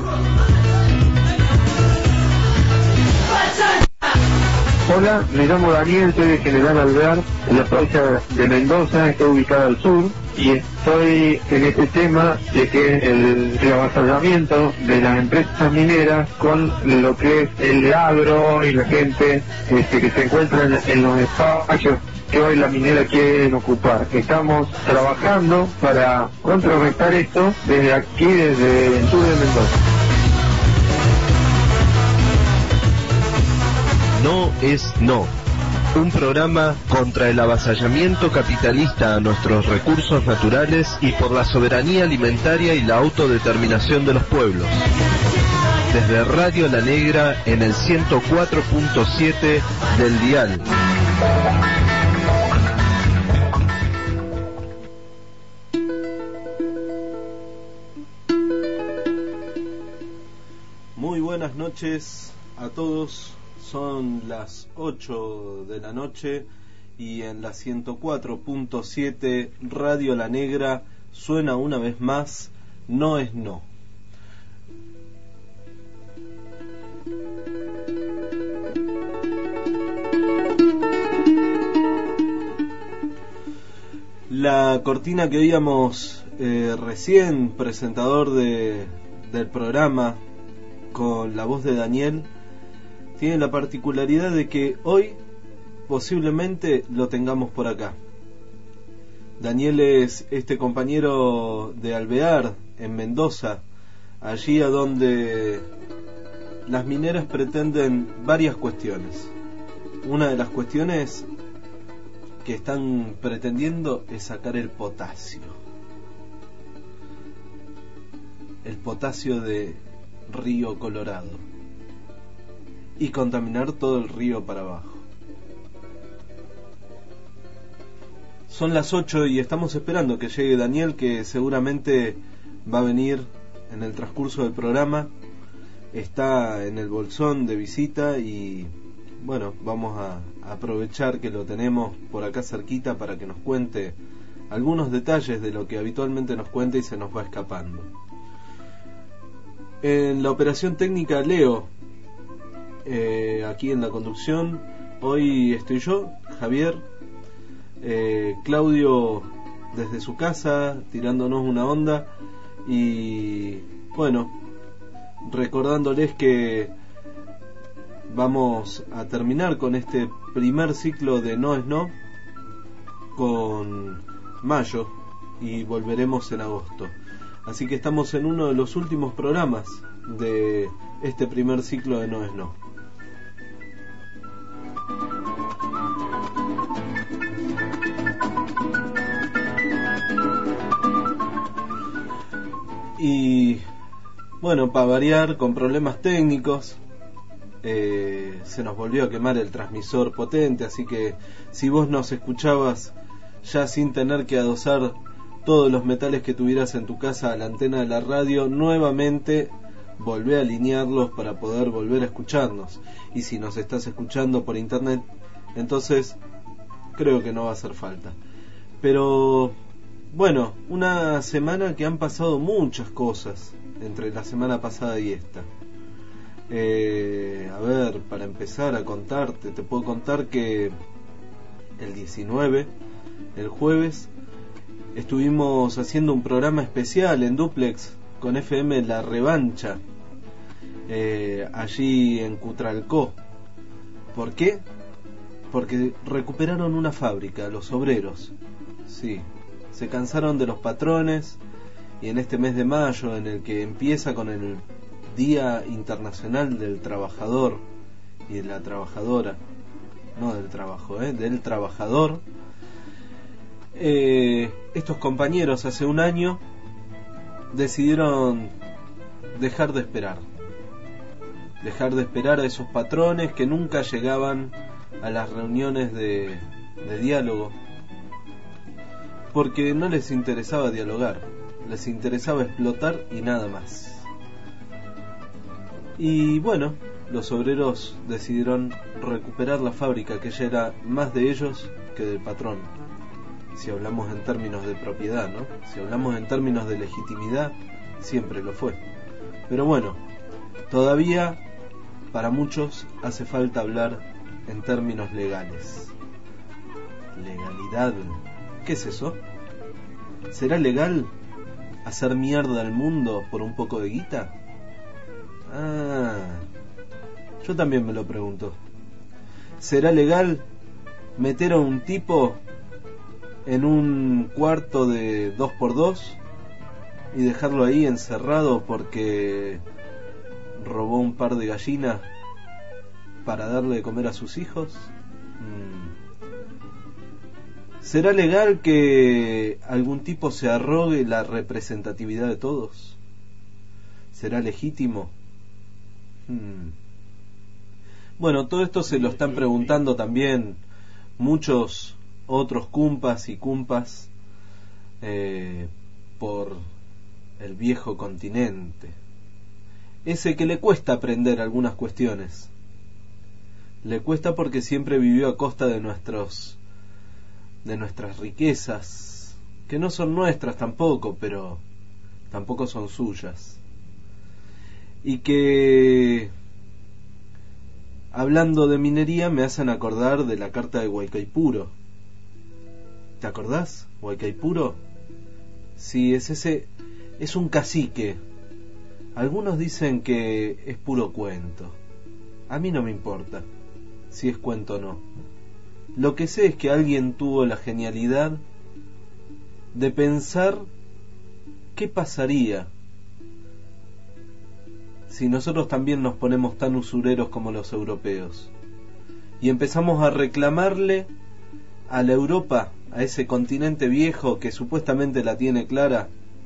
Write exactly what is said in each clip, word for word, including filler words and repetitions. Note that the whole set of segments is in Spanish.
Hola, me llamo Daniel, soy de General Alvear, en la provincia de Mendoza, estoy ubicado al sur, y estoy en este tema de que el, el avasallamiento de las empresas mineras con lo que es el agro y la gente este, que se encuentra en, en los espacios que hoy la minera quiere ocupar. Estamos trabajando para contrarrestar esto desde aquí, desde el sur de Mendoza. No es no. Un programa contra el avasallamiento capitalista a nuestros recursos naturales y por la soberanía alimentaria y la autodeterminación de los pueblos. Desde Radio La Negra en el ciento cuatro punto siete del dial. Muy buenas noches a todos. Son las ocho de la noche y en la ciento cuatro punto siete Radio La Negra suena una vez más No es no. La cortina que oíamos eh, recién, presentador de, del programa con la voz de Daniel, tiene la particularidad de que hoy posiblemente lo tengamos por acá. Daniel es este compañero de Alvear, en Mendoza, allí a donde las mineras pretenden varias cuestiones. Una de las cuestiones que están pretendiendo es sacar el potasio. El potasio de Río Colorado. Y contaminar todo el río para abajo. Son las ocho y estamos esperando que llegue Daniel, que seguramente va a venir en el transcurso del programa. Está en el Bolsón de visita y bueno, vamos a aprovechar que lo tenemos por acá cerquita para que nos cuente algunos detalles de lo que habitualmente nos cuenta y se nos va escapando. En la operación técnica, Leo. Eh, aquí en la conducción hoy estoy yo, Javier, eh, Claudio desde su casa tirándonos una onda y bueno, recordándoles que vamos a terminar con este primer ciclo de No es No con mayo y volveremos en agosto, así que estamos en uno de los últimos programas de este primer ciclo de No es No. Y bueno, para variar, con problemas técnicos, eh, se nos volvió a quemar el transmisor potente, así que si vos nos escuchabas ya sin tener que adosar todos los metales que tuvieras en tu casa a la antena de la radio, nuevamente volvé a alinearlos para poder volver a escucharnos. Y si nos estás escuchando por internet, entonces creo que no va a hacer falta. Pero bueno, una semana que han pasado muchas cosas entre la semana pasada y esta. Eh, a ver, para empezar a contarte, te puedo contar que el diecinueve, el jueves, estuvimos haciendo un programa especial en Duplex con F M La Revancha, eh, allí en Cutralcó. ¿Por qué? Porque recuperaron una fábrica, los obreros. Sí, se cansaron de los patrones y en este mes de mayo, en el que empieza con el Día Internacional del Trabajador y de la Trabajadora, no del trabajo, ¿eh? del trabajador, eh, estos compañeros hace un año decidieron dejar de esperar, dejar de esperar a esos patrones que nunca llegaban a las reuniones de, de diálogo, porque no les interesaba dialogar, les interesaba explotar y nada más. Y bueno, los obreros decidieron recuperar la fábrica, que ya era más de ellos que del patrón, si hablamos en términos de propiedad, ¿no? Si hablamos en términos de legitimidad, siempre lo fue. Pero bueno, todavía para muchos hace falta hablar en términos legales. ¿Legalidad? ¿Qué es eso? ¿Será legal hacer mierda al mundo por un poco de guita? Ah, yo también me lo pregunto. ¿Será legal meter a un tipo en un cuarto de dos por dos y dejarlo ahí encerrado porque robó un par de gallinas para darle de comer a sus hijos? Mm. ¿Será legal que algún tipo se arrogue la representatividad de todos? ¿Será legítimo? Hmm. Bueno, todo esto se lo están preguntando también muchos otros cumpas y cumpas eh, por el viejo continente, ese que le cuesta aprender algunas cuestiones. Le cuesta porque siempre vivió a costa de nuestros de nuestras riquezas, que no son nuestras tampoco, pero tampoco son suyas. Y que, hablando de minería, me hacen acordar de la carta de Guaycaipuro. ¿Te acordás? Guaycaipuro. Sí, es ese, es un cacique. Algunos dicen que es puro cuento. A mí no me importa si es cuento o no. Lo que sé es que alguien tuvo la genialidad de pensar qué pasaría si nosotros también nos ponemos tan usureros como los europeos y empezamos a reclamarle a la Europa, a ese continente viejo que supuestamente la tiene clara,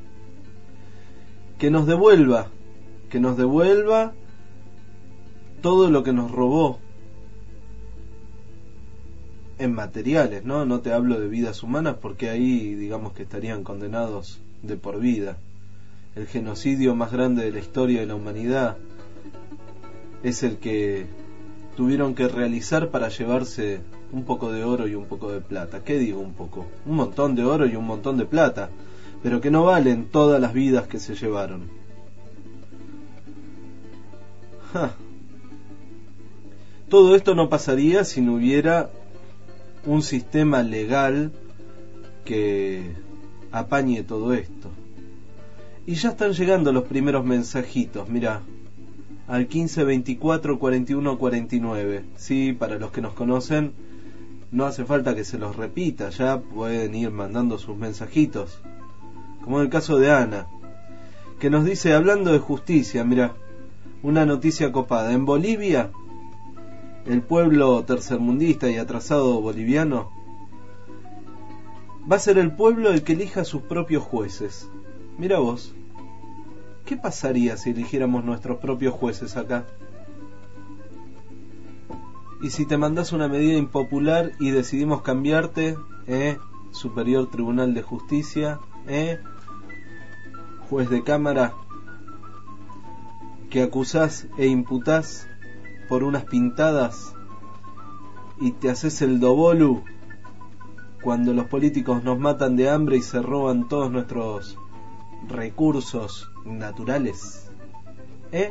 que nos devuelva, que nos devuelva todo lo que nos robó en materiales, ¿no? No te hablo de vidas humanas porque ahí digamos que estarían condenados de por vida. El genocidio más grande de la historia de la humanidad es el que tuvieron que realizar para llevarse un poco de oro y un poco de plata. ¿Qué digo un poco? Un montón de oro y un montón de plata, pero que no valen todas las vidas que se llevaron. Ja. Todo esto no pasaría si no hubiera un sistema legal que apañe todo esto. Y ya están llegando los primeros mensajitos, mirá, al quince veinticuatro cuarenta y uno cuarenta y nueve. Sí, para los que nos conocen, no hace falta que se los repita, ya pueden ir mandando sus mensajitos. Como en el caso de Ana, que nos dice, hablando de justicia, mirá, una noticia copada. En Bolivia, el pueblo tercermundista y atrasado boliviano va a ser el pueblo el que elija a sus propios jueces. Mira vos, ¿qué pasaría si eligiéramos nuestros propios jueces acá? Y si te mandás una medida impopular y decidimos cambiarte, ¿eh? Superior Tribunal de Justicia, ¿eh? Juez de Cámara, que acusás e imputás por unas pintadas y te haces el dobolu cuando los políticos nos matan de hambre y se roban todos nuestros recursos naturales, ¿eh?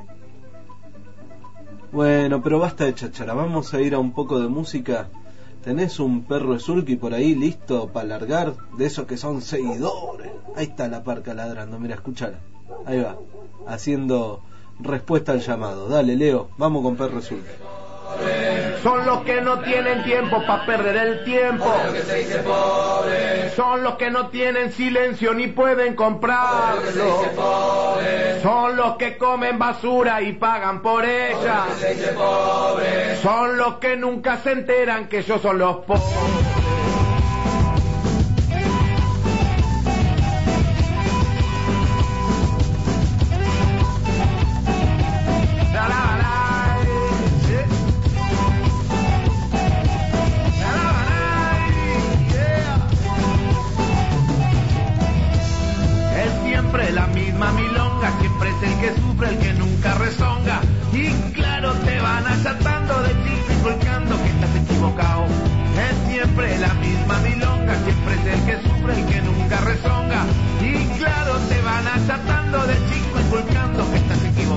Bueno, pero basta de chachara, vamos a ir a un poco de música. ¿Tenés un perro de sulky por ahí listo para largar? De esos que son seguidores. Ahí está la parca ladrando, mira, escuchala. Ahí va, haciendo respuesta al llamado. Dale, Leo, vamos con perro de sulky. Son los que no tienen tiempo para perder el tiempo. Pobre, que se dice pobre. Son los que no tienen silencio ni pueden comprarlo. Pobre, que se dice pobre. Son los que comen basura y pagan por ella. Pobre, que se dice pobre. Son los que nunca se enteran que ellos son los pobres. Que sufre, el que nunca rezonga. Y claro, te van achatando de chico y colgando que estás equivocado. Es siempre la misma milonga, siempre es el que sufre, el que nunca rezonga. Y claro, te van achatando de chico y colgando que estás equivocado.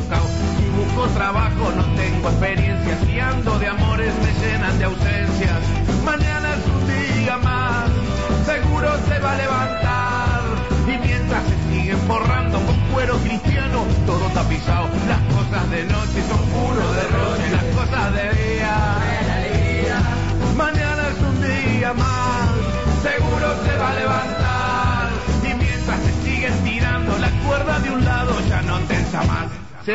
tengo experiencias y ando de amores, me llenan de ausencias. Mañana es un día más, seguro se va a levantar. Y mientras se siguen forrando con cuero cristiano, todo tapizado, las cosas de noche son puro derroche, las cosas de día. Mañana es un día más, seguro se va a levantar. Y mientras se siguen tirando la cuerda de un lado, ya no tensa más. ¿Sí?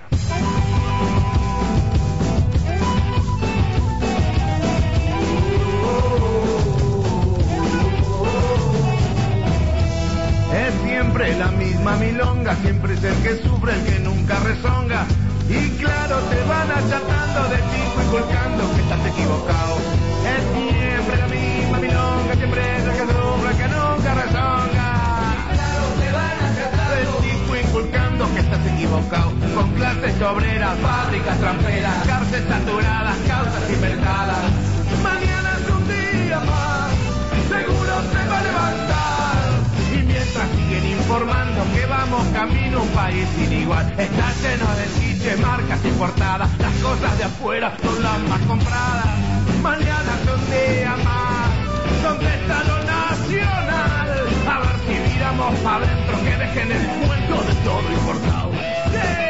Es siempre la misma milonga, siempre es el que sufre, el que nunca rezonga. Y claro, te van achatando de pico y colgando que estás equivocado. Es siempre la misma milonga, siempre es el que sufre, el que nunca rezonga. Claro, te van achatando de pico y colgando que estás equivocado. Con clases obreras, fábricas tramperas, cárceles saturadas, causas inventadas. Mañana es un día más, seguro se va a levantar. Y mientras siguen informando que vamos camino a un país sin igual, está lleno de chiches, marcas importadas, las cosas de afuera son las más compradas. Mañana es un día más, donde está lo nacional. A ver si miramos para adentro, que dejen el cuento de todo importado. ¡Sí!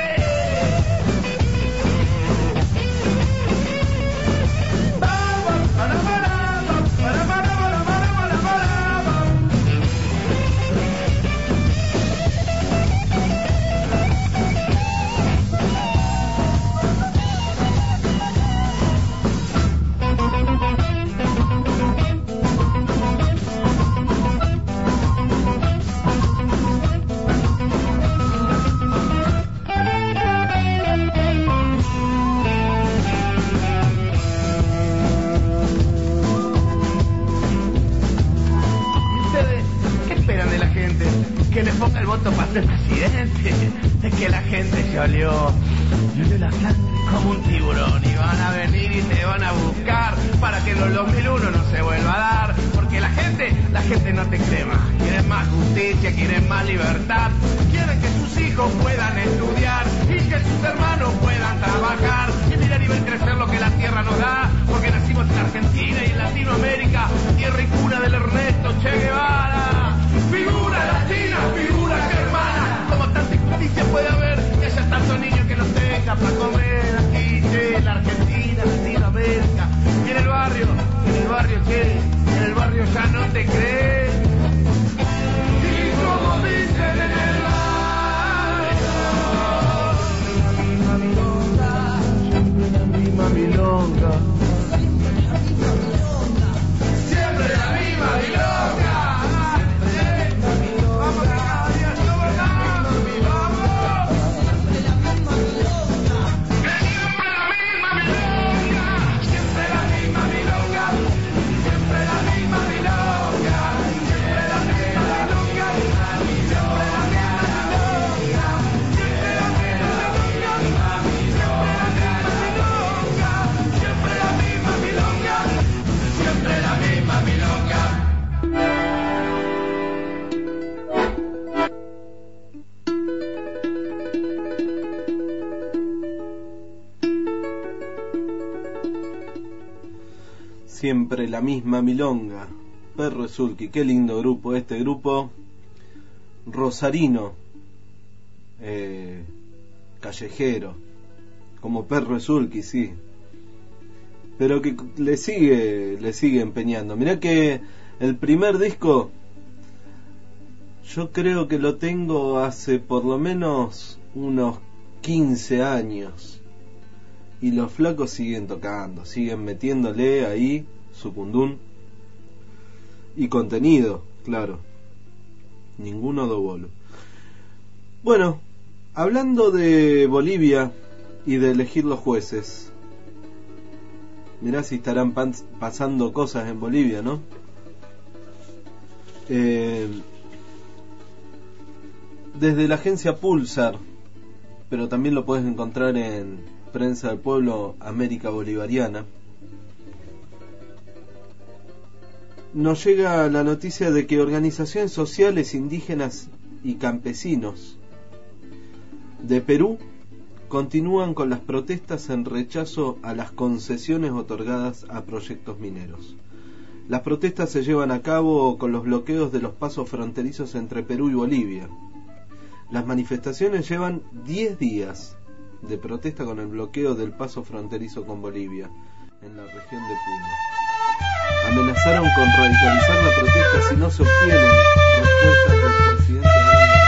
Que le ponga el voto para ser presidente. Es que la gente se olió, se olió la sangre como un tiburón. Y van a venir y te van a buscar para que en el dos mil uno no se vuelva a dar. Porque la gente, la gente no te cree más. Quieren más justicia, quieren más libertad. Quieren que sus hijos puedan estudiar y que sus hermanos puedan trabajar. Y mirar y ver crecer lo que la tierra nos da. Porque nacimos en Argentina y en Latinoamérica, tierra y cuna del Ernesto Che Guevara. Figura latina, figura germana. Como tanta injusticia puede haber que haya tantos niños que no tengan para comer aquí, che, en la Argentina, Latinoamérica. Y en el barrio, en el barrio, che, en el barrio ya no te creen. Y como dicen en el barrio, la misma milonga, siempre la misma milonga. Siempre la misma milonga. Perro Zulki, qué lindo grupo este grupo rosarino, eh, callejero, como Perro Zulki, sí, pero que le sigue le sigue empeñando. Mirá que el primer disco yo creo que lo tengo hace por lo menos unos quince años. Y los flacos siguen tocando, siguen metiéndole ahí su cundún y contenido, claro. Ninguno do bolo. Bueno, hablando de Bolivia y de elegir los jueces, mirá si estarán pas- pasando cosas en Bolivia, ¿no? Eh, desde la agencia Pulsar, pero también lo puedes encontrar en Prensa del Pueblo, América Bolivariana, nos llega la noticia de que organizaciones sociales indígenas y campesinos de Perú continúan con las protestas en rechazo a las concesiones otorgadas a proyectos mineros. Las protestas se llevan a cabo con los bloqueos de los pasos fronterizos entre Perú y Bolivia. Las manifestaciones llevan diez días de protesta con el bloqueo del paso fronterizo con Bolivia, en la región de Puno. Amenazaron con radicalizar la protesta si no se obtienen respuestas del presidente Alan García.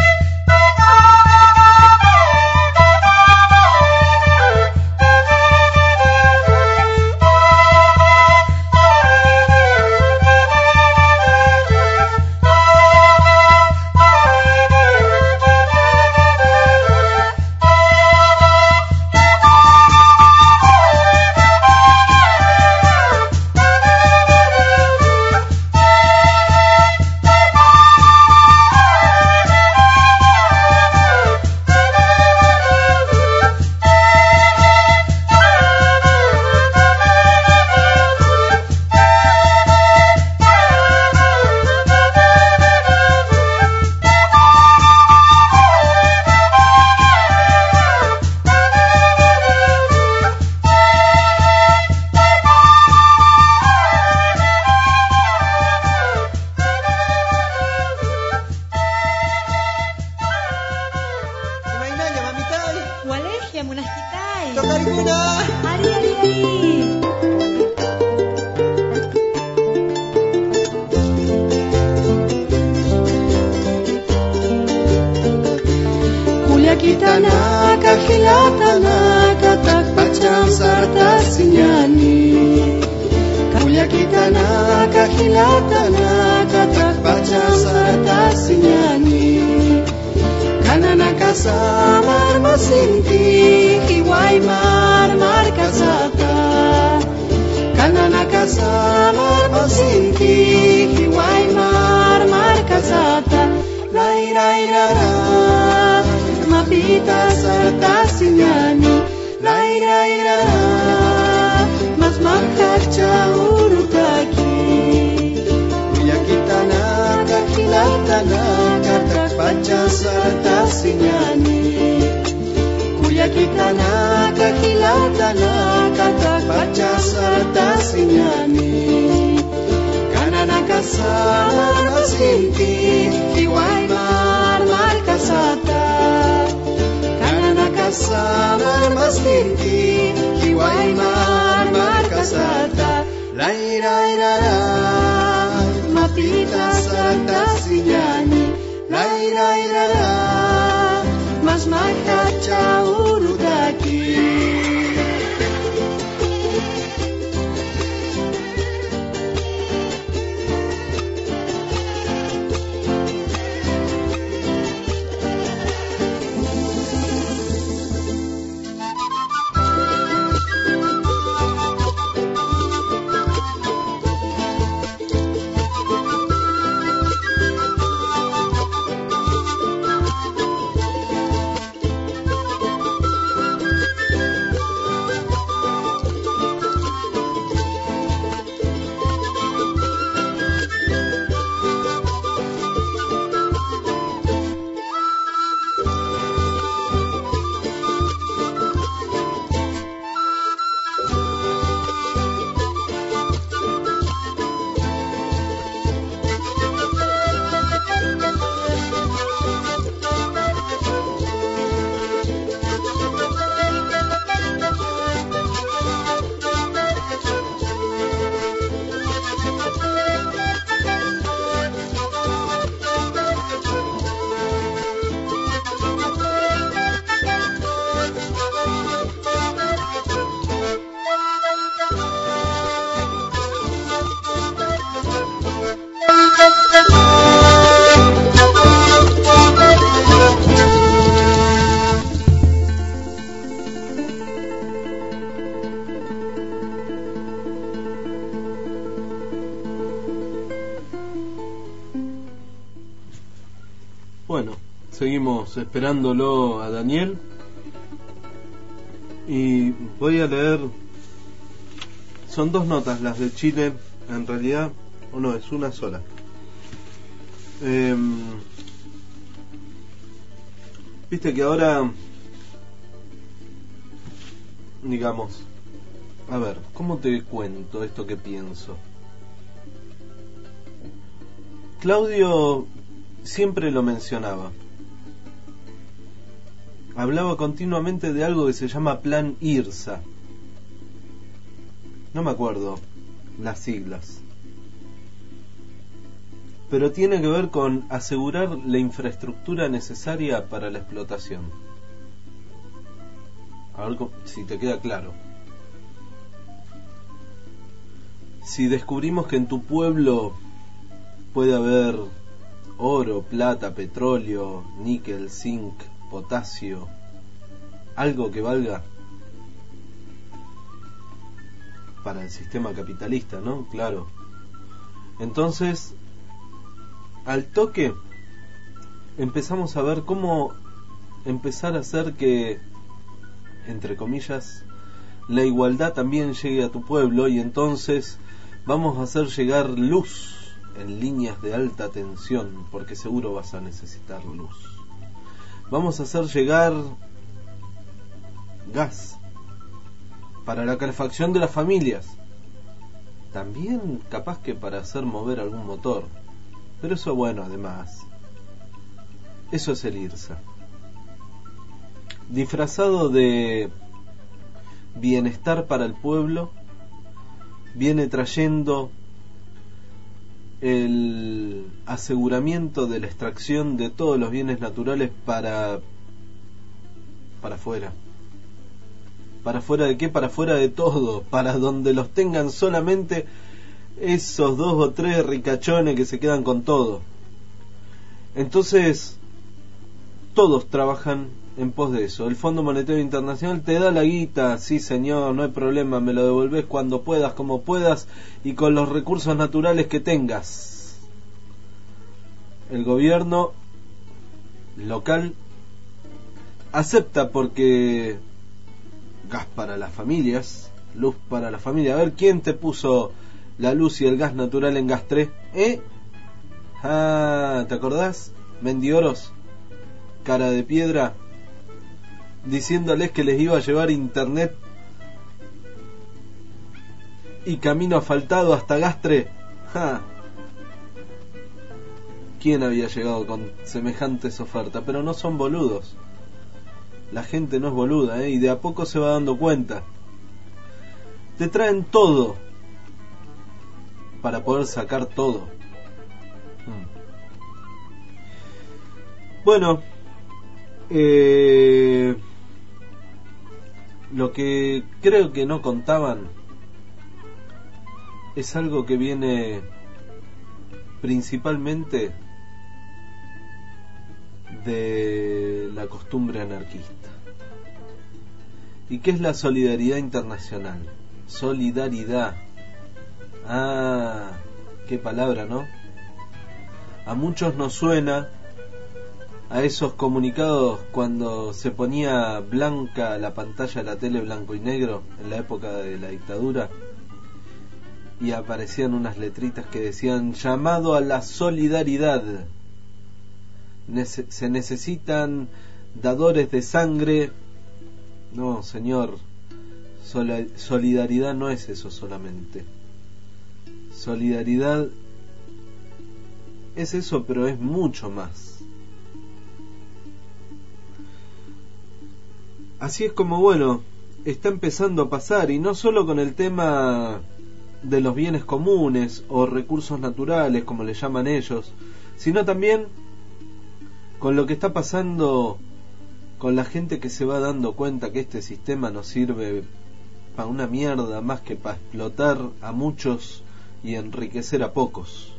Bueno, seguimos esperándolo a Daniel y voy a leer, son dos notas las de Chile, en realidad, o no, es una sola. Eh, Viste que ahora digamos, a ver, ¿cómo te cuento esto que pienso? Claudio siempre lo mencionaba. Hablaba continuamente de algo que se llama Plan IRSA. No me acuerdo las siglas. Pero tiene que ver con asegurar la infraestructura necesaria para la explotación. A ver si te queda claro. Si descubrimos que en tu pueblo puede haber oro, plata, petróleo, níquel, zinc, potasio, algo que valga para el sistema capitalista, ¿no? Claro. Entonces, al toque empezamos a ver cómo empezar a hacer que, entre comillas, la igualdad también llegue a tu pueblo, y entonces vamos a hacer llegar luz en líneas de alta tensión, porque seguro vas a necesitar luz. Vamos a hacer llegar gas para la calefacción de las familias, también capaz que para hacer mover algún motor, pero eso, bueno, además, eso es el IRSA disfrazado de bienestar para el pueblo. Viene trayendo el aseguramiento de la extracción de todos los bienes naturales para para afuera. ¿Para afuera de qué? Para afuera de todo, para donde los tengan solamente esos dos o tres ricachones que se quedan con todo. Entonces, todos trabajan en pos de eso. El Fondo Monetario Internacional te da la guita, sí señor, no hay problema, me lo devolvés cuando puedas, como puedas y con los recursos naturales que tengas. El gobierno local acepta porque gas para las familias, luz para la familia. A ver, ¿quién te puso la luz y el gas natural en Gastre? ¿Eh? Ah, ¿te acordás? Mendioros, cara de piedra, diciéndoles que les iba a llevar internet y camino asfaltado hasta Gastre. ¡Ja! ¿Quién había llegado con semejantes ofertas? Pero no son boludos. La gente no es boluda, ¿eh? Y de a poco se va dando cuenta. Te traen todo para poder sacar todo. Hmm. Bueno, eh, lo que creo que no contaban es algo que viene principalmente de la costumbre anarquista, y que es la solidaridad internacional. Solidaridad. Ah, qué palabra, ¿no? A muchos nos suena a esos comunicados cuando se ponía blanca la pantalla de la tele, blanco y negro, en la época de la dictadura, y aparecían unas letritas que decían: llamado a la solidaridad. Nece- se necesitan dadores de sangre. No, señor, Sol- solidaridad no es eso solamente. Solidaridad es eso, pero es mucho más. Así es como, bueno, está empezando a pasar, y no solo con el tema de los bienes comunes o recursos naturales, como le llaman ellos, sino también con lo que está pasando con la gente que se va dando cuenta que este sistema no sirve para una mierda más que para explotar a muchos y enriquecer a pocos.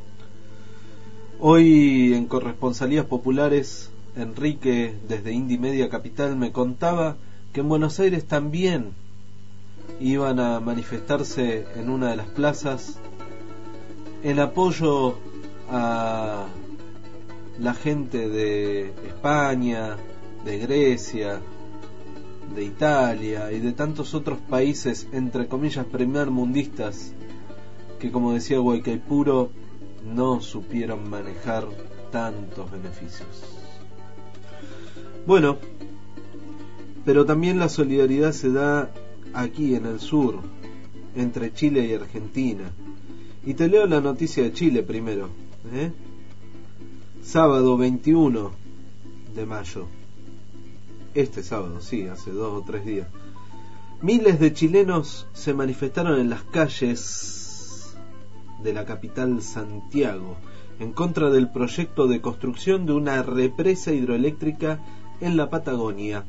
Hoy en Corresponsalías Populares, Enrique desde Indie Media Capital me contaba que en Buenos Aires también iban a manifestarse en una de las plazas en apoyo a la gente de España, de Grecia, de Italia y de tantos otros países, entre comillas, primermundistas, que, como decía Guaycaipuro, no supieron manejar tantos beneficios. Bueno, pero también la solidaridad se da aquí en el sur, entre Chile y Argentina. Y te leo la noticia de Chile primero, ¿eh? Sábado veintiuno de mayo. Este sábado, sí, hace dos o tres días. Miles de chilenos se manifestaron en las calles de la capital Santiago en contra del proyecto de construcción de una represa hidroeléctrica en la Patagonia.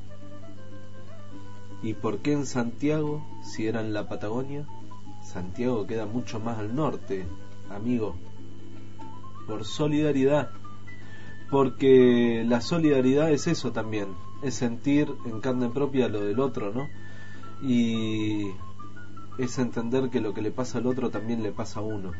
¿Y por qué en Santiago si era en la Patagonia? Santiago queda mucho más al norte, amigo. Por solidaridad. Porque la solidaridad es eso también, es sentir en carne propia lo del otro, ¿no? Y es entender que lo que le pasa al otro también le pasa a uno.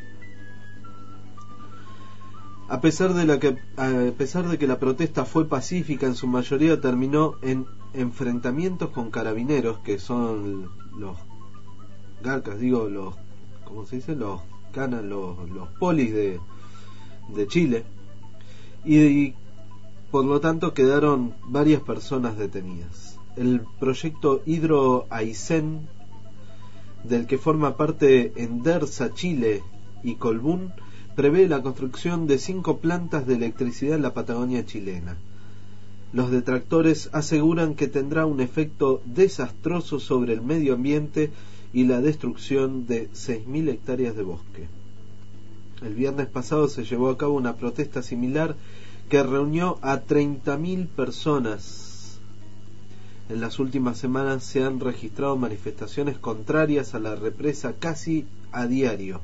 A pesar de la que a pesar de que la protesta fue pacífica, en su mayoría terminó en enfrentamientos con carabineros, que son los garcas, digo, los, ¿cómo se dice? Los canas, los, los polis de, de Chile, y, y por lo tanto quedaron varias personas detenidas. El proyecto Hidro Aysén, del que forma parte Endersa Chile y Colbún, prevé la construcción de cinco plantas de electricidad en la Patagonia chilena. Los detractores aseguran que tendrá un efecto desastroso sobre el medio ambiente y la destrucción de seis mil hectáreas de bosque. El viernes pasado se llevó a cabo una protesta similar que reunió a treinta mil personas. En las últimas semanas se han registrado manifestaciones contrarias a la represa casi a diario.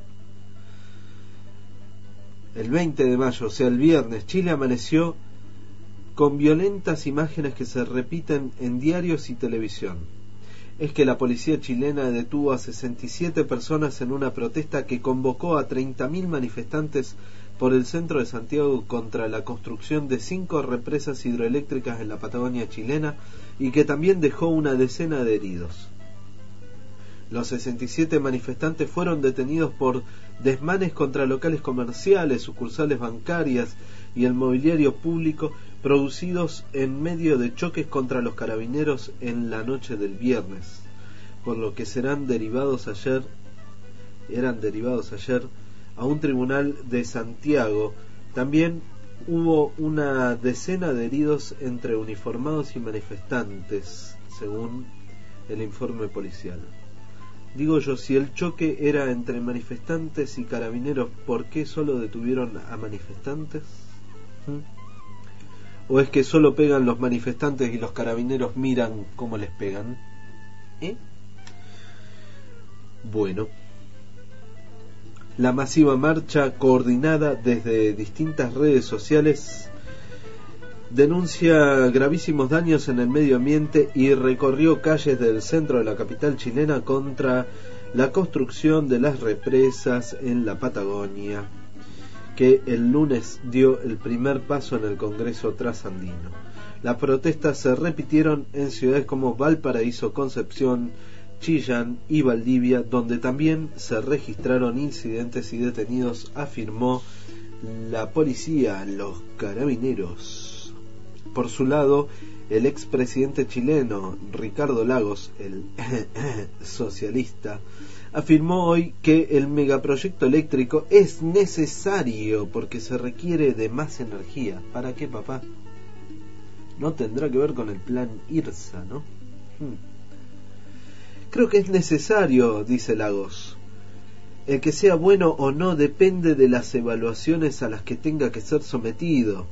El veinte de mayo, o sea el viernes, Chile amaneció con violentas imágenes que se repiten en diarios y televisión. Es que la policía chilena detuvo a sesenta y siete personas en una protesta que convocó a treinta mil manifestantes por el centro de Santiago contra la construcción de cinco represas hidroeléctricas en la Patagonia chilena y que también dejó una decena de heridos. Los sesenta y siete manifestantes fueron detenidos por desmanes contra locales comerciales, sucursales bancarias y el mobiliario público producidos en medio de choques contra los carabineros en la noche del viernes, por lo que serán derivados ayer, eran derivados ayer a un tribunal de Santiago. También hubo una decena de heridos entre uniformados y manifestantes, según el informe policial. Digo yo, si el choque era entre manifestantes y carabineros, ¿por qué solo detuvieron a manifestantes? ¿Mm? ¿O es que solo pegan los manifestantes y los carabineros miran cómo les pegan? ¿Eh? Bueno, la masiva marcha coordinada desde distintas redes sociales denuncia gravísimos daños en el medio ambiente y recorrió calles del centro de la capital chilena contra la construcción de las represas en la Patagonia, que el lunes dio el primer paso en el Congreso trasandino. Las protestas se repitieron en ciudades como Valparaíso, Concepción, Chillán y Valdivia, donde también se registraron incidentes y detenidos, afirmó la policía, los carabineros. Por su lado, el expresidente chileno Ricardo Lagos, el socialista, afirmó hoy que el megaproyecto eléctrico es necesario porque se requiere de más energía. ¿Para qué, papá? No tendrá que ver con el plan IRSA, ¿no? Hmm. Creo que es necesario, dice Lagos. El que sea bueno o no depende de las evaluaciones a las que tenga que ser sometido.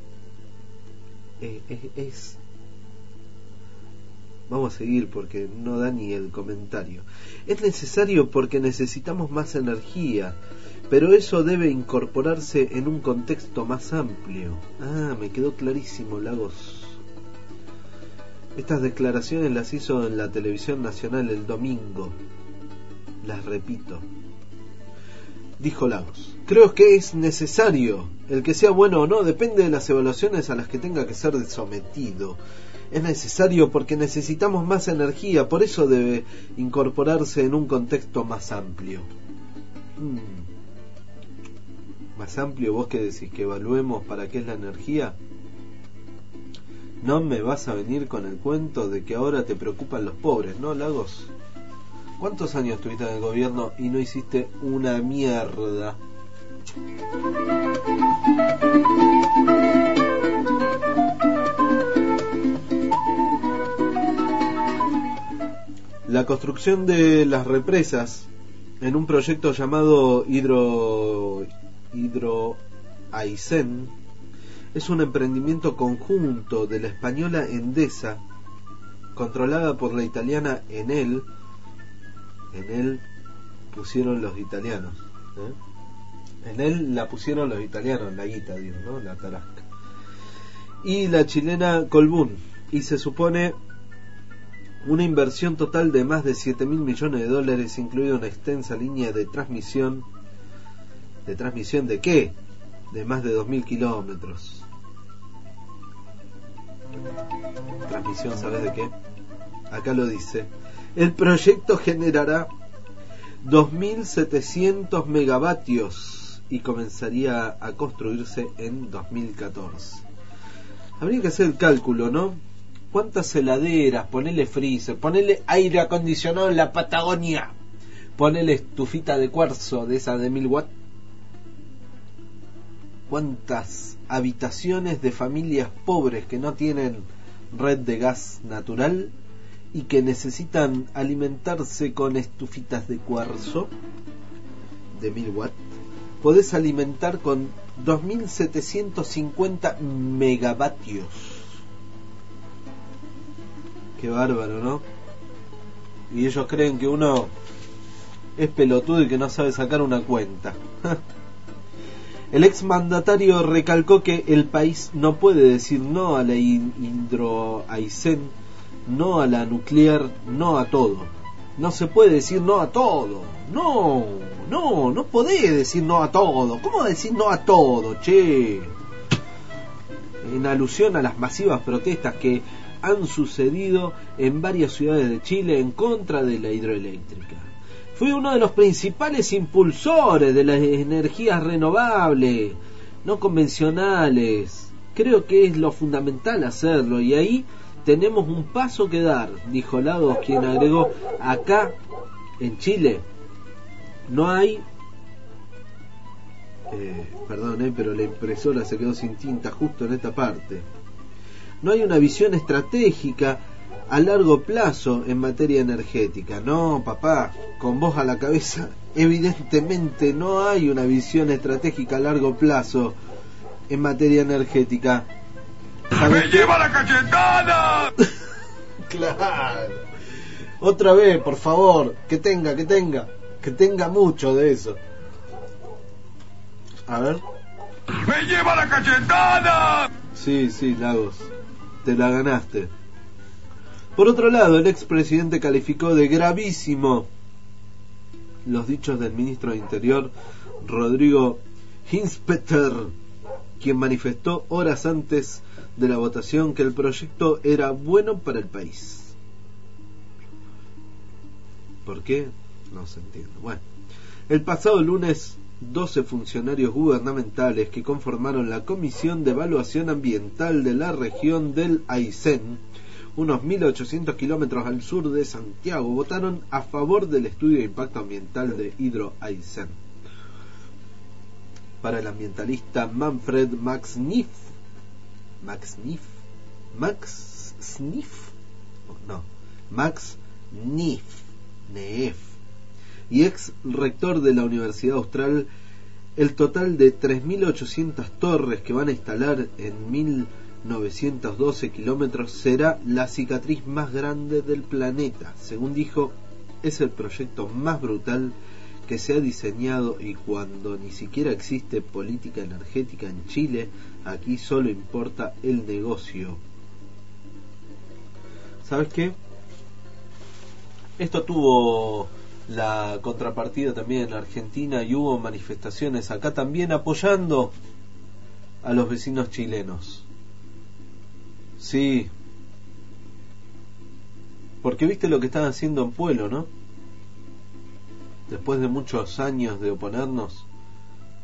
Es, es vamos a seguir porque no da ni el comentario. Es necesario porque necesitamos más energía, pero eso debe incorporarse en un contexto más amplio. Ah, me quedó clarísimo, Lagos. Estas declaraciones las hizo en la televisión nacional el domingo. Las repito. Dijo Lagos: creo que es necesario. El que sea bueno o no depende de las evaluaciones a las que tenga que ser sometido. Es necesario porque necesitamos más energía, por eso debe incorporarse en un contexto más amplio. Hmm. ¿Más amplio? ¿Vos qué decís? ¿Que evaluemos para qué es la energía? No me vas a venir con el cuento de que ahora te preocupan los pobres, ¿no, Lagos? ¿Cuántos años estuviste en el gobierno y no hiciste una mierda? La construcción de las represas en un proyecto llamado Hidro Hidro Aysén es un emprendimiento conjunto de la española Endesa, controlada por la italiana Enel. Enel pusieron los italianos, ¿eh? Enel la pusieron los italianos, la guita, digo, ¿no? La tarasca. Y la chilena Colbún, y se supone una inversión total de más de siete mil millones de dólares, incluida una extensa línea de transmisión. ¿De transmisión de qué? De más de dos mil kilómetros. Transmisión, ¿sabes de qué? Acá lo dice. El proyecto generará dos mil setecientos megavatios y comenzaría a construirse en dos mil catorce. Habría que hacer el cálculo, ¿no? ¿Cuántas heladeras? Ponele freezer, ponele aire acondicionado en la Patagonia, ponele estufita de cuarzo de esa de mil watts. ¿Cuántas habitaciones de familias pobres que no tienen red de gas natural y que necesitan alimentarse con estufitas de cuarzo de mil watts? Podés alimentar con dos mil setecientos cincuenta megavatios. Qué bárbaro, ¿no? Y ellos creen que uno es pelotudo y que no sabe sacar una cuenta. El exmandatario recalcó que el país no puede decir no a la Hidro Aysén, no a la nuclear, no a todo. No se puede decir no a todo. No, no, no podés decir no a todo. ¿Cómo decir no a todo, che? En alusión a las masivas protestas que han sucedido en varias ciudades de Chile en contra de la hidroeléctrica. Fui uno de los principales impulsores de las energías renovables, no convencionales. Creo que es lo fundamental hacerlo, y ahí tenemos un paso que dar, dijo Lagos, quien agregó: acá en Chile no hay eh, perdón, eh, pero la impresora se quedó sin tinta justo en esta parte. No hay una visión estratégica a largo plazo en materia energética. No, papá, con vos a la cabeza, evidentemente no hay una visión estratégica a largo plazo en materia energética. ¡Me lleva la cachetada! Claro. Otra vez, por favor, que tenga, que tenga, que tenga mucho de eso. A ver. ¡Me lleva la cachetada! Sí, sí, Lagos, te la ganaste. Por otro lado, el expresidente calificó de gravísimo los dichos del ministro de Interior, Rodrigo Hinspeter, quien manifestó horas antes de la votación que el proyecto era bueno para el país. ¿Por qué? No se entiende. Bueno, el pasado lunes, doce funcionarios gubernamentales que conformaron la Comisión de Evaluación Ambiental de la región del Aysén, unos mil ochocientos kilómetros al sur de Santiago, votaron a favor del estudio de impacto ambiental de Hidro Aysén. Para el ambientalista Manfred Max Neff, Max Neff, Max Sniff, no, Max Neff, Neff, y ex rector de la Universidad Austral, el total de tres mil ochocientas torres que van a instalar en mil novecientos doce kilómetros será la cicatriz más grande del planeta. Según dijo, es el proyecto más brutal que se ha diseñado, y cuando ni siquiera existe política energética en Chile, aquí solo importa el negocio. ¿Sabes qué? Esto tuvo la contrapartida también en Argentina, y hubo manifestaciones acá también apoyando a los vecinos chilenos. Sí, porque viste lo que están haciendo en Pueblo, ¿no? Después de muchos años de oponernos,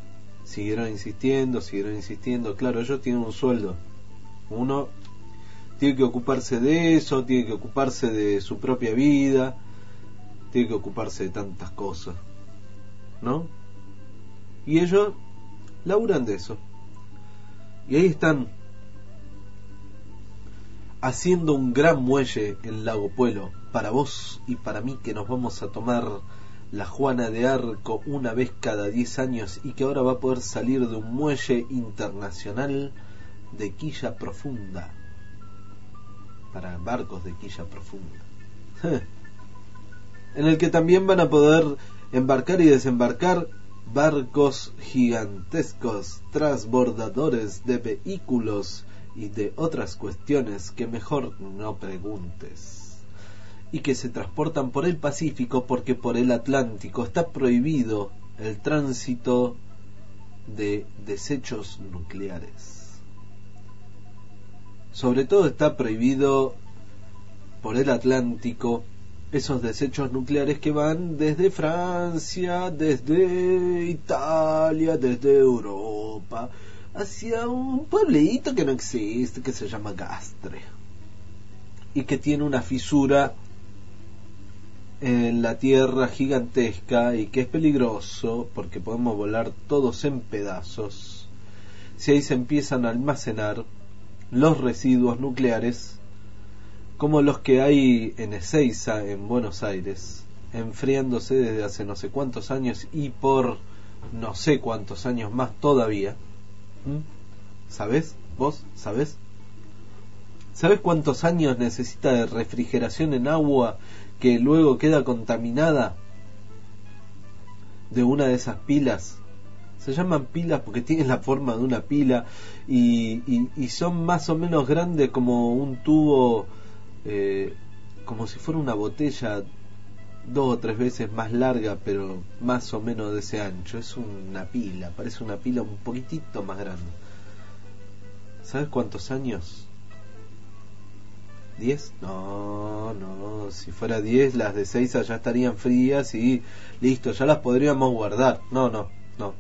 siguieron insistiendo, siguieron insistiendo. Claro, ellos tienen un sueldo. Uno Tiene que ocuparse de eso, tiene que ocuparse de su propia vida, tiene que ocuparse de tantas cosas, ¿no? Y ellos laburan de eso. Y ahí están haciendo un gran muelle en Lago Puelo, para vos y para mí, que nos vamos a tomar la Juana de Arco una vez cada diez años y que ahora va a poder salir de un muelle internacional de quilla profunda, para barcos de quilla profunda, en el que también van a poder embarcar y desembarcar barcos gigantescos, transbordadores de vehículos y de otras cuestiones que mejor no preguntes, y que se transportan por el Pacífico, porque por el Atlántico está prohibido el tránsito de desechos nucleares. Sobre todo está prohibido por el Atlántico esos desechos nucleares que van desde Francia, desde Italia, desde Europa, hacia un pueblito que no existe, que se llama Castre, y que tiene una fisura en la tierra gigantesca, y que es peligroso porque podemos volar todos en pedazos si ahí se empiezan a almacenar los residuos nucleares, como los que hay en Ezeiza, en Buenos Aires, enfriándose desde hace no sé cuántos años y por no sé cuántos años más todavía. ¿Mm? ¿Sabés? ¿Vos? ¿Sabés? ¿Sabés cuántos años necesita de refrigeración en agua que luego queda contaminada de una de esas pilas? Se llaman pilas porque tienen la forma de una pila y, y, y son más o menos grandes como un tubo, eh, como si fuera una botella dos o tres veces más larga, pero más o menos de ese ancho. Es una pila, parece una pila un poquitito más grande. ¿Sabes cuántos años? ¿Diez? No, no, si fuera diez, las de Ezeiza ya estarían frías y listo, ya las podríamos guardar. No, no, no.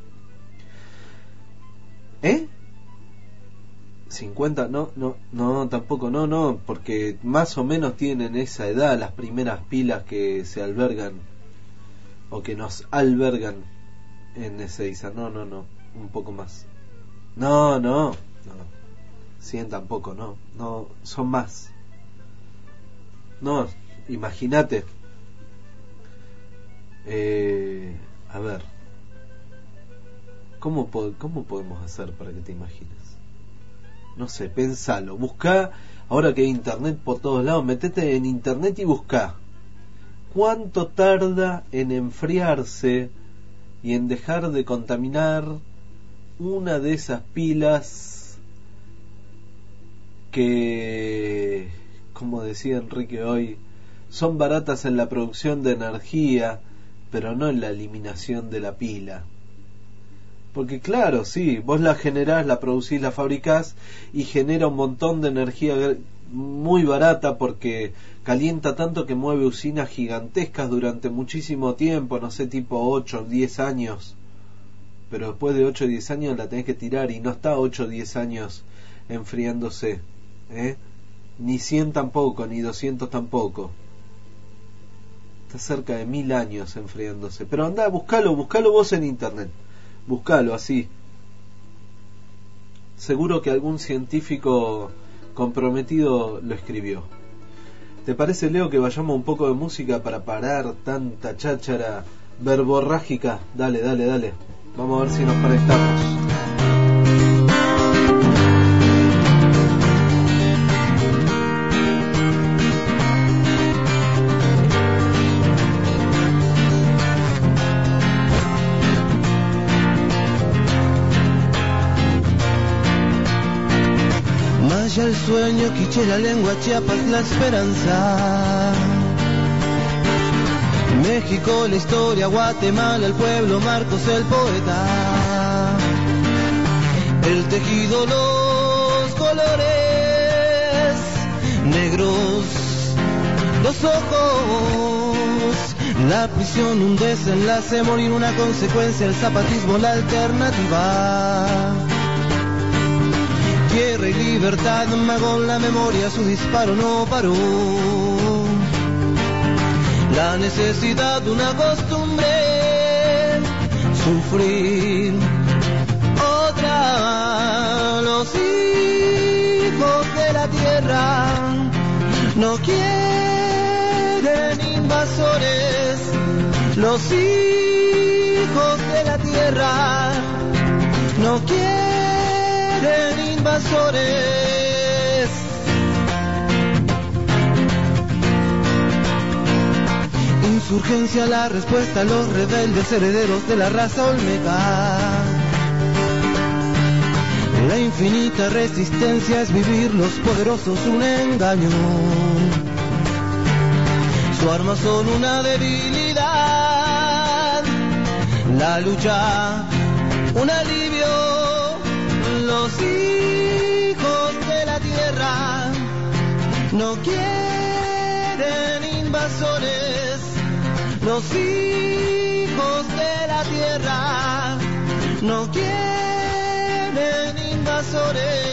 ¿Eh? cincuenta, no, no, no, tampoco, no, no, porque más o menos tienen esa edad las primeras pilas que se albergan o que nos albergan en Ezeiza. No, no, no, un poco más. No, no, no, cien tampoco, no, no, son más. No, imagínate. Eh, a ver, ¿cómo, po- ¿cómo podemos hacer para que te imagines? No sé, pensalo, buscá, ahora que hay internet por todos lados, metete en internet y buscá cuánto tarda en enfriarse y en dejar de contaminar una de esas pilas que, como decía Enrique hoy, son baratas en la producción de energía, pero no en la eliminación de la pila. Porque claro, sí, vos la generás, la producís, la fabricás y genera un montón de energía muy barata porque calienta tanto que mueve usinas gigantescas durante muchísimo tiempo, no sé, tipo ocho o diez años. Pero después de ocho o diez años la tenés que tirar y no está ocho o diez años enfriándose, ¿eh? Ni cien tampoco, ni doscientos tampoco. Está cerca de mil años enfriándose. Pero andá, buscalo, buscalo vos en internet. Buscalo así. Seguro que algún científico comprometido lo escribió. ¿Te parece, Leo, que vayamos un poco de música para parar tanta cháchara verborrágica? Dale, dale, dale. Vamos a ver si nos conectamos. El sueño, Quiché, la lengua, Chiapas, la esperanza. México, la historia, Guatemala, el pueblo, Marcos, el poeta. El tejido, los colores, negros, los ojos. La prisión, un desenlace, morir, una consecuencia, el zapatismo, la alternativa. tierra y libertad, mago en la memoria, su disparo no paró. La necesidad de una costumbre, sufrir otra. Los hijos de la tierra no quieren invasores. Los hijos de la tierra no quieren invasores. Insurgencia, la respuesta a los rebeldes herederos de la raza olmeca. La infinita resistencia es vivir los poderosos un engaño. Su arma son una debilidad, la lucha un alivio. Los hijos de la tierra no quieren invasores. Los hijos de la tierra no quieren invasores.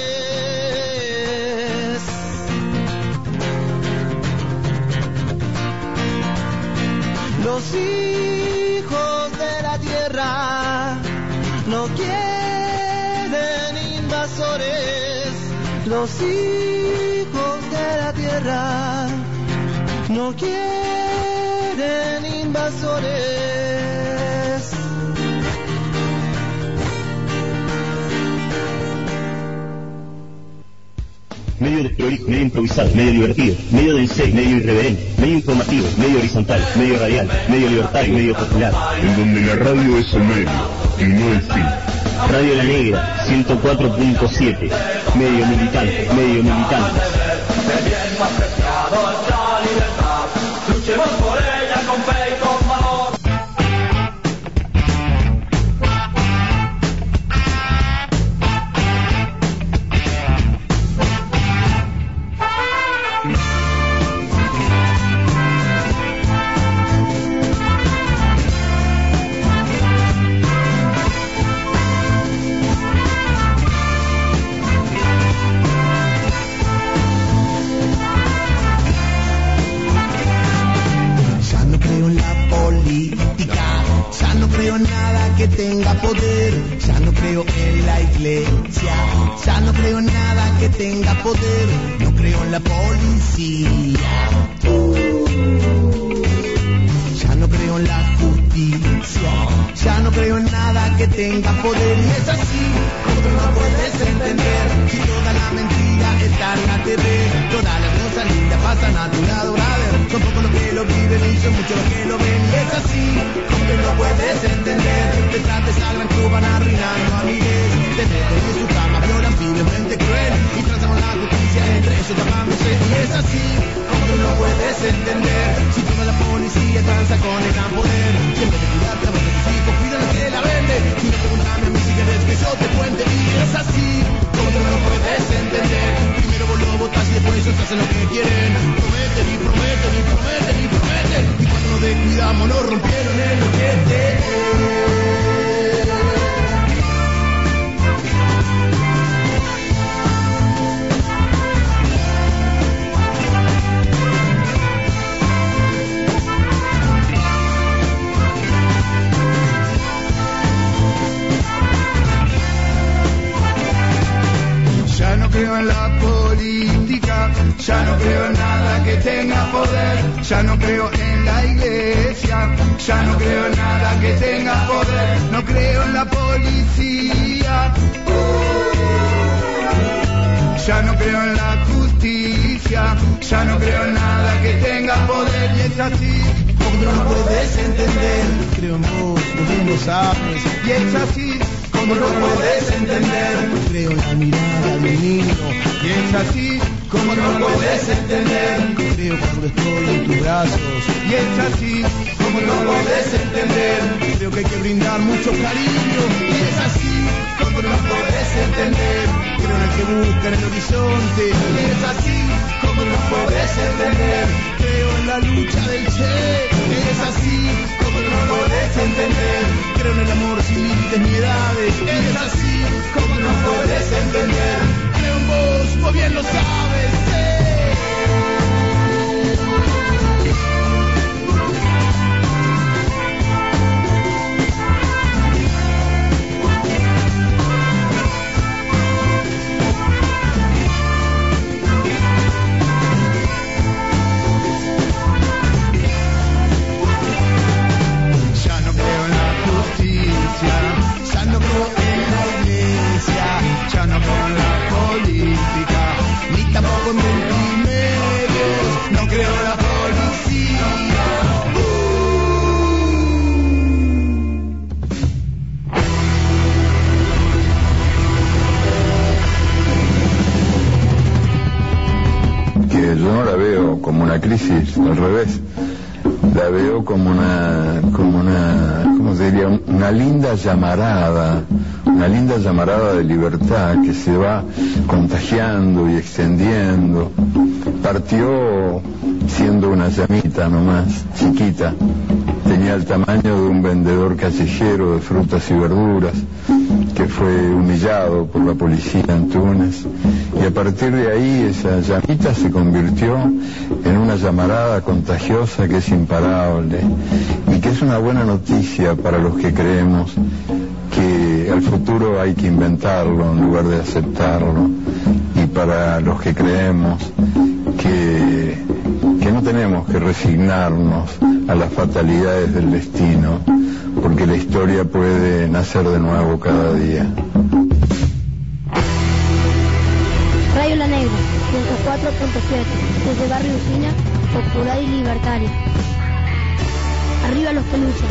Los hijos de la tierra no quieren invasores. Los hijos de la tierra no quieren invasores. Medio desprolijo, medio improvisado, medio divertido, medio dense, medio irreverente, medio informativo, medio horizontal, medio radial, medio libertario, medio popular. En donde la radio es el medio y no el fin. Radio La Negra, ciento cuatro punto siete, medio militante, medio militante. El bien más preciado es la libertad. Luchemos por ella con fe y con valor. Tenga poder, ya no creo en la iglesia, ya no creo en nada que tenga poder, no creo en la policía, ya no creo en la justicia, ya no creo en nada que tenga poder. Y es así como tú no puedes entender, si toda la mentira está en la T V, todas las cosas lindas pasan a tu lado, brother, son pocos los que lo viven y son muchos los que lo ven. Y es así como tú no puedes entender, detrás de esa gran cruz van arruinando a miles, te meten en su cama, violan, viven mente cruel y trazan la justicia entre ellos tapándose. Y es así como tú no puedes entender, si toda la policía tranza con el gran poder, siempre de cuidarte la voz de tus hijos, cuida lo que la vende, si no pregúntame a mí si querés que yo te cuente. Y es así como tú no puedes entender, primero vos lo votás y después ellos hacen lo que quieren, prometen y prometen y prometen y prometen, y cuando nos descuidamos nos rompieron el ojete. Ya no creo en la política, ya no creo en nada que tenga poder, ya no creo en la iglesia, ya no creo en nada que tenga poder, no creo en la policía, ya no creo en la justicia, ya no creo en nada que tenga poder. Y es así como tú no puedes entender, creo en vos, vos bien lo sabes. Y es así como no puedes entender, creo en la mirada de un niño. Y es así como no puedes entender, creo cuando estoy en tus brazos. Y es así como no puedes entender, creo que hay que brindar mucho cariño. Y es así como no puedes entender, creo en el que busca en el horizonte. Y es así como no puedes entender, creo en la lucha del Che. Y es así como no puedes entender, creo en el amor sin límites ni edades. Y es así como no puedes entender, creo en como una crisis, al revés. La veo como una, como una, ¿cómo se diría? Una linda llamarada, una linda llamarada de libertad que se va contagiando y extendiendo. Partió siendo una llamita nomás, chiquita. Tenía el tamaño de un vendedor callejero de frutas y verduras que fue humillado por la policía en Túnez, y a partir de ahí esa llamita se convirtió en una llamarada contagiosa que es imparable y que es una buena noticia para los que creemos que el futuro hay que inventarlo en lugar de aceptarlo, y para los que creemos que, que no tenemos que resignarnos a las fatalidades del destino, porque la historia puede nacer de nuevo cada día. Radio La Negra, ciento cuatro punto siete, desde Barrio Usina, popular y libertario. Arriba los que luchan.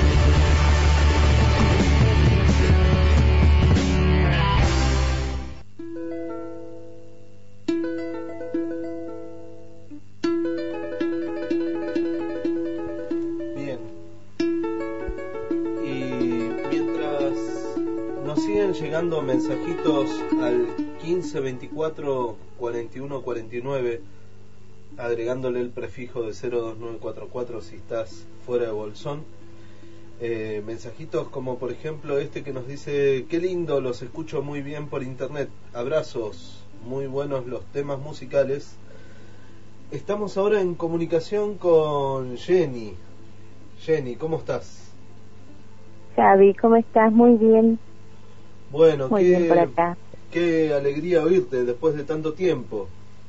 Llegando mensajitos al quince veinticuatro cuarenta y uno cuarenta y nueve, agregándole el prefijo de cero dos nueve cuatro cuatro si estás fuera de Bolsón. Eh, mensajitos como por ejemplo este que nos dice: qué lindo, los escucho muy bien por internet, abrazos, muy buenos los temas musicales. Estamos ahora en comunicación con Jenny. Jenny, ¿cómo estás? Xavi, ¿cómo estás? Muy bien. Bueno, Muy qué, bien por acá. Qué alegría oírte después de tanto tiempo.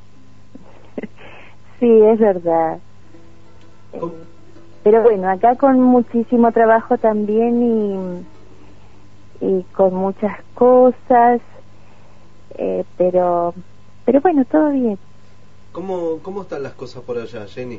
Sí, es verdad. Eh, pero bueno, acá con muchísimo trabajo también y, y con muchas cosas, eh, pero pero bueno, todo bien. ¿Cómo, ¿Cómo están las cosas por allá, Jenny?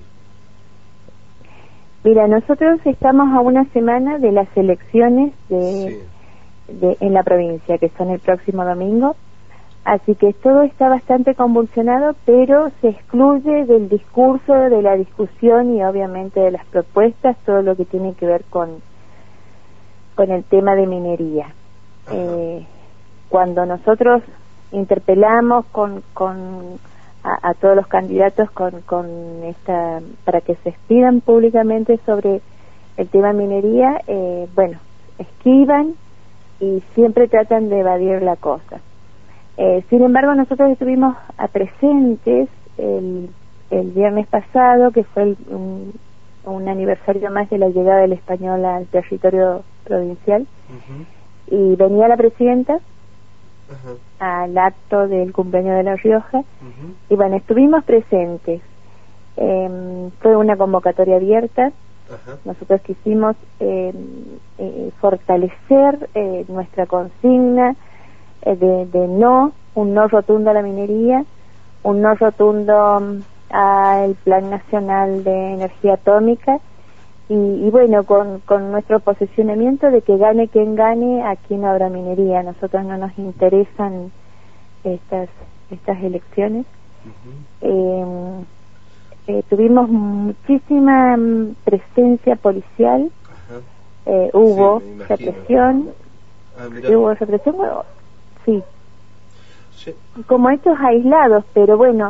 Mira, nosotros estamos a una semana de las elecciones de... Sí. De, en la provincia, que son el próximo domingo, así que todo está bastante convulsionado, pero se excluye del discurso, de la discusión y obviamente de las propuestas todo lo que tiene que ver con con el tema de minería. Eh, cuando nosotros interpelamos con, con a, a todos los candidatos con, con esta para que se expidan públicamente sobre el tema minería, eh, bueno, esquivan y siempre tratan de evadir la cosa. Eh, sin embargo, nosotros estuvimos a presentes el, el viernes pasado, que fue el, un, un aniversario más de la llegada del español al territorio provincial, uh-huh. y venía la presidenta uh-huh. al acto del cumpleaños de La Rioja, uh-huh. y bueno, estuvimos presentes. Eh, fue una convocatoria abierta. Ajá. Nosotros quisimos eh, eh, fortalecer eh, nuestra consigna eh, de, de no, un no rotundo a la minería, un no rotundo um, al Plan Nacional de Energía Atómica y, y bueno, con, con nuestro posicionamiento de que gane quien gane, aquí no habrá minería. A nosotros no nos interesan estas, estas elecciones. Uh-huh. eh, Eh, tuvimos muchísima mm, presencia policial, eh, hubo sí, represión, ah, hubo represión, bueno, sí. sí, como hechos aislados, pero bueno,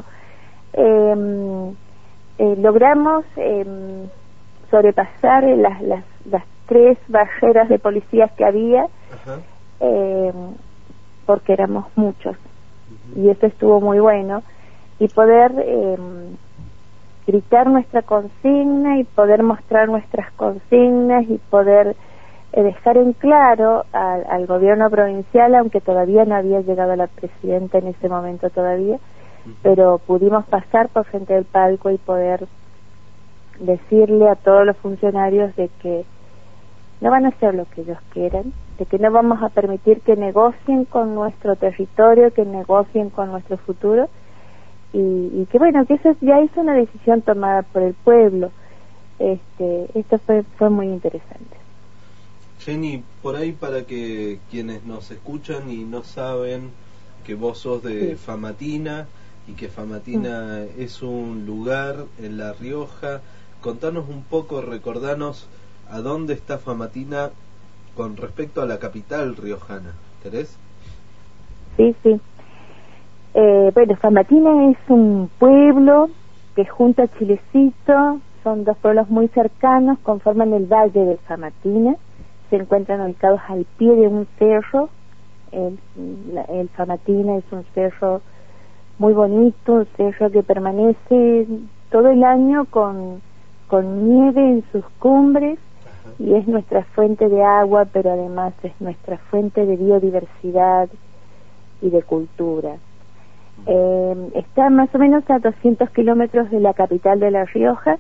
eh, eh, logramos eh, sobrepasar las, las, las tres barreras de policías que había, eh, porque éramos muchos, uh-huh. y eso estuvo muy bueno, y poder... Eh, gritar nuestra consigna y poder mostrar nuestras consignas y poder eh, dejar en claro al, al gobierno provincial, aunque todavía no había llegado la presidenta en ese momento todavía, uh-huh. pero pudimos pasar por frente del palco y poder decirle a todos los funcionarios de que no van a hacer lo que ellos quieran, de que no vamos a permitir que negocien con nuestro territorio, que negocien con nuestro futuro, Y, y que bueno, que eso ya es una decisión tomada por el pueblo. Este, esto fue fue muy interesante. Jenny, por ahí para que quienes nos escuchan y no saben que vos sos de sí. Famatina, y que Famatina mm. es un lugar en La Rioja. Contanos un poco, recordanos a dónde está Famatina con respecto a la capital riojana, ¿querés? Sí, sí. Eh, bueno, Famatina es un pueblo que junto a Chilecito, son dos pueblos muy cercanos, conforman el Valle de Famatina, se encuentran ubicados al pie de un cerro. El, el Famatina es un cerro muy bonito, un cerro que permanece todo el año con, con nieve en sus cumbres. Ajá. Y es nuestra fuente de agua, pero además es nuestra fuente de biodiversidad y de cultura. Eh, está más o menos a doscientos kilómetros de la capital de La Rioja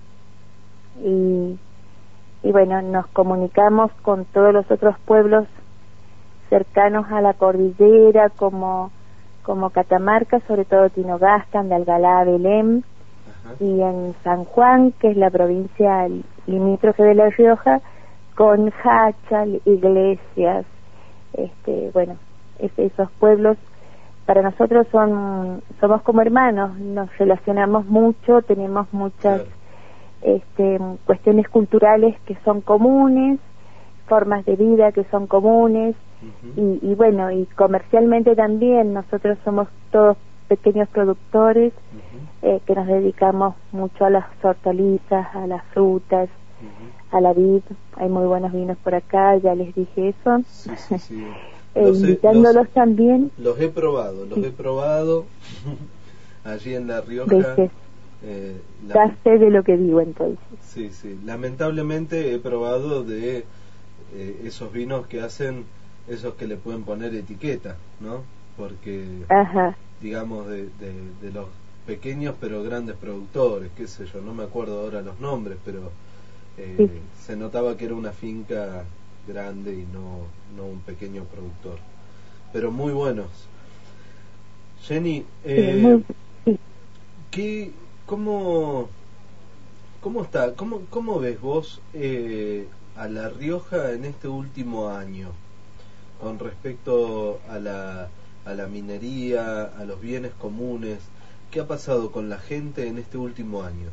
y, y bueno, nos comunicamos con todos los otros pueblos cercanos a la cordillera como, como Catamarca, sobre todo Tinogasta, de Algalá, Belén. Ajá. Y en San Juan, que es la provincia limítrofe de La Rioja, con Hachal, Iglesias, este, bueno, es, esos pueblos para nosotros son somos como hermanos, nos relacionamos mucho, tenemos muchas claro. este, cuestiones culturales que son comunes, formas de vida que son comunes, uh-huh. y, y bueno, y comercialmente también nosotros somos todos pequeños productores, uh-huh. eh, que nos dedicamos mucho a las hortalizas, a las frutas, uh-huh. a la vid. Hay muy buenos vinos por acá, ya les dije eso. Sí, sí, sí. Eh, los invitándolos he, los, también. Los he probado, los sí. he probado allí en La Rioja. Eh, la... Ya sé de lo que digo entonces. Sí, sí. Lamentablemente he probado de eh, esos vinos que hacen, esos que le pueden poner etiqueta, ¿no? Porque, Ajá. digamos, de, de, de los pequeños pero grandes productores, qué sé yo, no me acuerdo ahora los nombres, pero eh, sí. se notaba que era una finca grande y no, no un pequeño productor, pero muy buenos. Jenny, eh, sí, muy... sí. ¿qué, cómo, cómo está, cómo, cómo ves vos eh, a La Rioja en este último año con respecto a la, a la minería, a los bienes comunes? ¿Qué ha pasado con la gente en este último año?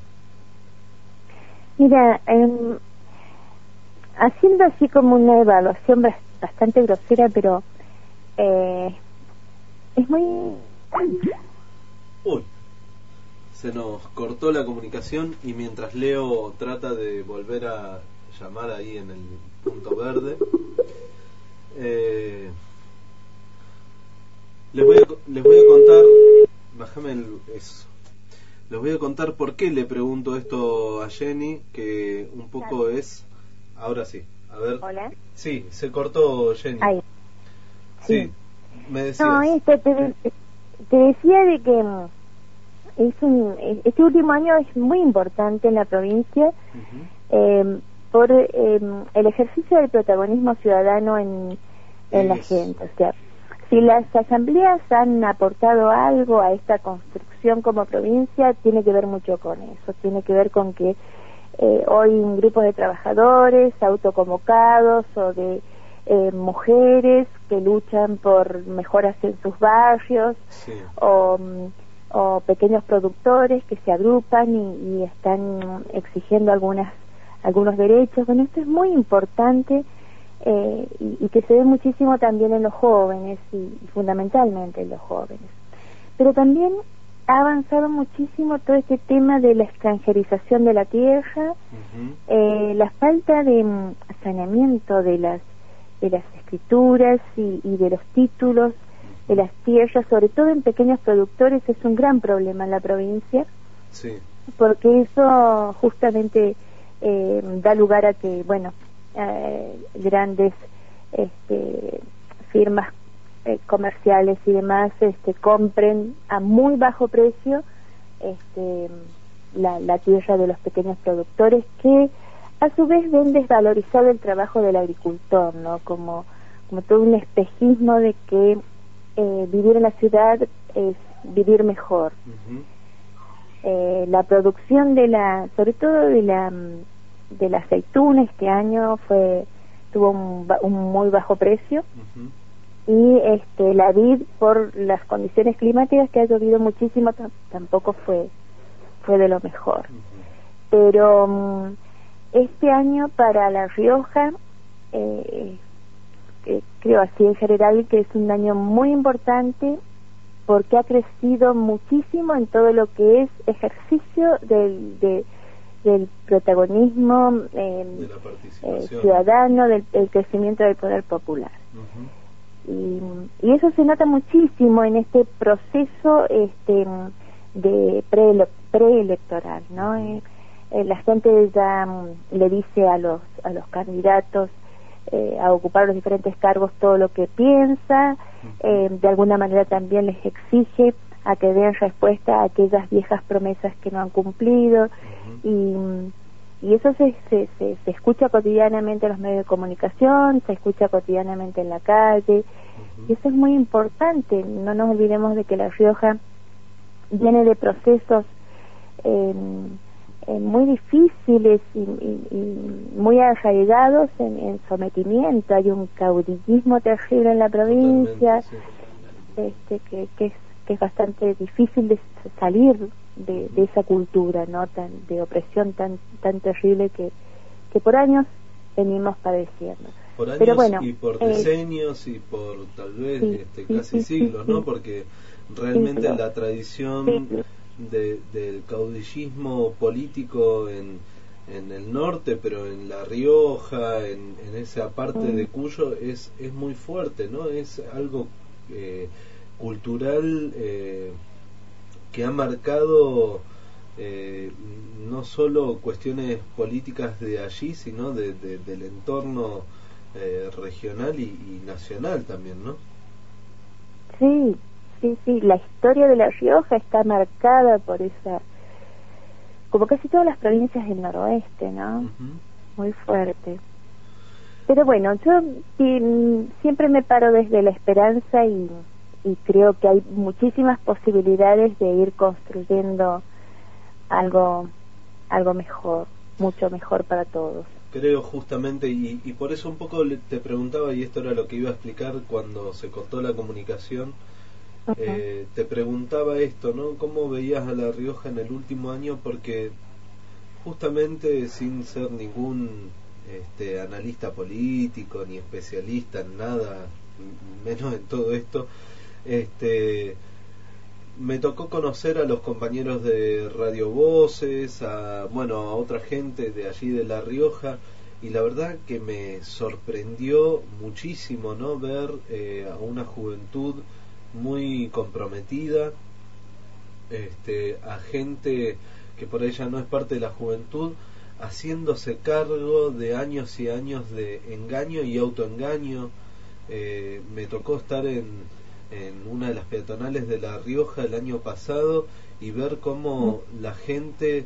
Mira, eh, haciendo así como una evaluación bastante grosera, pero eh, es muy... Uy, se nos cortó la comunicación y mientras Leo trata de volver a llamar ahí en el punto verde, eh, les voy a, les voy a contar, bájame el, eso. Les voy a contar por qué le pregunto esto a Jenny, que un poco claro. es... Ahora sí, a ver. Hola. Sí, se cortó Jenny. Ahí. Sí, sí. Me decías. No, este, te, te decía de que es un, este último año es muy importante en la provincia uh-huh. eh, por eh, el ejercicio del protagonismo ciudadano en, en la gente. O sea, si las asambleas han aportado algo a esta construcción como provincia, tiene que ver mucho con eso, tiene que ver con que eh, hoy un grupo de trabajadores autoconvocados o de eh, mujeres que luchan por mejoras en sus barrios, sí. o, o pequeños productores que se agrupan y, y están exigiendo algunas algunos derechos. Bueno, esto es muy importante. Eh, y, y que se ve muchísimo también en los jóvenes y, y fundamentalmente en los jóvenes, pero también ha avanzado muchísimo todo este tema de la extranjerización de la tierra, uh-huh. eh, la falta de um, saneamiento de las de las escrituras y, y de los títulos uh-huh. de las tierras, sobre todo en pequeños productores, es un gran problema en la provincia, sí. porque eso justamente eh, da lugar a que, bueno, Eh, grandes este, firmas eh, comerciales y demás este, compren a muy bajo precio este, la, la tierra de los pequeños productores, que a su vez ven desvalorizado el trabajo del agricultor, ¿no? Como, como todo un espejismo de que eh, vivir en la ciudad es vivir mejor. Uh-huh. Eh, la producción de la, sobre todo de la de la aceituna este año fue tuvo un, un muy bajo precio, uh-huh. y este la vid, por las condiciones climáticas, que ha llovido muchísimo, t- tampoco fue fue de lo mejor. Pero um, este año para La Rioja, eh, eh, creo así en general que es un año muy importante, porque ha crecido muchísimo en todo lo que es ejercicio del, de, del protagonismo eh, de la eh, ciudadano, del, del crecimiento del poder popular. Uh-huh. y, y eso se nota muchísimo en este proceso este de pre preelectoral, ¿no? Uh-huh. eh, eh, la gente ya um, le dice a los a los candidatos eh, a ocupar los diferentes cargos todo lo que piensa. Eh, de alguna manera también les exige a que den respuesta a aquellas viejas promesas que no han cumplido. Uh-huh. y, y eso se, se, se, se escucha cotidianamente en los medios de comunicación, se escucha cotidianamente en la calle. Uh-huh. Y eso es muy importante. No nos olvidemos de que La Rioja viene de procesos eh, eh, muy difíciles y, y, y muy arraigados en, en sometimiento. Hay un caudillismo terrible en la provincia, sí. este, que, que, es, que es bastante difícil de salir de, de esa cultura, ¿no? Tan, de opresión tan tan terrible que, que por años venimos padeciendo. Por años. Pero bueno, y por eh, decenios y por tal vez sí, este, sí, casi sí, siglos, sí, ¿no? sí. Porque realmente sí, la tradición sí. de, del caudillismo político en, en el norte, pero en La Rioja, en, en esa parte mm. de Cuyo, es, es muy fuerte, ¿no? Es algo eh, cultural eh, que ha marcado eh, no solo cuestiones políticas de allí, sino de, de, del entorno eh, regional y, y nacional también, ¿no? Sí, sí, sí, la historia de La Rioja está marcada por esa, como casi todas las provincias del noroeste, ¿no? Uh-huh. Muy fuerte. Pero bueno, yo sí, siempre me paro desde la esperanza y, y creo que hay muchísimas posibilidades de ir construyendo algo, algo mejor, mucho mejor para todos. Creo justamente, y, y por eso un poco te preguntaba, y esto era lo que iba a explicar cuando se cortó la comunicación, uh-huh. eh, te preguntaba esto, ¿no? ¿Cómo veías a La Rioja en el último año? Porque justamente, sin ser ningún este, analista político ni especialista en nada, menos en todo esto, este me tocó conocer a los compañeros de Radio Voces, a bueno a otra gente de allí de La Rioja, y la verdad que me sorprendió muchísimo, ¿no? Ver eh, a una juventud muy comprometida, este, a gente que por ella no es parte de la juventud, haciéndose cargo de años y años de engaño y autoengaño. Eh, me tocó estar en en una de las peatonales de La Rioja el año pasado y ver cómo la gente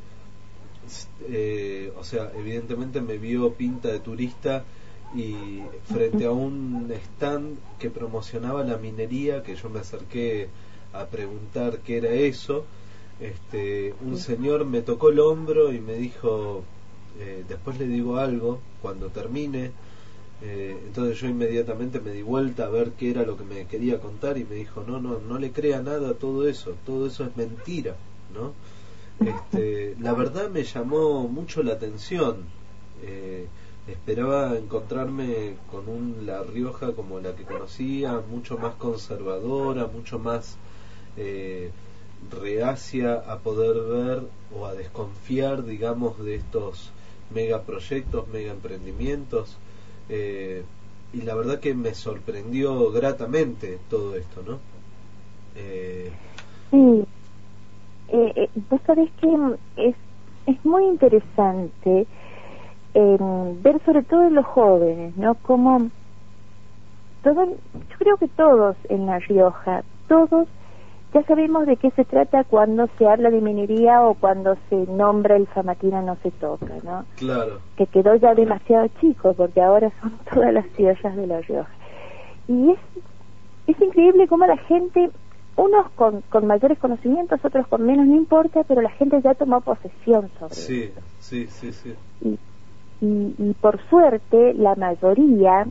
eh, o sea, evidentemente me vio pinta de turista, y frente a un stand que promocionaba la minería, que yo me acerqué a preguntar qué era eso, este un señor me tocó el hombro y me dijo eh, después le digo algo cuando termine. Eh, entonces yo inmediatamente me di vuelta a ver qué era lo que me quería contar, y me dijo no, no, no le crea nada a todo eso, todo eso es mentira, ¿no? Este, la verdad me llamó mucho la atención. eh, esperaba encontrarme con un La Rioja como la que conocía, mucho más conservadora, mucho más eh, reacia a poder ver o a desconfiar, digamos, de estos megaproyectos, mega emprendimientos. Eh, y la verdad que me sorprendió gratamente todo esto, ¿no? Eh... Sí, eh, eh, vos sabés que es, es muy interesante eh, ver sobre todo en los jóvenes, ¿no? Como todo, yo creo que todos en La Rioja, todos ya sabemos de qué se trata cuando se habla de minería o cuando se nombra el Famatina no se toca, ¿no? Claro. Que quedó ya demasiado chico, porque ahora son todas las tierras de La Rioja. Y es, es increíble cómo la gente, unos con, con mayores conocimientos, otros con menos, no importa, pero la gente ya tomó posesión sobre sí, eso. Sí, sí, sí. Y, y, y por suerte, la mayoría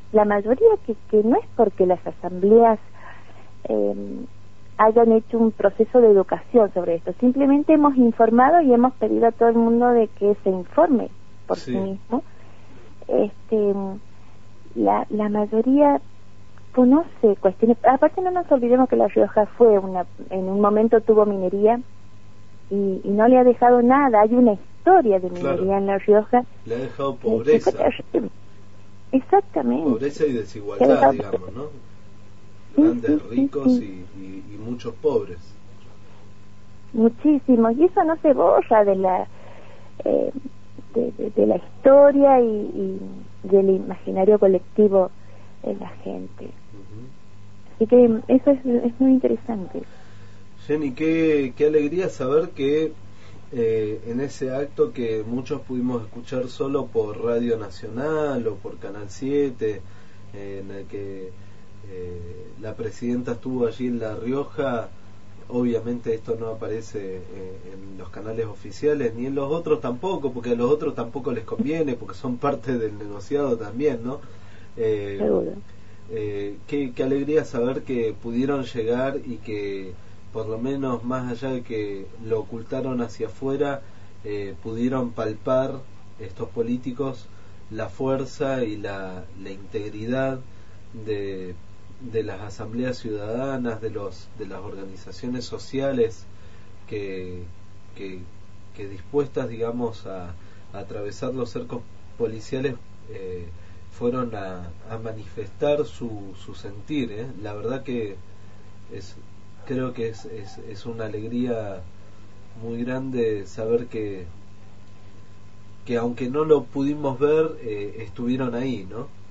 la mayoría que, que no es porque las asambleas eh, hayan hecho un proceso de educación sobre esto, simplemente hemos informado y hemos pedido a todo el mundo de que se informe por sí, sí mismo. Este, la, la mayoría conoce cuestiones, aparte no nos olvidemos que La Rioja fue una, en un momento tuvo minería y, y no le ha dejado nada, hay una historia de minería, claro, en La Rioja. Le ha dejado pobreza. Exactamente. Pobreza y desigualdad, digamos, ¿no? Grandes sí, sí, ricos sí, sí. Y, y, y muchos pobres. Muchísimos, y eso no se borra de la eh, de, de, de la historia y, y del imaginario colectivo de la gente. Uh-huh. Así que eso es, es muy interesante. Jenny, qué, qué alegría saber que eh, en ese acto que muchos pudimos escuchar solo por Radio Nacional o por Canal siete, eh, en el que eh, la presidenta estuvo allí en La Rioja. Obviamente esto no aparece eh, en los canales oficiales ni en los otros tampoco, porque a los otros tampoco les conviene, porque son parte del negociado también, ¿no? Eh, Seguro. Eh, qué, qué alegría saber que pudieron llegar y que por lo menos, más allá de que lo ocultaron hacia afuera, eh, pudieron palpar estos políticos la fuerza y la, la integridad de de las asambleas ciudadanas, de los de las organizaciones sociales que que, que dispuestas, digamos, a, a atravesar los cercos policiales eh, fueron a, a manifestar su, su sentir, ¿eh? La verdad que es creo que es, es, es una alegría muy grande saber que que aunque no lo pudimos ver, eh, estuvieron ahí, ¿no?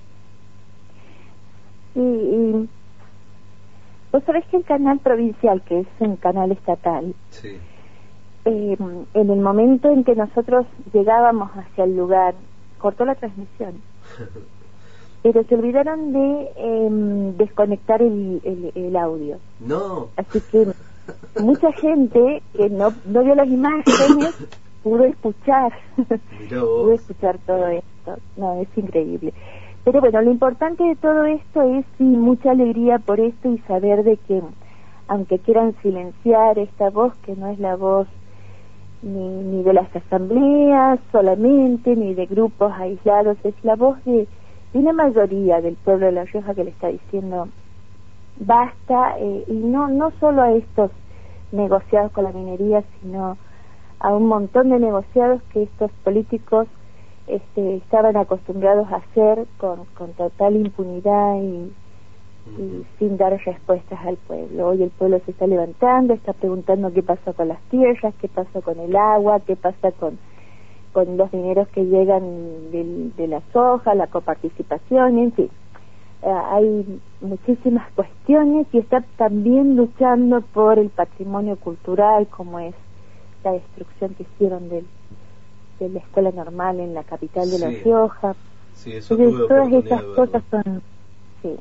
Y, y vos sabés que el canal provincial, que es un canal estatal, sí, eh, en el momento en que nosotros llegábamos hacia el lugar, cortó la transmisión. Pero se olvidaron de eh, desconectar el, el, el audio. No. Así que mucha gente que no, no vio las imágenes pudo escuchar, pudo escuchar todo esto. No, es increíble. Pero bueno, lo importante de todo esto es sí, mucha alegría por esto y saber de que aunque quieran silenciar esta voz, que no es la voz ni, ni de las asambleas solamente, ni de grupos aislados, es la voz de, de una mayoría del pueblo de La Rioja que le está diciendo basta, eh, y no, no solo a estos negociados con la minería, sino a un montón de negociados que estos políticos Este, estaban acostumbrados a hacer con, con total impunidad y, uh-huh. y sin dar respuestas al pueblo. Hoy el pueblo se está levantando, está preguntando qué pasa con las tierras, qué pasa con el agua, qué pasa con, con los dineros que llegan de, de la soja, la coparticipación, en fin. Uh, hay muchísimas cuestiones y está también luchando por el patrimonio cultural, como es la destrucción que hicieron del de la escuela normal en la capital de sí. La Rioja. Sí, eso Entonces, todas estas cosas son sí.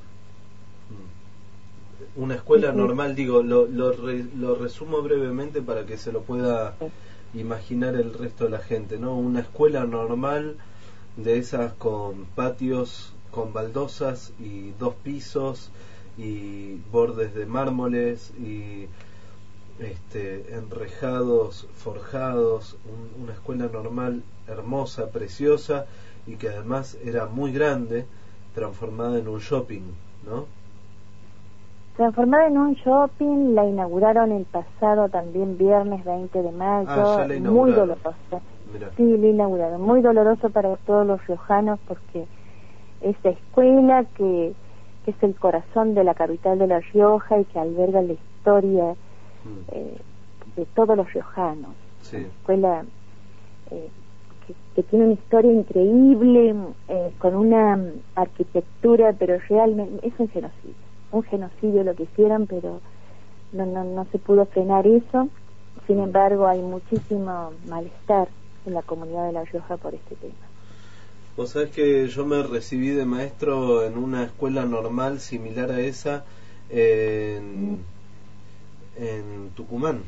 Una escuela sí, normal, sí. digo, lo, lo, re, lo resumo brevemente para que se lo pueda sí. imaginar el resto de la gente, ¿no? Una escuela normal de esas con patios, con baldosas y dos pisos y bordes de mármoles y este enrejados, forjados, un, una escuela normal hermosa, preciosa y que además era muy grande, transformada en un shopping, ¿no? Transformada en un shopping, la inauguraron el pasado también viernes veinte de mayo, ah, ya la muy doloroso. Mirá. Sí, la inauguraron, muy doloroso para todos los riojanos porque esa escuela que, que es el corazón de la capital de La Rioja y que alberga la historia Eh, de todos los riojanos, sí. Una escuela eh, que, que tiene una historia increíble, eh, con una arquitectura, pero realmente es un genocidio, un genocidio lo que hicieron, pero no, no, no se pudo frenar eso. Sin embargo, hay muchísimo malestar en la comunidad de La Rioja por este tema. Vos sabés que yo me recibí de maestro en una escuela normal similar a esa en... Mm. en Tucumán,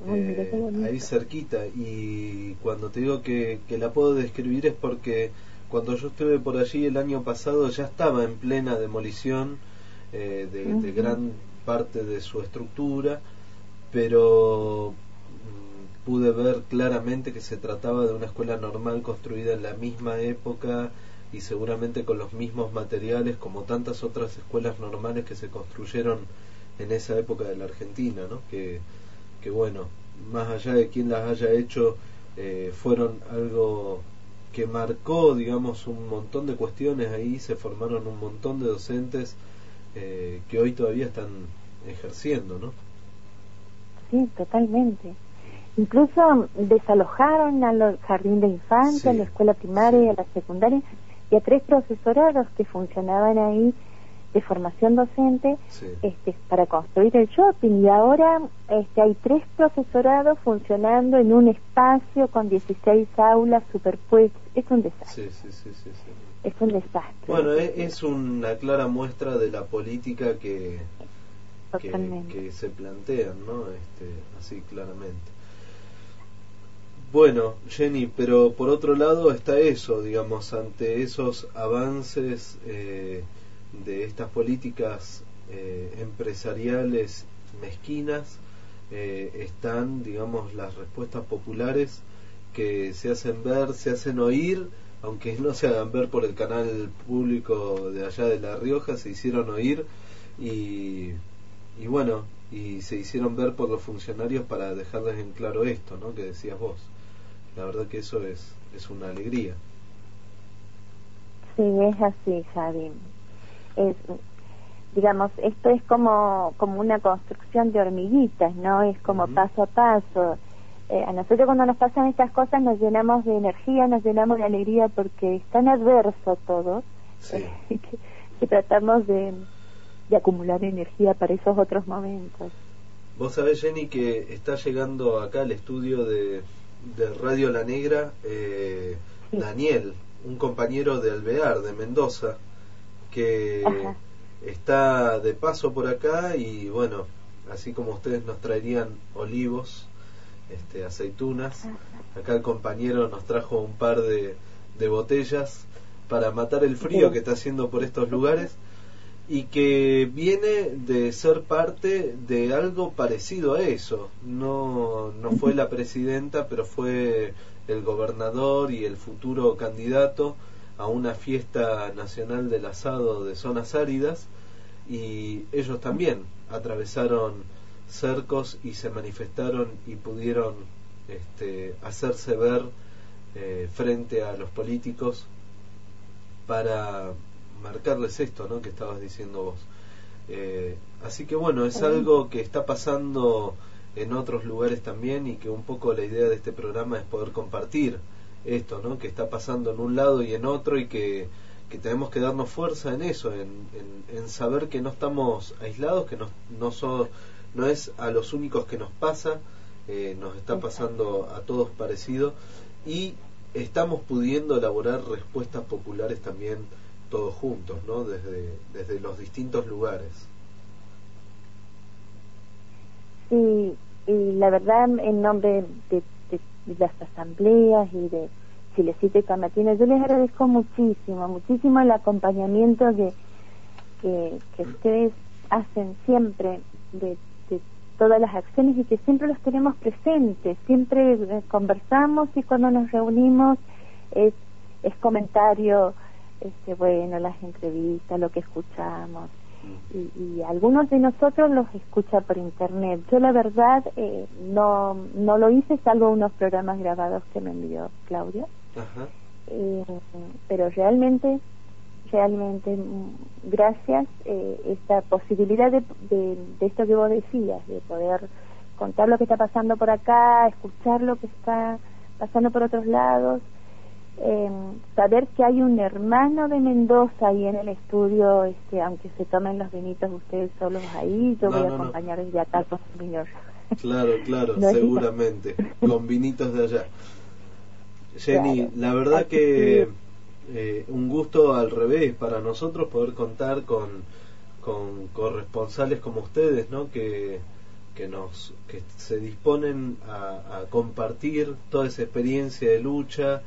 eh, ahí cerquita, y cuando te digo que, que la puedo describir es porque cuando yo estuve por allí el año pasado ya estaba en plena demolición eh, de, uh-huh. de gran parte de su estructura, pero mm, pude ver claramente que se trataba de una escuela normal construida en la misma época y seguramente con los mismos materiales como tantas otras escuelas normales que se construyeron en esa época de la Argentina, ¿no? Que, que bueno, más allá de quién las haya hecho, eh, fueron algo que marcó, digamos, un montón de cuestiones ahí, se formaron un montón de docentes eh, que hoy todavía están ejerciendo, ¿no? Sí, totalmente. Incluso desalojaron al jardín de infantes, sí, a la escuela primaria sí. y a la secundaria, y a tres profesorados que funcionaban ahí de formación docente sí. este, para construir el shopping, y ahora este, hay tres profesorados funcionando en un espacio con dieciséis aulas superpuestas. Es un desastre. Sí, sí, sí, sí, sí. Es un desastre. Bueno, es, es una clara muestra de la política que, que, que se plantean, ¿no? Este, así claramente. Bueno, Jenny, pero por otro lado está eso, digamos, ante esos avances eh, de estas políticas eh, empresariales mezquinas, eh, están, digamos, las respuestas populares que se hacen ver, se hacen oír, aunque no se hagan ver por el canal público de allá de La Rioja, se hicieron oír y, y bueno, y se hicieron ver por los funcionarios para dejarles en claro esto, ¿no? Que decías vos. La verdad que eso es, es una alegría. Sí, es así, Javi. Es, digamos, esto es como, como una construcción de hormiguitas, ¿no? Es como uh-huh. paso a paso. Eh, a nosotros cuando nos pasan estas cosas nos llenamos de energía, nos llenamos de alegría porque es tan adverso todo sí. eh, que, que tratamos de, de acumular energía para esos otros momentos. Vos sabés, Jenny, que está llegando acá al estudio de... de Radio La Negra, eh, sí. Daniel, un compañero de Alvear, de Mendoza, que Ajá. está de paso por acá y bueno, así como ustedes nos traerían olivos, este, aceitunas, Ajá. acá el compañero nos trajo un par de, de botellas para matar el frío sí. que está haciendo por estos lugares, y que viene de ser parte de algo parecido a eso. No, no fue la presidenta, pero fue el gobernador y el futuro candidato a una fiesta nacional del asado de zonas áridas, y ellos también atravesaron cercos y se manifestaron y pudieron este, hacerse ver eh, frente a los políticos para marcarles esto, ¿no? Que estabas diciendo vos. Eh, así que bueno, es algo que está pasando en otros lugares también, y que un poco la idea de este programa es poder compartir esto, ¿no? Que está pasando en un lado y en otro, y que, que tenemos que darnos fuerza en eso, en, en, en saber que no estamos aislados, que no, no, so, no es a los únicos que nos pasa, eh, nos está pasando a todos parecido, y estamos pudiendo elaborar respuestas populares también todos juntos, ¿no? Desde, desde los distintos lugares. Sí, y la verdad, en nombre de, de, de las asambleas y de Chilecito y Camatina, yo les agradezco muchísimo, muchísimo el acompañamiento que, que, que ustedes hacen siempre de, de todas las acciones, y que siempre los tenemos presentes, siempre eh, conversamos, y cuando nos reunimos es, es comentario. Este, bueno, las entrevistas, lo que escuchamos, y, y algunos de nosotros los escucha por internet. Yo la verdad eh, no no lo hice, salvo unos programas grabados que me envió Claudia. Ajá. Eh, pero realmente realmente gracias eh, esta posibilidad de, de, de esto que vos decías, de poder contar lo que está pasando por acá, escuchar lo que está pasando por otros lados. Eh, saber que hay un hermano de Mendoza ahí en el estudio, este, aunque se tomen los vinitos ustedes solos ahí, yo no, voy a no, acompañar no. desde acá con su señor. Claro, claro, no seguramente, con vinitos de allá. Jenny, claro. La verdad Así que eh, un gusto al revés para nosotros poder contar con, con corresponsales como ustedes, ¿no? Que que nos que se disponen a, a compartir toda esa experiencia de lucha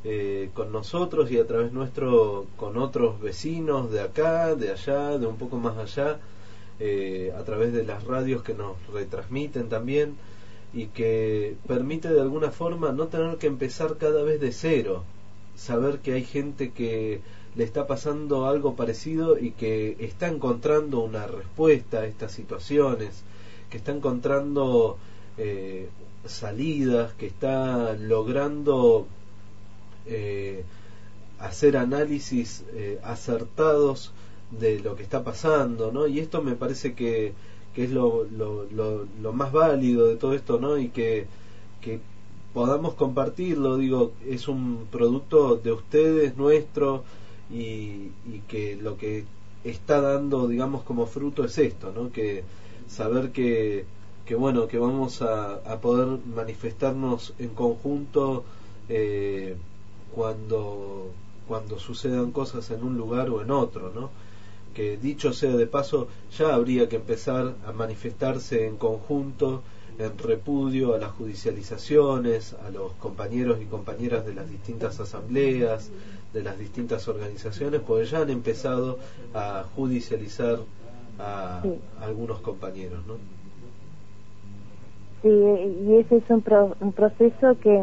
eh, con nosotros y a través nuestro con otros vecinos de acá, de allá, de un poco más allá, eh, a través de las radios que nos retransmiten también, y que permite de alguna forma no tener que empezar cada vez de cero, saber que hay gente que le está pasando algo parecido y que está encontrando una respuesta a estas situaciones, que está encontrando eh, salidas, que está logrando eh, hacer análisis eh, acertados de lo que está pasando, ¿no? Y esto me parece que, que es lo, lo, lo, lo más válido de todo esto, ¿no? Y que, que podamos compartirlo, digo, es un producto de ustedes, nuestro, y, y que lo que está dando, digamos, como fruto es esto, ¿no? Que saber que, que bueno, que vamos a, a poder manifestarnos en conjunto eh, cuando cuando sucedan cosas en un lugar o en otro, ¿no? Que dicho sea de paso, ya habría que empezar a manifestarse en conjunto en repudio a las judicializaciones, a los compañeros y compañeras de las distintas asambleas, de las distintas organizaciones, porque ya han empezado a judicializar a, sí. a algunos compañeros, ¿no? Sí, y ese es un, pro, un proceso que,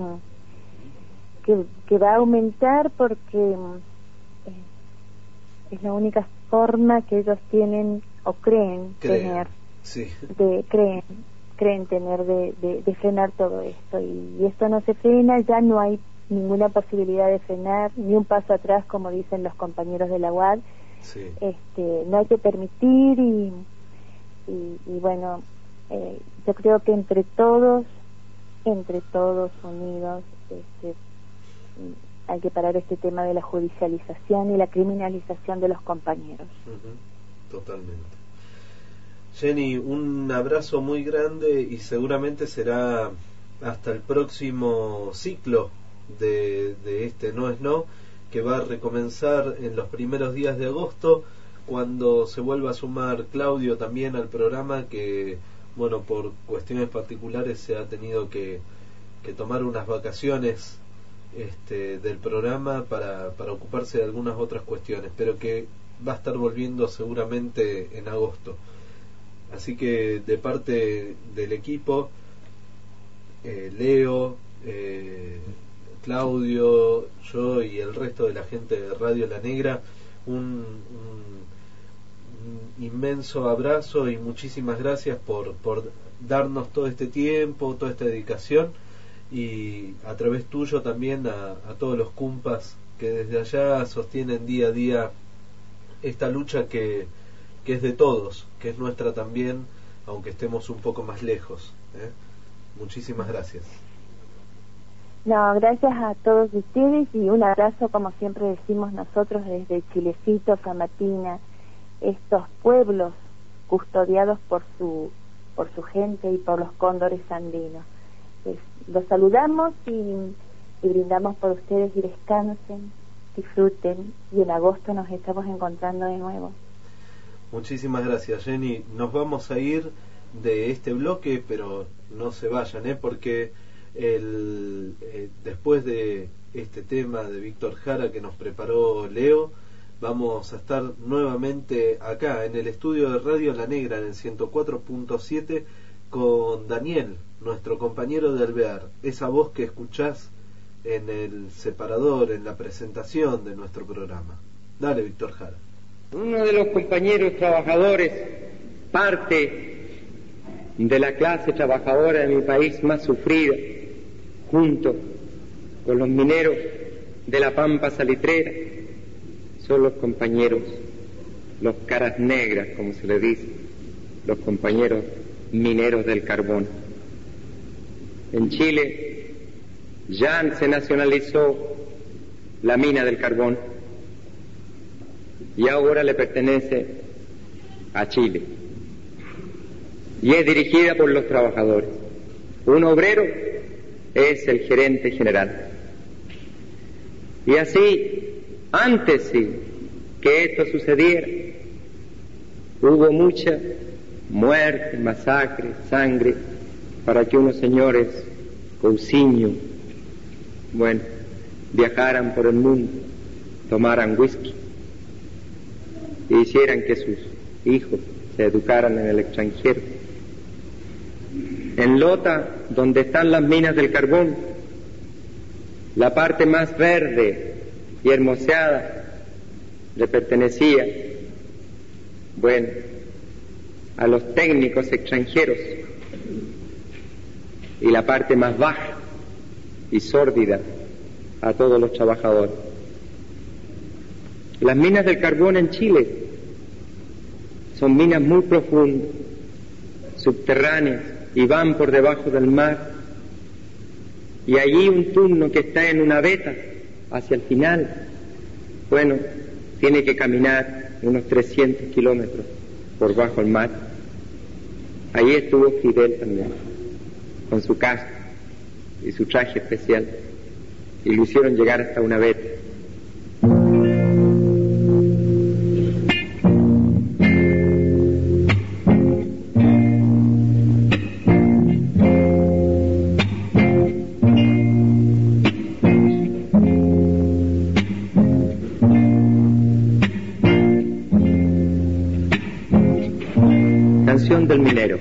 que que va a aumentar porque eh, es la única forma que ellos tienen o creen, creen tener, sí. de creen creen tener de, de, de frenar todo esto, y, y esto no se frena, ya no hay ninguna posibilidad de frenar, ni un paso atrás, como dicen los compañeros de la U A D. Sí. Este, no hay que permitir y, y, y bueno, eh, yo creo que entre todos, entre todos unidos, este, hay que parar este tema de la judicialización y la criminalización de los compañeros. Uh-huh. Totalmente. Jenny, un abrazo muy grande y seguramente será hasta el próximo ciclo de, de este No es No, que va a recomenzar en los primeros días de agosto, cuando se vuelva a sumar Claudio también al programa, que bueno, por cuestiones particulares se ha tenido que, que tomar unas vacaciones este, del programa para, para ocuparse de algunas otras cuestiones, pero que va a estar volviendo seguramente en agosto. Así que de parte del equipo, eh, Leo, eh, Claudio, yo y el resto de la gente de Radio La Negra, un, un, un inmenso abrazo y muchísimas gracias por, por darnos todo este tiempo, toda esta dedicación, y a través tuyo también a, a todos los cumpas que desde allá sostienen día a día esta lucha que, que es de todos, que es nuestra también, aunque estemos un poco más lejos, ¿eh? Muchísimas gracias. No, gracias a todos ustedes y un abrazo, como siempre decimos nosotros, desde Chilecito, Famatina, estos pueblos custodiados por su por su gente y por los cóndores andinos. Pues, los saludamos y, y brindamos por ustedes y descansen, disfruten, y en agosto nos estamos encontrando de nuevo. Muchísimas gracias, Jenny. Nos vamos a ir de este bloque, pero no se vayan, ¿eh? Porque el, eh, después de este tema de Víctor Jara que nos preparó Leo, vamos a estar nuevamente acá en el estudio de Radio La Negra en el ciento cuatro punto siete con Daniel, nuestro compañero de Alvear, esa voz que escuchás en el separador, en la presentación de nuestro programa. Dale, Víctor Jara. Uno de los compañeros trabajadores, parte de la clase trabajadora de mi país más sufrida, junto con los mineros de la Pampa Salitrera, son los compañeros, los caras negras, como se le dice, los compañeros mineros del carbón. En Chile ya se nacionalizó la mina del carbón y ahora le pertenece a Chile y es dirigida por los trabajadores. Un obrero es el gerente general. Y así, antes sí, que esto sucediera, hubo mucha muerte, masacre, sangre, para que unos señores, Cousiño, bueno, viajaran por el mundo, tomaran whisky y hicieran que sus hijos se educaran en el extranjero. En Lota, donde están las minas del carbón, la parte más verde y hermoseada le pertenecía, bueno, a los técnicos extranjeros, y la parte más baja y sórdida a todos los trabajadores. Las minas del carbón en Chile son minas muy profundas, subterráneas, y van por debajo del mar, y allí un turno que está en una veta hacia el final, bueno, tiene que caminar unos trescientos kilómetros por bajo el mar. Allí estuvo Fidel también, con su casco y su traje especial, y lo hicieron llegar hasta una veta. Canción del minero.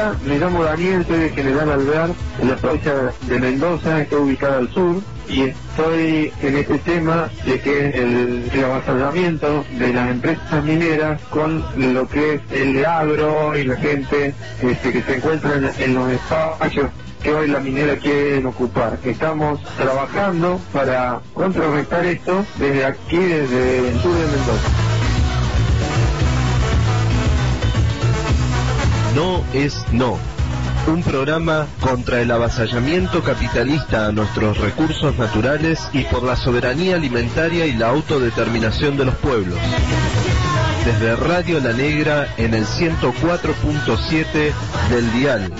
Hola, me llamo Daniel, soy de General Alvear, en la provincia de Mendoza, estoy ubicada al sur, y estoy en este tema de que el, el avasallamiento de las empresas mineras con lo que es el agro y la gente este, que se encuentra en, en los espacios que hoy la minera quiere ocupar. Estamos trabajando para contrarrestar esto desde aquí, desde el sur de Mendoza. No es no. Un programa contra el avasallamiento capitalista a nuestros recursos naturales y por la soberanía alimentaria y la autodeterminación de los pueblos. Desde Radio La Negra en el ciento cuatro punto siete del dial.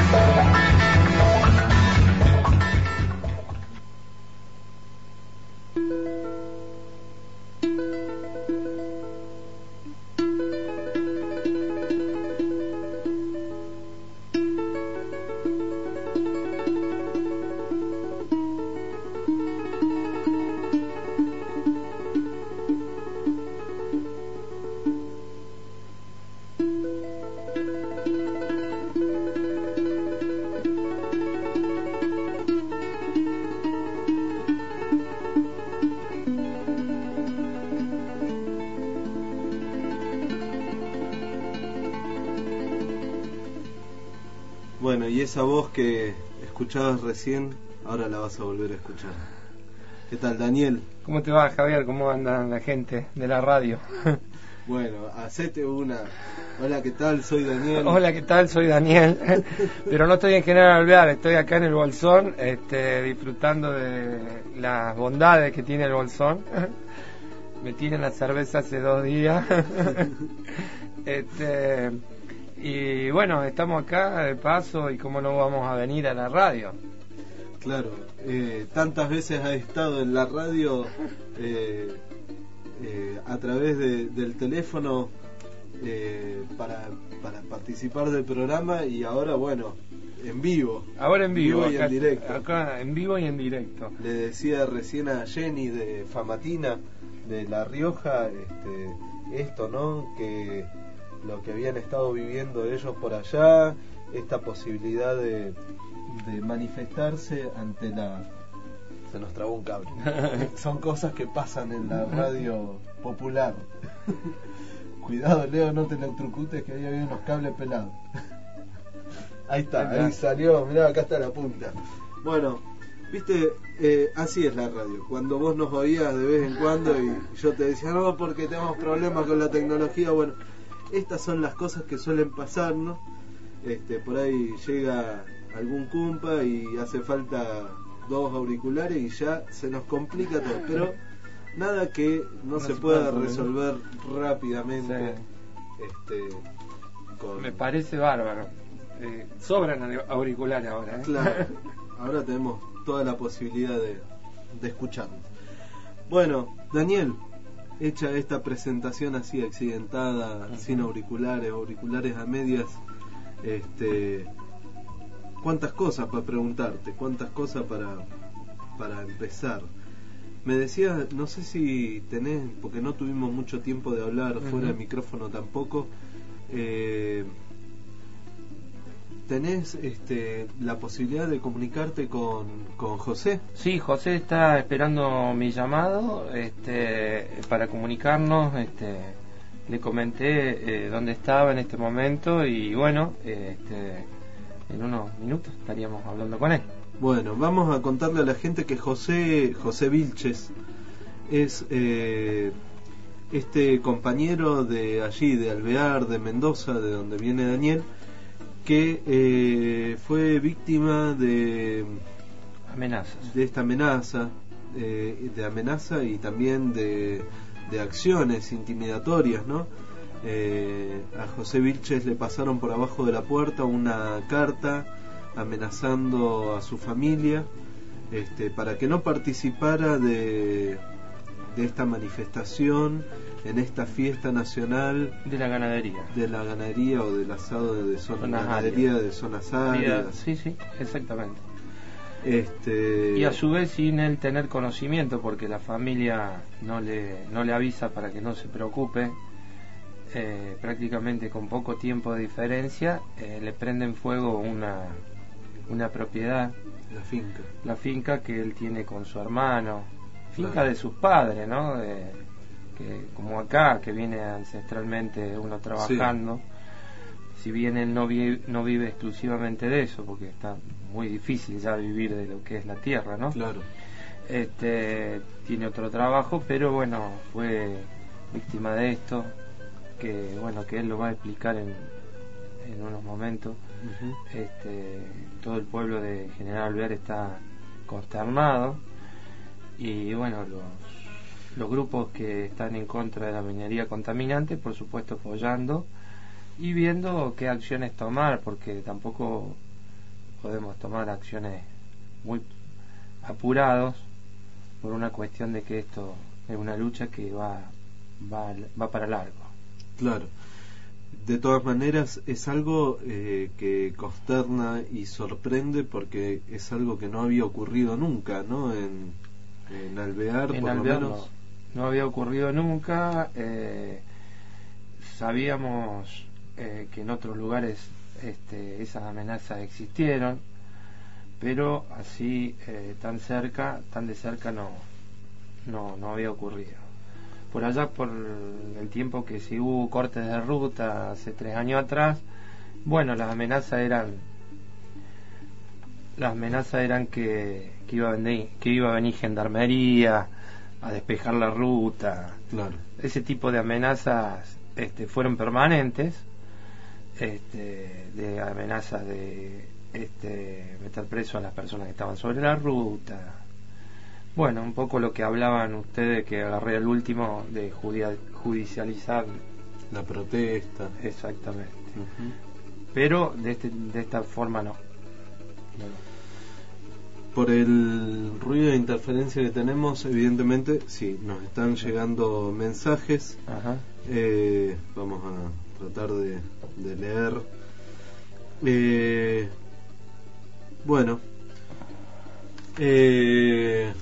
Bueno, y esa voz que escuchabas recién, ahora la vas a volver a escuchar. ¿Qué tal, Daniel? ¿Cómo te va, Javier? ¿Cómo anda la gente de la radio? Bueno, hacete una. Hola, ¿qué tal? Soy Daniel. Hola, ¿qué tal? Soy Daniel. Pero no estoy en General Alvear, estoy acá en el Bolsón, este, disfrutando de las bondades que tiene el Bolsón. Me tienen la cerveza hace dos días. este... Y bueno, estamos acá de paso y cómo no vamos a venir a la radio. Claro, eh, tantas veces has estado en la radio eh, eh, a través de, del teléfono eh, para, para participar del programa y ahora, bueno, en vivo. Ahora en vivo, vivo y acá, en directo. Acá en vivo y en directo. Le decía recién a Jenny de Famatina, de La Rioja, este, esto, ¿no? Que lo que habían estado viviendo ellos por allá, esta posibilidad de, de manifestarse ante la... Se nos trabó un cable. Son cosas que pasan en la radio popular. Cuidado, Leo, no te electrocutes, que ahí había unos cables pelados. Ahí está, ahí salió, mirá, acá está la punta. Bueno, viste, eh, así es la radio. Cuando vos nos oías de vez en cuando y yo te decía, no, porque tenemos problemas con la tecnología, bueno... Estas son las cosas que suelen pasar, ¿no? Este, por ahí llega algún cumpa y hace falta dos auriculares y ya se nos complica todo. Pero nada que no, no se, se pueda resolver rápidamente. Sí. Este, con... Me parece bárbaro. Eh, sobran auriculares ahora, ¿eh? Claro. Ahora tenemos toda la posibilidad de, de escucharnos. Bueno, Daniel, hecha esta presentación así accidentada, uh-huh. sin auriculares, auriculares a medias, este, cuántas cosas para preguntarte, cuántas cosas para, para empezar. Me decías, no sé si tenés, porque no tuvimos mucho tiempo de hablar, uh-huh. fuera del micrófono tampoco, eh, ¿tenés este, la posibilidad de comunicarte con, con José? Sí, José está esperando mi llamado este, para comunicarnos. Este, le comenté eh, dónde estaba en este momento y bueno, este, en unos minutos estaríamos hablando con él. Bueno, vamos a contarle a la gente que José, José Vilches es eh, este compañero de allí, de Alvear, de Mendoza, de donde viene Daniel, que eh, fue víctima de amenazas, de esta amenaza, eh, de amenaza y también de, de acciones intimidatorias, ¿no? Eh, a José Vilches le pasaron por abajo de la puerta una carta amenazando a su familia, este, para que no participara de, de esta manifestación en esta fiesta nacional de la ganadería de la ganadería o del asado de, de zona ganadería de zonas áridas. Sí, sí, exactamente. Este... Y a su vez sin él tener conocimiento, porque la familia no le no le avisa para que no se preocupe. eh, prácticamente con poco tiempo de diferencia, eh, le prenden fuego una, una propiedad, la finca, la finca que él tiene con su hermano, finca claro. de sus padres, ¿no? De, que, como acá, que viene ancestralmente uno trabajando, sí. Si bien él no vive, no vive exclusivamente de eso, porque está muy difícil ya vivir de lo que es la tierra, ¿no? Claro. Este, tiene otro trabajo, pero bueno, fue víctima de esto, que bueno, que él lo va a explicar en, en unos momentos. Uh-huh. Este, todo el pueblo de General Alvear está consternado, y bueno, los, los grupos que están en contra de la minería contaminante, por supuesto apoyando y viendo qué acciones tomar, porque tampoco podemos tomar acciones muy apurados por una cuestión de que esto es una lucha que va va, va para largo. Claro. De todas maneras es algo eh, que consterna y sorprende, porque es algo que no había ocurrido nunca, ¿no? En, en Alvear, en por Alvear lo menos. No, no había ocurrido nunca. Eh, sabíamos eh, que en otros lugares este, esas amenazas existieron, pero así eh, tan cerca, tan de cerca no, no, no había ocurrido. Por allá, por el tiempo que si hubo cortes de ruta hace tres años atrás, bueno, las amenazas eran, las amenazas eran que, que iba a venir, que iba a venir gendarmería a despejar la ruta. Claro. Ese tipo de amenazas este, fueron permanentes, este, de amenazas de este, meter preso a las personas que estaban sobre la ruta. Bueno, un poco lo que hablaban ustedes, que agarré al último, de judia, judicializar la protesta. Exactamente. Uh-huh. Pero de, este, de esta forma no. no. Por el ruido de interferencia que tenemos, evidentemente, sí, nos están llegando mensajes. Ajá. Eh, vamos a tratar de, de leer. Eh, bueno. Eh,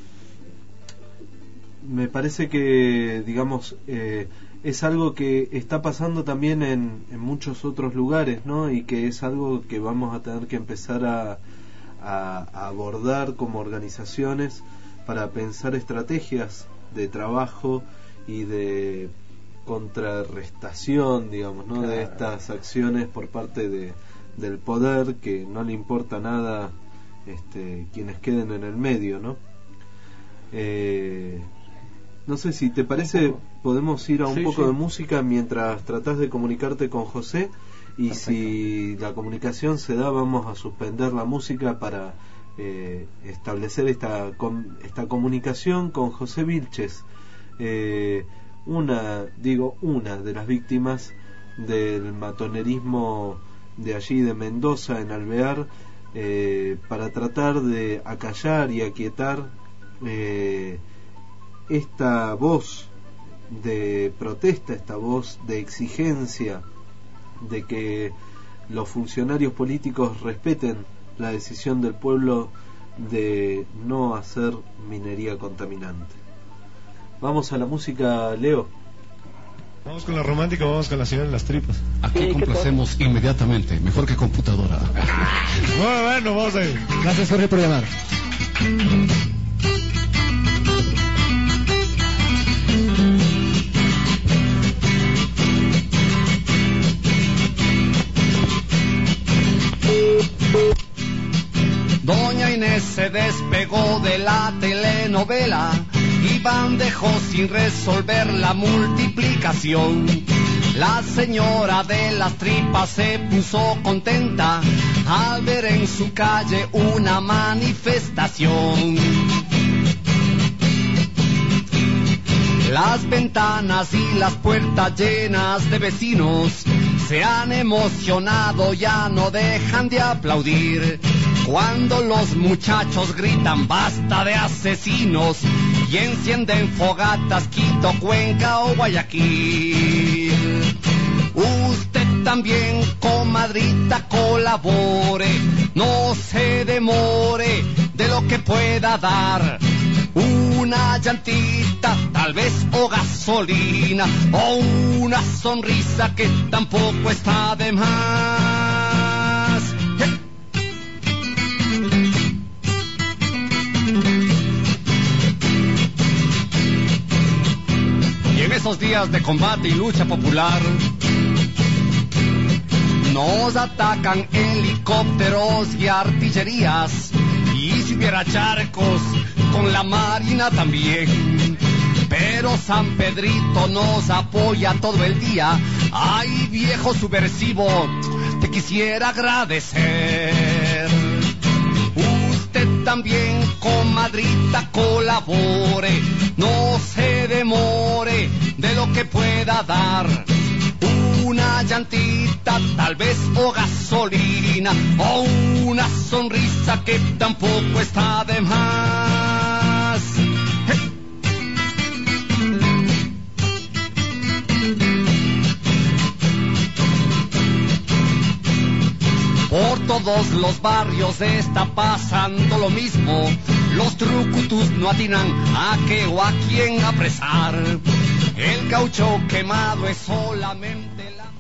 me parece que, digamos, eh, es algo que está pasando también en, en muchos otros lugares, ¿no? Y que es algo que vamos a tener que empezar a, a, a abordar como organizaciones para pensar estrategias de trabajo y de contrarrestación, digamos, ¿no? Claro. De estas acciones por parte de, del poder, que no le importa nada este, quienes queden en el medio, ¿no? Eh, no sé si te parece, podemos ir a un sí, poco sí. de música mientras tratás de comunicarte con José, y perfecto. Si la comunicación se da, vamos a suspender la música para eh, establecer esta, com, esta comunicación con José Vilches, eh, una, digo, una de las víctimas del matonerismo de allí de Mendoza, en Alvear, eh, para tratar de acallar y aquietar eh, esta voz de protesta, esta voz de exigencia de que los funcionarios políticos respeten la decisión del pueblo de no hacer minería contaminante. Vamos a la música, Leo. Vamos con la romántica, vamos con la señora en las tripas. Aquí sí, complacemos inmediatamente, mejor que computadora. Bueno, bueno, vamos a ir. Gracias, Jorge, por llamar. Doña Inés se despegó de la telenovela. Iván dejó sin resolver la multiplicación. La señora de las tripas se puso contenta al ver en su calle una manifestación. Las ventanas y las puertas llenas de vecinos se han emocionado, ya no dejan de aplaudir cuando los muchachos gritan basta de asesinos y encienden fogatas Quito, Cuenca o Guayaquil. Usted también, comadrita, colabore, no se demore de lo que pueda dar. Una llantita, tal tal vez o gasolina, o una sonrisa que tampoco está de más. ¡Eh! Y en esos días de combate y lucha popular nos atacan helicópteros y artillerías, y si hubiera charcos con la marina también. Pero San Pedrito nos apoya todo el día. Ay, viejo subversivo, te quisiera agradecer. Usted también, comadrita, colabore, no se demore de lo que pueda dar. Una llantita, tal vez, o gasolina, o una sonrisa que tampoco está de más. ¡Hey! Por todos los barrios está pasando lo mismo. Los trucutus no atinan a qué o a quién apresar. El caucho quemado es solamente la...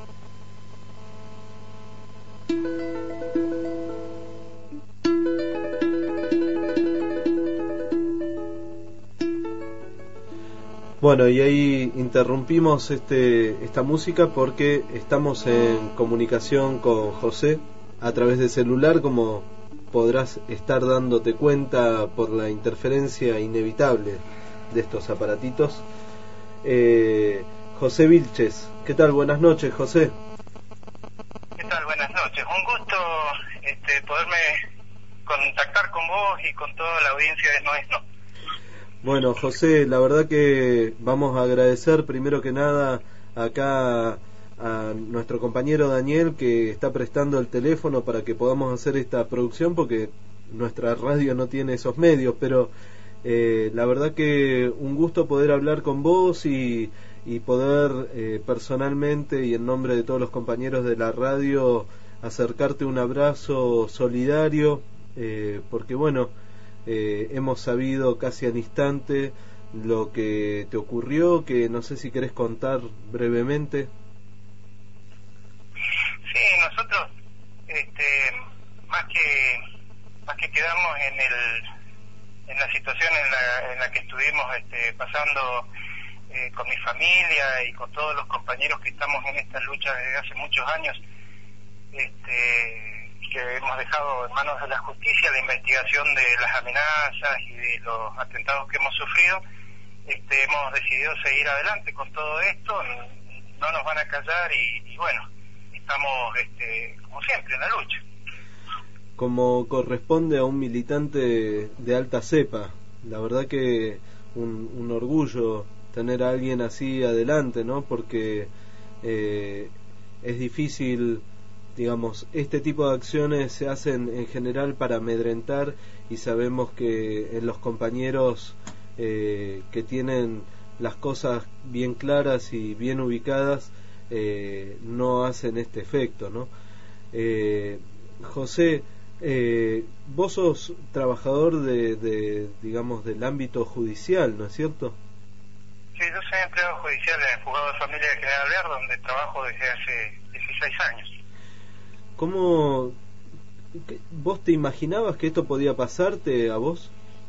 Bueno, y ahí interrumpimos este, esta música porque estamos en comunicación con José a través de celular, como podrás estar dándote cuenta por la interferencia inevitable de estos aparatitos. Eh, José Vilches, ¿qué tal? Buenas noches, José. ¿Qué tal? Buenas noches. Un gusto este, poderme contactar con vos y con toda la audiencia de Nuestro. Bueno, José, la verdad que vamos a agradecer primero que nada acá a nuestro compañero Daniel, que está prestando el teléfono para que podamos hacer esta producción, porque nuestra radio no tiene esos medios, pero eh, la verdad que un gusto poder hablar con vos y, y poder eh, personalmente y en nombre de todos los compañeros de la radio acercarte un abrazo solidario, eh, porque bueno, Eh, hemos sabido casi al instante lo que te ocurrió, que no sé si querés contar brevemente. Sí, nosotros este, más que más que quedamos en el en la situación en la, en la que estuvimos este, pasando eh, con mi familia y con todos los compañeros que estamos en esta lucha desde hace muchos años, este que hemos dejado en manos de la justicia la investigación de las amenazas y de los atentados que hemos sufrido, este, hemos decidido seguir adelante con todo esto, no nos van a callar y, y bueno, estamos este, como siempre en la lucha. Como corresponde a un militante de alta cepa, la verdad que un, un orgullo tener a alguien así adelante, ¿no? Porque eh, es difícil, digamos, este tipo de acciones se hacen en general para amedrentar, y sabemos que en los compañeros eh, que tienen las cosas bien claras y bien ubicadas eh, no hacen este efecto, ¿no? Eh, José, eh, vos sos trabajador de, de, digamos, del ámbito judicial, ¿no es cierto? Sí, yo soy empleado judicial en el Juzgado de Familia de General Alvear, donde trabajo desde hace dieciséis años. ¿Cómo vos te imaginabas que esto podía pasarte a vos?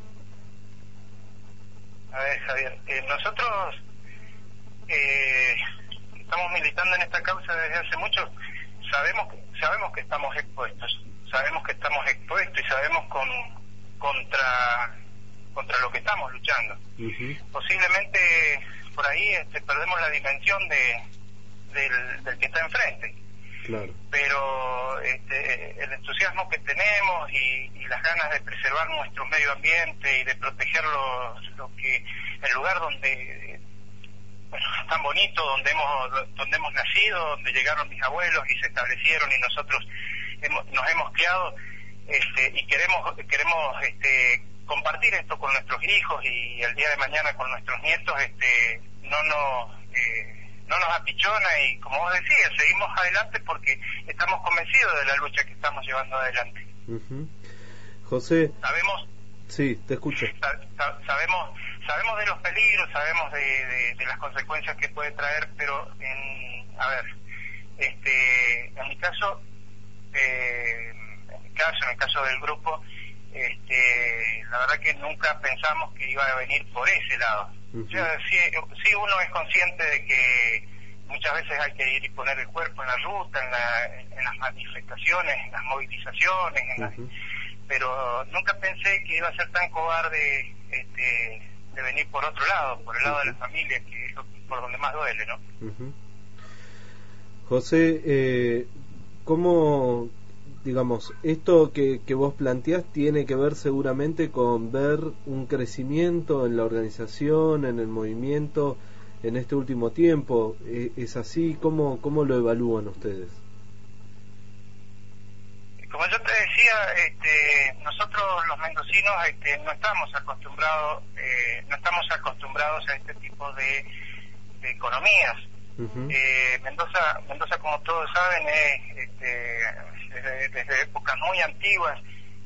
A ver, Javier, eh, nosotros eh, estamos militando en esta causa desde hace mucho. Sabemos sabemos que estamos expuestos, sabemos que estamos expuestos y sabemos con contra contra lo que estamos luchando. Uh-huh. Posiblemente por ahí este, perdemos la dimensión de del, del que está enfrente. Claro. Pero este, el entusiasmo que tenemos y, y las ganas de preservar nuestro medio ambiente y de proteger lo, lo que el lugar donde, bueno, tan bonito, donde hemos donde hemos nacido, donde llegaron mis abuelos y se establecieron y nosotros hemos, nos hemos criado, este, y queremos queremos este, compartir esto con nuestros hijos y el día de mañana con nuestros nietos, este, no nos eh, no nos apichona, y como vos decías, seguimos adelante porque estamos convencidos de la lucha que estamos llevando adelante. Uh-huh. José, sabemos sí, te escucho. Sa- sa- sabemos sabemos de los peligros, sabemos de, de, de las consecuencias que puede traer, pero en, a ver, este, en mi caso, eh, en mi caso, en el caso del grupo, este, la verdad que nunca pensamos que iba a venir por ese lado. Uh-huh. O sea, sí, sí uno es consciente de que muchas veces hay que ir y poner el cuerpo en la ruta, en, la, en las manifestaciones, en las movilizaciones, en uh-huh. las, pero nunca pensé que iba a ser tan cobarde este, de venir por otro lado, por el lado uh-huh. de la familia, que es lo, por donde más duele, ¿no? Uh-huh. José, eh, ¿cómo, digamos, esto que, que vos planteás tiene que ver seguramente con ver un crecimiento en la organización, en el movimiento en este último tiempo? ¿Es así? ¿Cómo, cómo lo evalúan ustedes? Como yo te decía, este, nosotros los mendocinos este, no estamos acostumbrados, eh, no estamos acostumbrados a este tipo de, de economías. Uh-huh. Eh, Mendoza, Mendoza, como todos saben, es este, desde, desde épocas muy antiguas,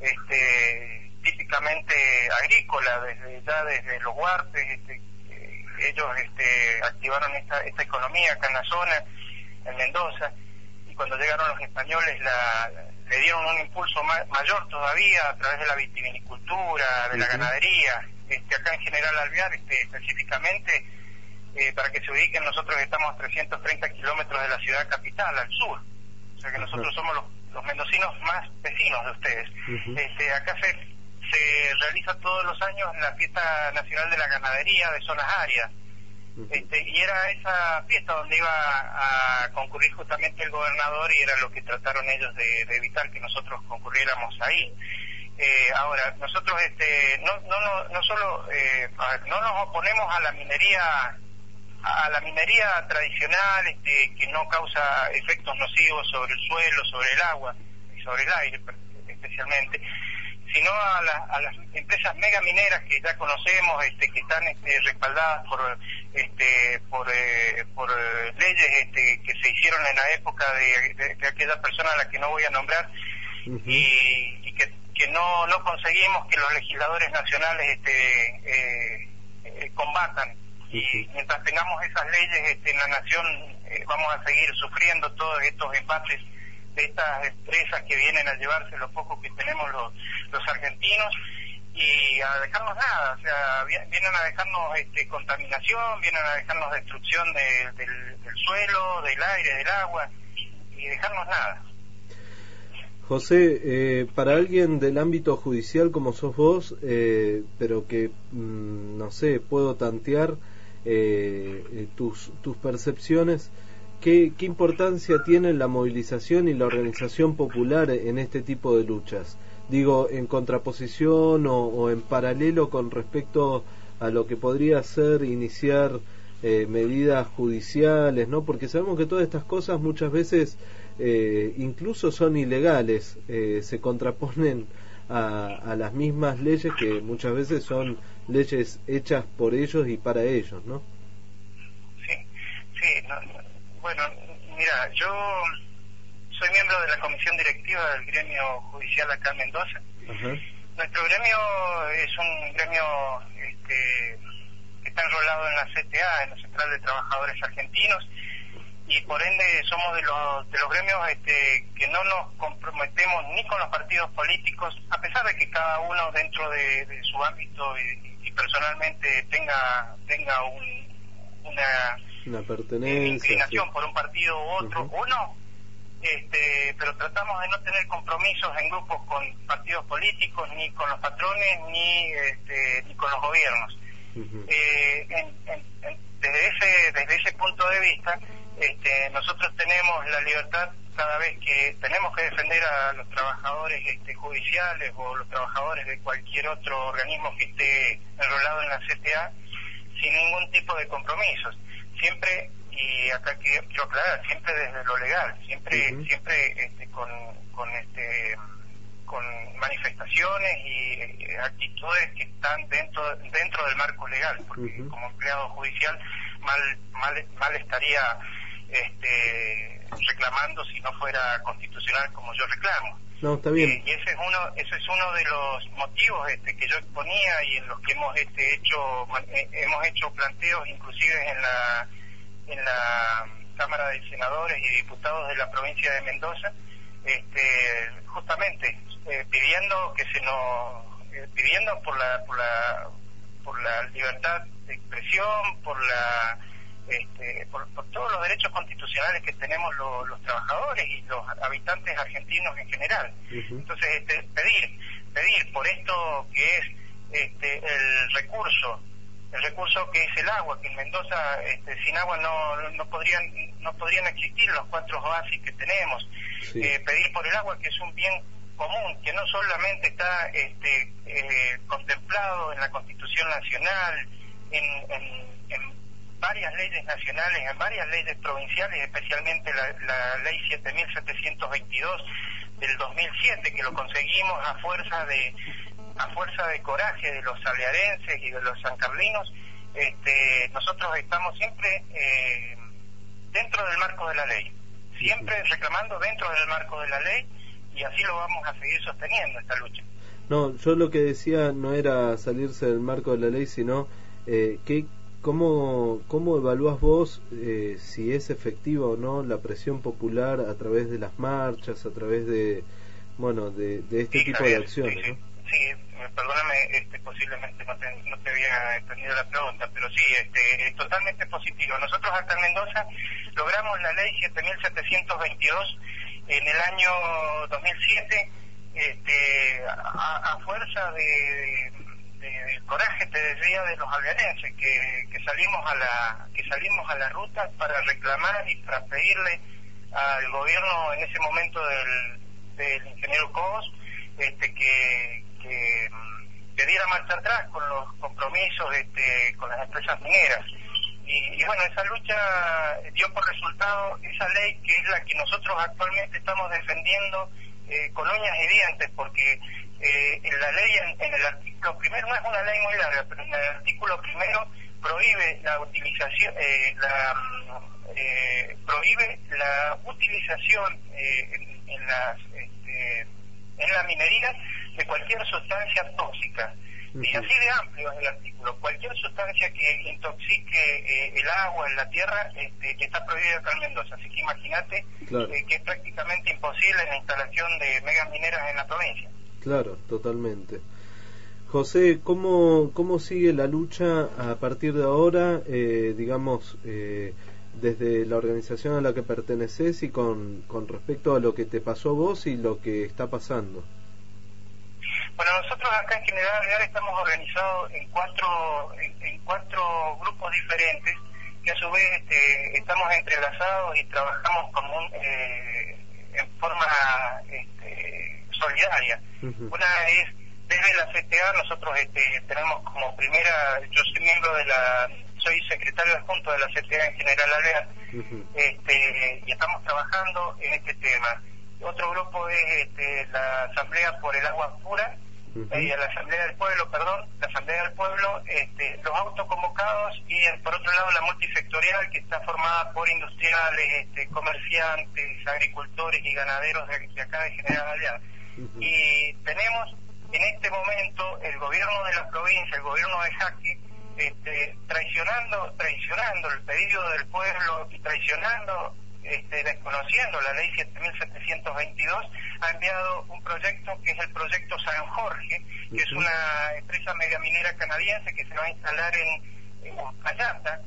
este, típicamente agrícola, desde ya desde los huarpes, este, eh, ellos este, activaron esta, esta economía acá en la zona, en Mendoza, y cuando llegaron los españoles la le dieron un impulso ma- mayor todavía a través de la vitivinicultura, de la ganadería. Este, acá en General Alvear, este, específicamente, eh, para que se ubiquen, nosotros estamos a trescientos treinta kilómetros de la ciudad capital, al sur. O sea que nosotros somos los, los mendocinos más vecinos de ustedes. Uh-huh. Este, acá se, se realiza todos los años la fiesta nacional de la ganadería de zonas áridas. Este, y era esa fiesta donde iba a concurrir justamente el gobernador, y era lo que trataron ellos de, de evitar que nosotros concurriéramos ahí. Eh, ahora, nosotros este, no, no, no, no solo eh, no nos oponemos a la minería a la minería tradicional, este, que no causa efectos nocivos sobre el suelo, sobre el agua y sobre el aire especialmente, sino a, la, a las empresas megamineras que ya conocemos, este, que están este, respaldadas por este, por, eh, por eh, leyes este, que se hicieron en la época de, de, de aquella persona a la que no voy a nombrar, uh-huh. y, y que, que no, no conseguimos que los legisladores nacionales este, eh, eh, combatan. Y mientras tengamos esas leyes este, en la nación, eh, vamos a seguir sufriendo todos estos embates de estas empresas que vienen a llevarse lo poco que tenemos los, los argentinos, y a dejarnos nada. O sea, vienen a dejarnos este, contaminación, vienen a dejarnos destrucción de, del, del suelo, del aire, del agua, y dejarnos nada. José, eh, para alguien del ámbito judicial como sos vos, eh, pero que, mmm, no sé, puedo tantear eh, eh, tus, tus percepciones, ¿qué, ¿qué importancia tiene la movilización y la organización popular en este tipo de luchas? Digo, en contraposición o, o en paralelo con respecto a lo que podría ser iniciar eh, medidas judiciales, ¿no? Porque sabemos que todas estas cosas muchas veces eh, incluso son ilegales, eh, se contraponen a, a las mismas leyes que muchas veces son leyes hechas por ellos y para ellos, ¿no? Sí, sí, no, no, bueno, mira, yo soy miembro de la comisión directiva del gremio judicial acá en Mendoza. Uh-huh. Nuestro gremio es un gremio este, que está enrolado en la C T A, en la Central de Trabajadores Argentinos, y por ende somos de los de los gremios este, que no nos comprometemos ni con los partidos políticos, a pesar de que cada uno dentro de, de su ámbito y, y personalmente tenga tenga un, una, una pertenencia, inclinación sí. por un partido u otro, uh-huh. uno Este, pero tratamos de no tener compromisos en grupos con partidos políticos, ni con los patrones, ni este, ni con los gobiernos. Uh-huh. eh, en, en, en, desde ese desde ese punto de vista, este, nosotros tenemos la libertad cada vez que tenemos que defender a los trabajadores este, judiciales o los trabajadores de cualquier otro organismo que esté enrolado en la C T A, sin ningún tipo de compromisos. Siempre, y acá quiero aclarar, siempre desde lo legal, siempre uh-huh. siempre este, con con este con manifestaciones y, y actitudes que están dentro dentro del marco legal, porque uh-huh. como empleado judicial mal mal mal estaría este reclamando si no fuera constitucional como yo reclamo. No, está bien. Eh, y ese es uno, ese es uno de los motivos este, que yo exponía y en los que hemos este, hecho eh, hemos hecho planteos inclusive en la en la Cámara de Senadores y Diputados de la provincia de Mendoza, este, justamente eh, pidiendo que se nos eh, pidiendo por la por la por la libertad de expresión, por la Este, por, por todos los derechos constitucionales que tenemos lo, los trabajadores y los habitantes argentinos en general. Uh-huh. Entonces, este, pedir, pedir por esto que es este, el recurso, el recurso que es el agua, que en Mendoza este, sin agua no, no podrían no podrían existir los cuatro oasis que tenemos. Sí. Eh, pedir por el agua, que es un bien común, que no solamente está este, eh, contemplado en la Constitución Nacional, en, en, en varias leyes nacionales, en varias leyes provinciales, especialmente la, la ley siete mil setecientos veintidós del dos mil siete, que lo conseguimos a fuerza de a fuerza de coraje de los salearenses y de los sancarlinos. Este, nosotros estamos siempre eh, dentro del marco de la ley, siempre reclamando dentro del marco de la ley, y así lo vamos a seguir sosteniendo esta lucha. No, yo lo que decía no era salirse del marco de la ley, sino eh, que ¿Cómo, cómo evalúas vos eh, si es efectiva o no la presión popular a través de las marchas, a través de bueno de, de este sí, tipo Javier, de acciones? Sí, ¿no? sí, perdóname, este, posiblemente no te, no te había entendido la pregunta, pero sí, este, es totalmente positivo. Nosotros acá en Mendoza logramos la ley siete mil setecientos veintidós en el año dos mil siete, este, a, a fuerza de... del coraje, te decía, de los alvearenses que, que salimos a la que salimos a la ruta para reclamar y para pedirle al gobierno en ese momento del, del ingeniero Cobos este, que, que, que diera marcha atrás con los compromisos este, con las empresas mineras. Y, y bueno, esa lucha dio por resultado esa ley que es la que nosotros actualmente estamos defendiendo eh, con uñas y dientes, porque Eh, en la ley, en, en el artículo primero, no es una ley muy larga, pero en el artículo primero prohíbe la utilización, eh, la eh, prohíbe la utilización eh, en, en las este, en la minería de cualquier sustancia tóxica. Uh-huh. Y así de amplio es el artículo. Cualquier sustancia que intoxique eh, el agua en la tierra este, está prohibida acá en Mendoza. Así que imagínate claro. eh, que es prácticamente imposible la instalación de megas mineras en la provincia. Claro, totalmente. José, ¿cómo, cómo sigue la lucha a partir de ahora, eh, digamos, eh, desde la organización a la que perteneces y con, con respecto a lo que te pasó a vos y lo que está pasando? Bueno, nosotros acá en General Alvear estamos organizados en cuatro, en, en cuatro grupos diferentes, que a su vez este, estamos entrelazados y trabajamos como un, eh, en forma este, solidaria. Uh-huh. Una es desde la C T A, nosotros este, tenemos como primera, yo soy miembro de la, soy secretario adjunto de la C T A en General Alvear, uh-huh. este, y estamos trabajando en este tema. Otro grupo es este, la Asamblea por el Agua Pura, uh-huh. eh, la Asamblea del Pueblo, perdón, la Asamblea del Pueblo, este, los autoconvocados, y por otro lado la multisectorial, que está formada por industriales, este, comerciantes, agricultores y ganaderos de, de acá de General Alvear. Uh-huh. Y tenemos en este momento el gobierno de la provincia, el gobierno de Jaque, este, traicionando, traicionando el pedido del pueblo y traicionando, este, desconociendo la ley siete mil setecientos veintidós, ha enviado un proyecto que es el proyecto San Jorge, que uh-huh. es una empresa megaminera canadiense que se va a instalar en, en Uspallata,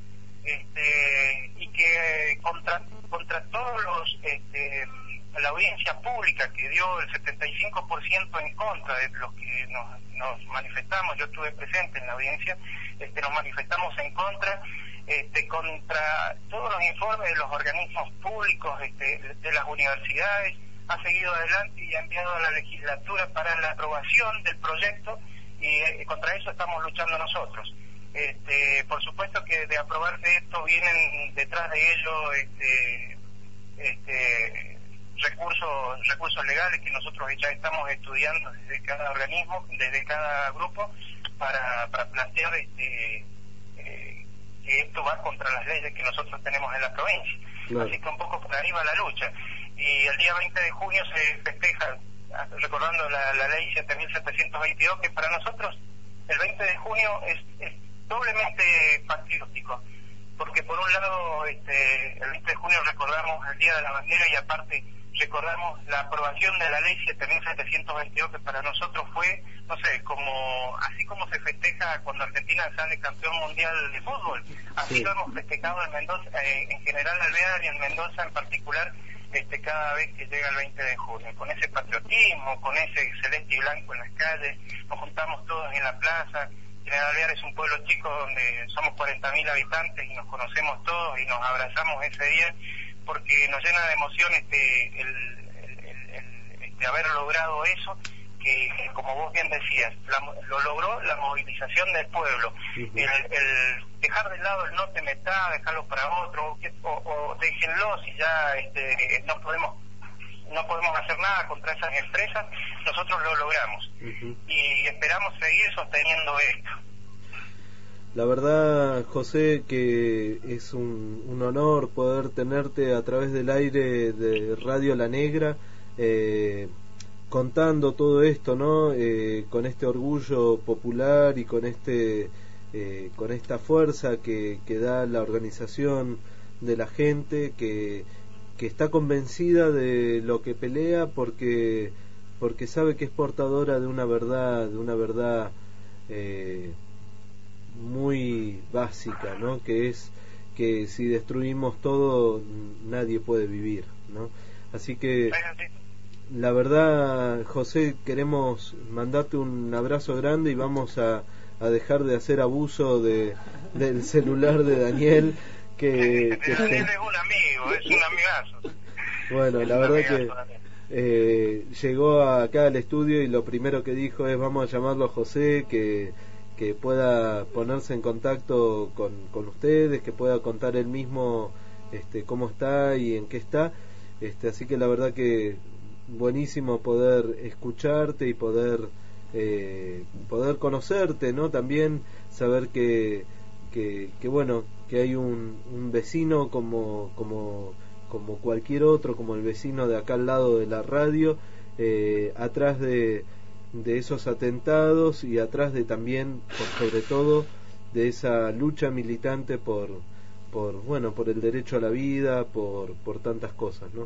este, y que contra, contra todos los este, la audiencia pública que dio el setenta y cinco por ciento en contra de los que nos, nos manifestamos, yo estuve presente en la audiencia, este, nos manifestamos en contra, este, contra todos los informes de los organismos públicos, este, de las universidades, ha seguido adelante y ha enviado a la legislatura para la aprobación del proyecto, y eh, contra eso estamos luchando nosotros. Este, por supuesto que de aprobarse esto vienen detrás de ello este, este, recursos recursos legales que nosotros ya estamos estudiando desde cada organismo, desde cada grupo, para, para plantear este, eh, que esto va contra las leyes que nosotros tenemos en la provincia. Claro. Así que un poco por ahí va la lucha. Y el día veinte de junio se festeja, recordando la, la ley siete mil setecientos veintidós, que para nosotros el veinte de junio es, es doblemente patriótico, porque por un lado este, el veinte de junio recordamos el Día de la Bandera y aparte recordamos la aprobación de la ley siete mil setecientos veintidós, que para nosotros fue, no sé, como así como se festeja cuando Argentina sale campeón mundial de fútbol, así sí. Lo hemos festejado en Mendoza, eh, en general Alvear y en Mendoza en particular, este cada vez que llega el veinte de junio, con ese patriotismo, con ese celeste y blanco en las calles, nos juntamos todos en la plaza. General Alvear es un pueblo chico donde somos cuarenta mil habitantes y nos conocemos todos y nos abrazamos ese día, porque nos llena de emoción este, el, el, el, el, este haber logrado eso, que, que como vos bien decías, la, lo logró la movilización del pueblo, uh-huh. el, el dejar de lado el no te metá, dejarlo para otro, que, o, o déjenlo si ya este, no podemos no podemos hacer nada contra esas empresas, nosotros lo logramos, uh-huh. y esperamos seguir sosteniendo esto. La verdad, José, que es un, un honor poder tenerte a través del aire de Radio La Negra, eh, contando todo esto, ¿no? Eh, con este orgullo popular y con este eh, con esta fuerza que, que da la organización de la gente que, que está convencida de lo que pelea porque porque sabe que es portadora de una verdad, de una verdad eh, muy básica, ¿no? Que es que si destruimos todo nadie puede vivir, ¿no? Así que la verdad, José, queremos mandarte un abrazo grande y vamos a, a dejar de hacer abuso de del celular de Daniel, que, que Daniel es un amigo, es un amigazo. Bueno, es la verdad que eh, llegó acá al estudio y lo primero que dijo es vamos a llamarlo a José, que que pueda ponerse en contacto con, con ustedes, que pueda contar él mismo este, cómo está y en qué está, este, así que la verdad que buenísimo poder escucharte y poder eh, poder conocerte, ¿no? También saber que, que, que bueno, que hay un, un vecino como, como, como cualquier otro, como el vecino de acá al lado de la radio, eh, atrás de de esos atentados y atrás de también, por sobre todo, de esa lucha militante por, por bueno, por el derecho a la vida, por, por tantas cosas, ¿no?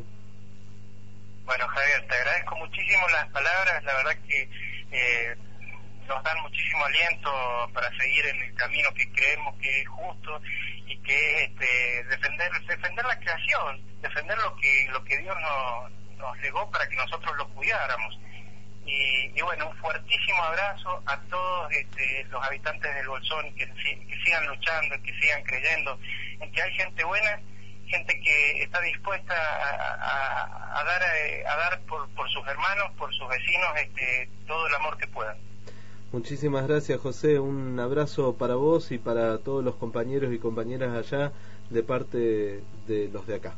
Bueno, Javier, te agradezco muchísimo las palabras, la verdad que eh, nos dan muchísimo aliento para seguir en el camino que creemos que es justo y que es este, defender defender la creación, defender lo que lo que Dios nos, nos legó para que nosotros lo cuidáramos. Y, y bueno, un fuertísimo abrazo a todos este, los habitantes del Bolsón, que, que sigan luchando, que sigan creyendo en que hay gente buena, gente que está dispuesta a, a, a dar a, a dar por, por sus hermanos, por sus vecinos, este, todo el amor que puedan. Muchísimas gracias, José, un abrazo para vos y para todos los compañeros y compañeras allá de parte de los de acá.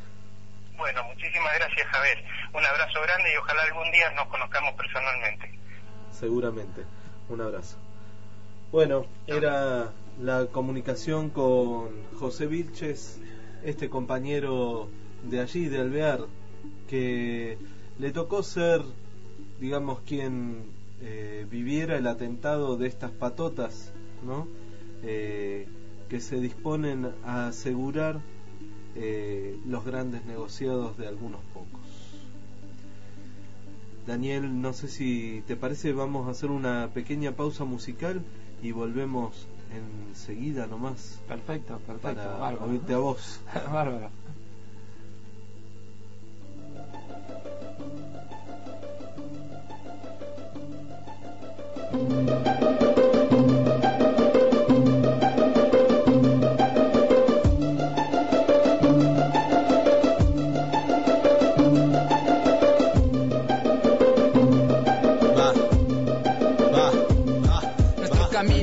Bueno, muchísimas gracias, Javier. Un abrazo grande y ojalá algún día nos conozcamos personalmente. Seguramente. Un abrazo. Bueno, era la comunicación con José Vilches, este compañero de allí, de Alvear, que le tocó ser, digamos, quien eh, viviera el atentado de estas patotas, ¿no? Eh, que se disponen a asegurar Eh, los grandes negociados de algunos pocos. Daniel, no sé si te parece, vamos a hacer una pequeña pausa musical y volvemos enseguida nomás. Perfecto, perfecto. Para bárbaro, oírte ¿no? a vos. Bárbaro.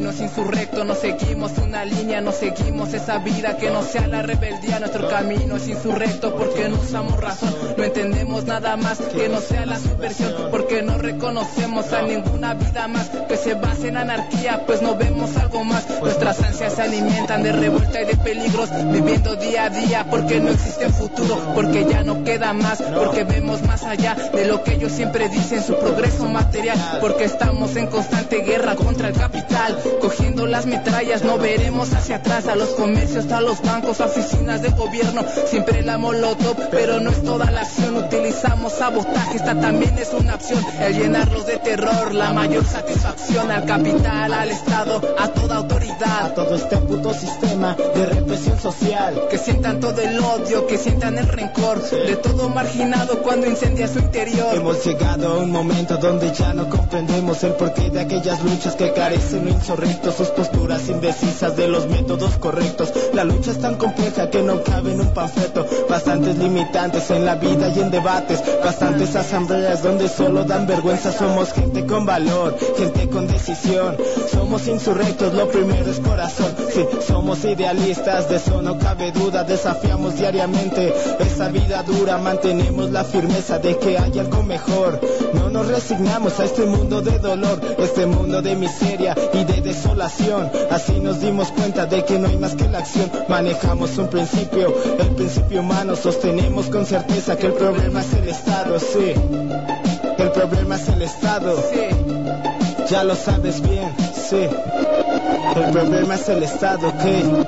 caminos insurrectos, no seguimos una línea, no seguimos esa vida que no sea la rebeldía. Nuestro camino es insurrecto porque no usamos razón, no entendemos nada más que no sea la subversión, porque no reconocemos a ninguna vida más que se base en anarquía, pues no vemos algo más. Nuestras ansias se alimentan de revuelta y de peligros, viviendo día a día porque no existe futuro, porque ya no queda más, porque vemos más allá de lo que ellos siempre dicen, su progreso material, porque estamos en constante guerra contra el capital, cogiendo las metrallas, no veremos hacia atrás, a los comercios, a los bancos, a oficinas de gobierno, siempre la molotov, pero no es toda la acción, utilizamos sabotaje, esta también es una opción, el llenarlos de terror, la mayor satisfacción al capital, al Estado, a toda autoridad, a todo este puto sistema de represión social, que sientan todo el odio, que sientan el rencor, sí, de todo marginado cuando incendia su interior. Hemos llegado a un momento donde ya no comprendemos el porqué de aquellas luchas que carecen lo insurrecto, sus posturas indecisas de los métodos correctos. La lucha es tan compleja que no cabe en un panfleto, bastantes limitantes en la vida y en debates, bastantes asambleas donde solo dan vergüenza. Somos gente con valor, gente con decisión, somos insurrectos, lo primero es corazón. Sí, somos idealistas, de eso no cabe duda, desafiamos diariamente esa vida dura, mantenemos la firmeza de que hay algo mejor, no nos resignamos a este mundo de dolor, este mundo de miseria y de desolación. Así nos dimos cuenta de que no hay más que la acción, manejamos un principio, el principio humano, sostenemos con certeza que el problema es el Estado, sí, el problema es el Estado, sí, ya lo sabes bien, sí, el problema es el Estado, ok.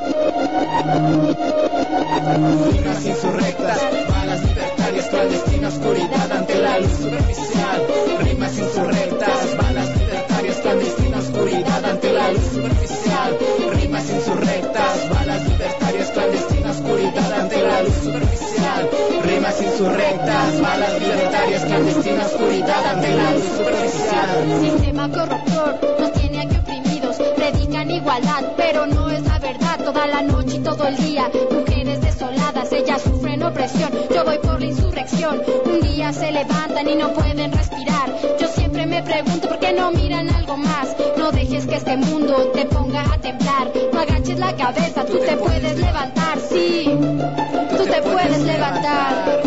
Rimas insurrectas, balas libertarias, clandestina oscuridad ante la luz superficial. Rimas insurrectas, balas libertarias, clandestina oscuridad ante la luz superficial. Rimas insurrectas, balas libertarias, clandestina oscuridad ante la luz superficial. Rimas insurrectas, balas libertarias, clandestina oscuridad ante la luz superficial. Sistema corruptor nos tiene aquí oprimidos, predican igualdad, pero no es la verdad. Toda la noche y todo el día, mujeres desoladas, ellas sufren opresión. Yo voy por la insurrección, un día se levantan y no pueden respirar. Yo siempre me pregunto por qué no miran algo más. No dejes que este mundo te ponga a temblar, no agaches la cabeza, tú te puedes levantar, sí, tú te puedes levantar.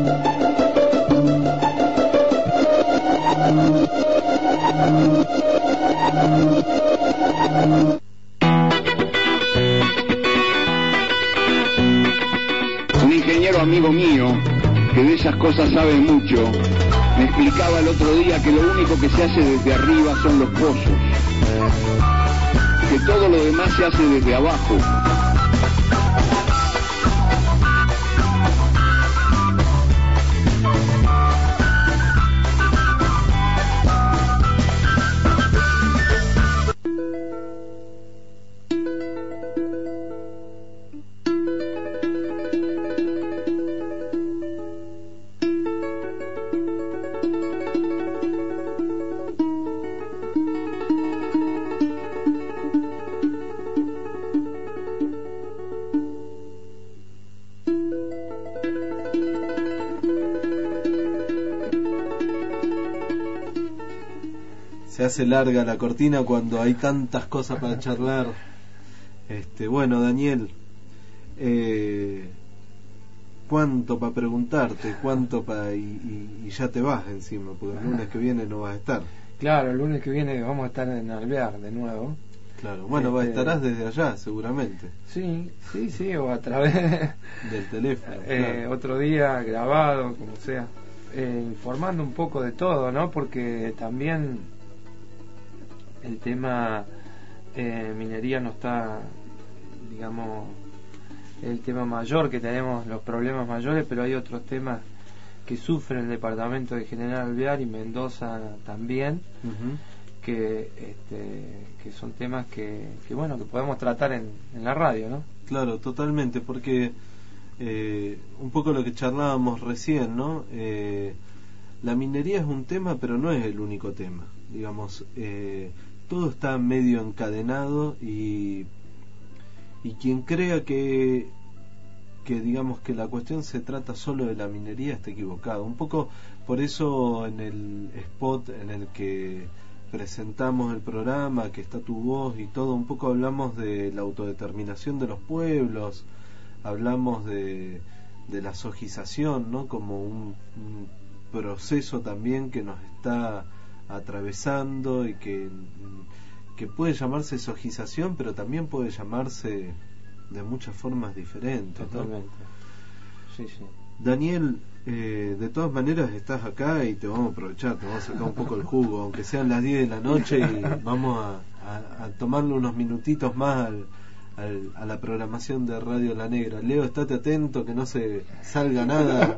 Un ingeniero amigo mío, que de esas cosas sabe mucho, me explicaba el otro día que lo único que se hace desde arriba son los pozos, que todo lo demás se hace desde abajo. Se hace larga la cortina cuando hay tantas cosas para charlar. Este, bueno, Daniel, eh, cuánto para preguntarte, cuánto para y, y, y ya te vas encima, porque el lunes que viene no vas a estar. Claro, el lunes que viene vamos a estar en Alvear de nuevo. Claro, bueno, este, estarás desde allá seguramente. Sí, sí, sí, o a través del teléfono. Eh, claro. Otro día grabado, como sea, eh, informando un poco de todo, ¿no? Porque también el tema eh, minería no está, digamos, el tema mayor que tenemos, los problemas mayores, pero hay otros temas que sufre el departamento de General Alvear y Mendoza también, uh-huh. que este, que son temas que, que bueno, que podemos tratar en, en la radio, ¿no? Claro, totalmente, porque eh, un poco lo que charlábamos recién, ¿no? Eh, la minería es un tema, pero no es el único tema, digamos. Eh, todo está medio encadenado y y quien crea que que digamos que la cuestión se trata solo de la minería está equivocado. Un poco por eso en el spot en el que presentamos el programa, que está tu voz y todo, un poco hablamos de la autodeterminación de los pueblos, hablamos de, de la sojización, ¿no? Como un, un proceso también que nos está atravesando y que, que puede llamarse sojización, pero también puede llamarse de muchas formas diferentes, ¿no? Totalmente. Sí, sí. Daniel, eh, de todas maneras estás acá y te vamos a aprovechar, te vamos a sacar un poco el jugo, aunque sean las diez de la noche, y vamos a, a, a tomarle unos minutitos más al, al, a la programación de Radio La Negra. Leo, estate atento que no se salga nada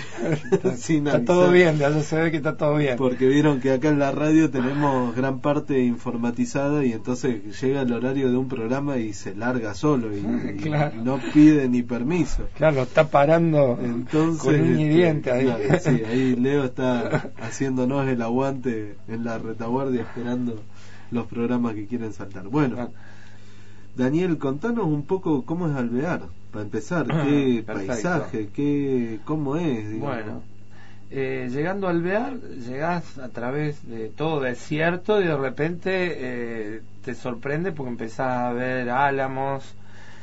sin está avisar, todo bien, de allá se ve que está todo bien, porque vieron que acá en la radio tenemos gran parte informatizada y entonces llega el horario de un programa y se larga solo y, claro. y no pide ni permiso. Claro, está parando entonces, con un este, diente ahí. Claro, sí, ahí Leo está haciéndonos el aguante en la retaguardia esperando los programas que quieren saltar. Bueno, ah. Daniel, contanos un poco cómo es Alvear, para empezar, qué Perfecto. paisaje, qué, cómo es, digamos. Bueno, eh, llegando a Alvear, llegás a través de todo desierto y de repente eh, te sorprende porque empezás a ver álamos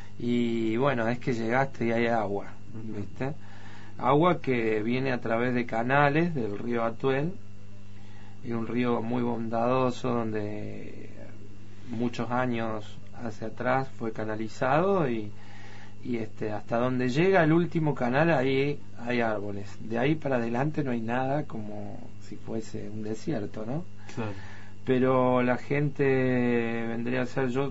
y bueno, es que llegaste y hay agua, ¿viste? Agua que viene a través de canales del río Atuel, y un río muy bondadoso donde muchos años hacia atrás fue canalizado y, y este hasta donde llega el último canal ahí hay árboles, de ahí para adelante no hay nada, como si fuese un desierto, ¿no? Claro. Pero la gente vendría a ser, yo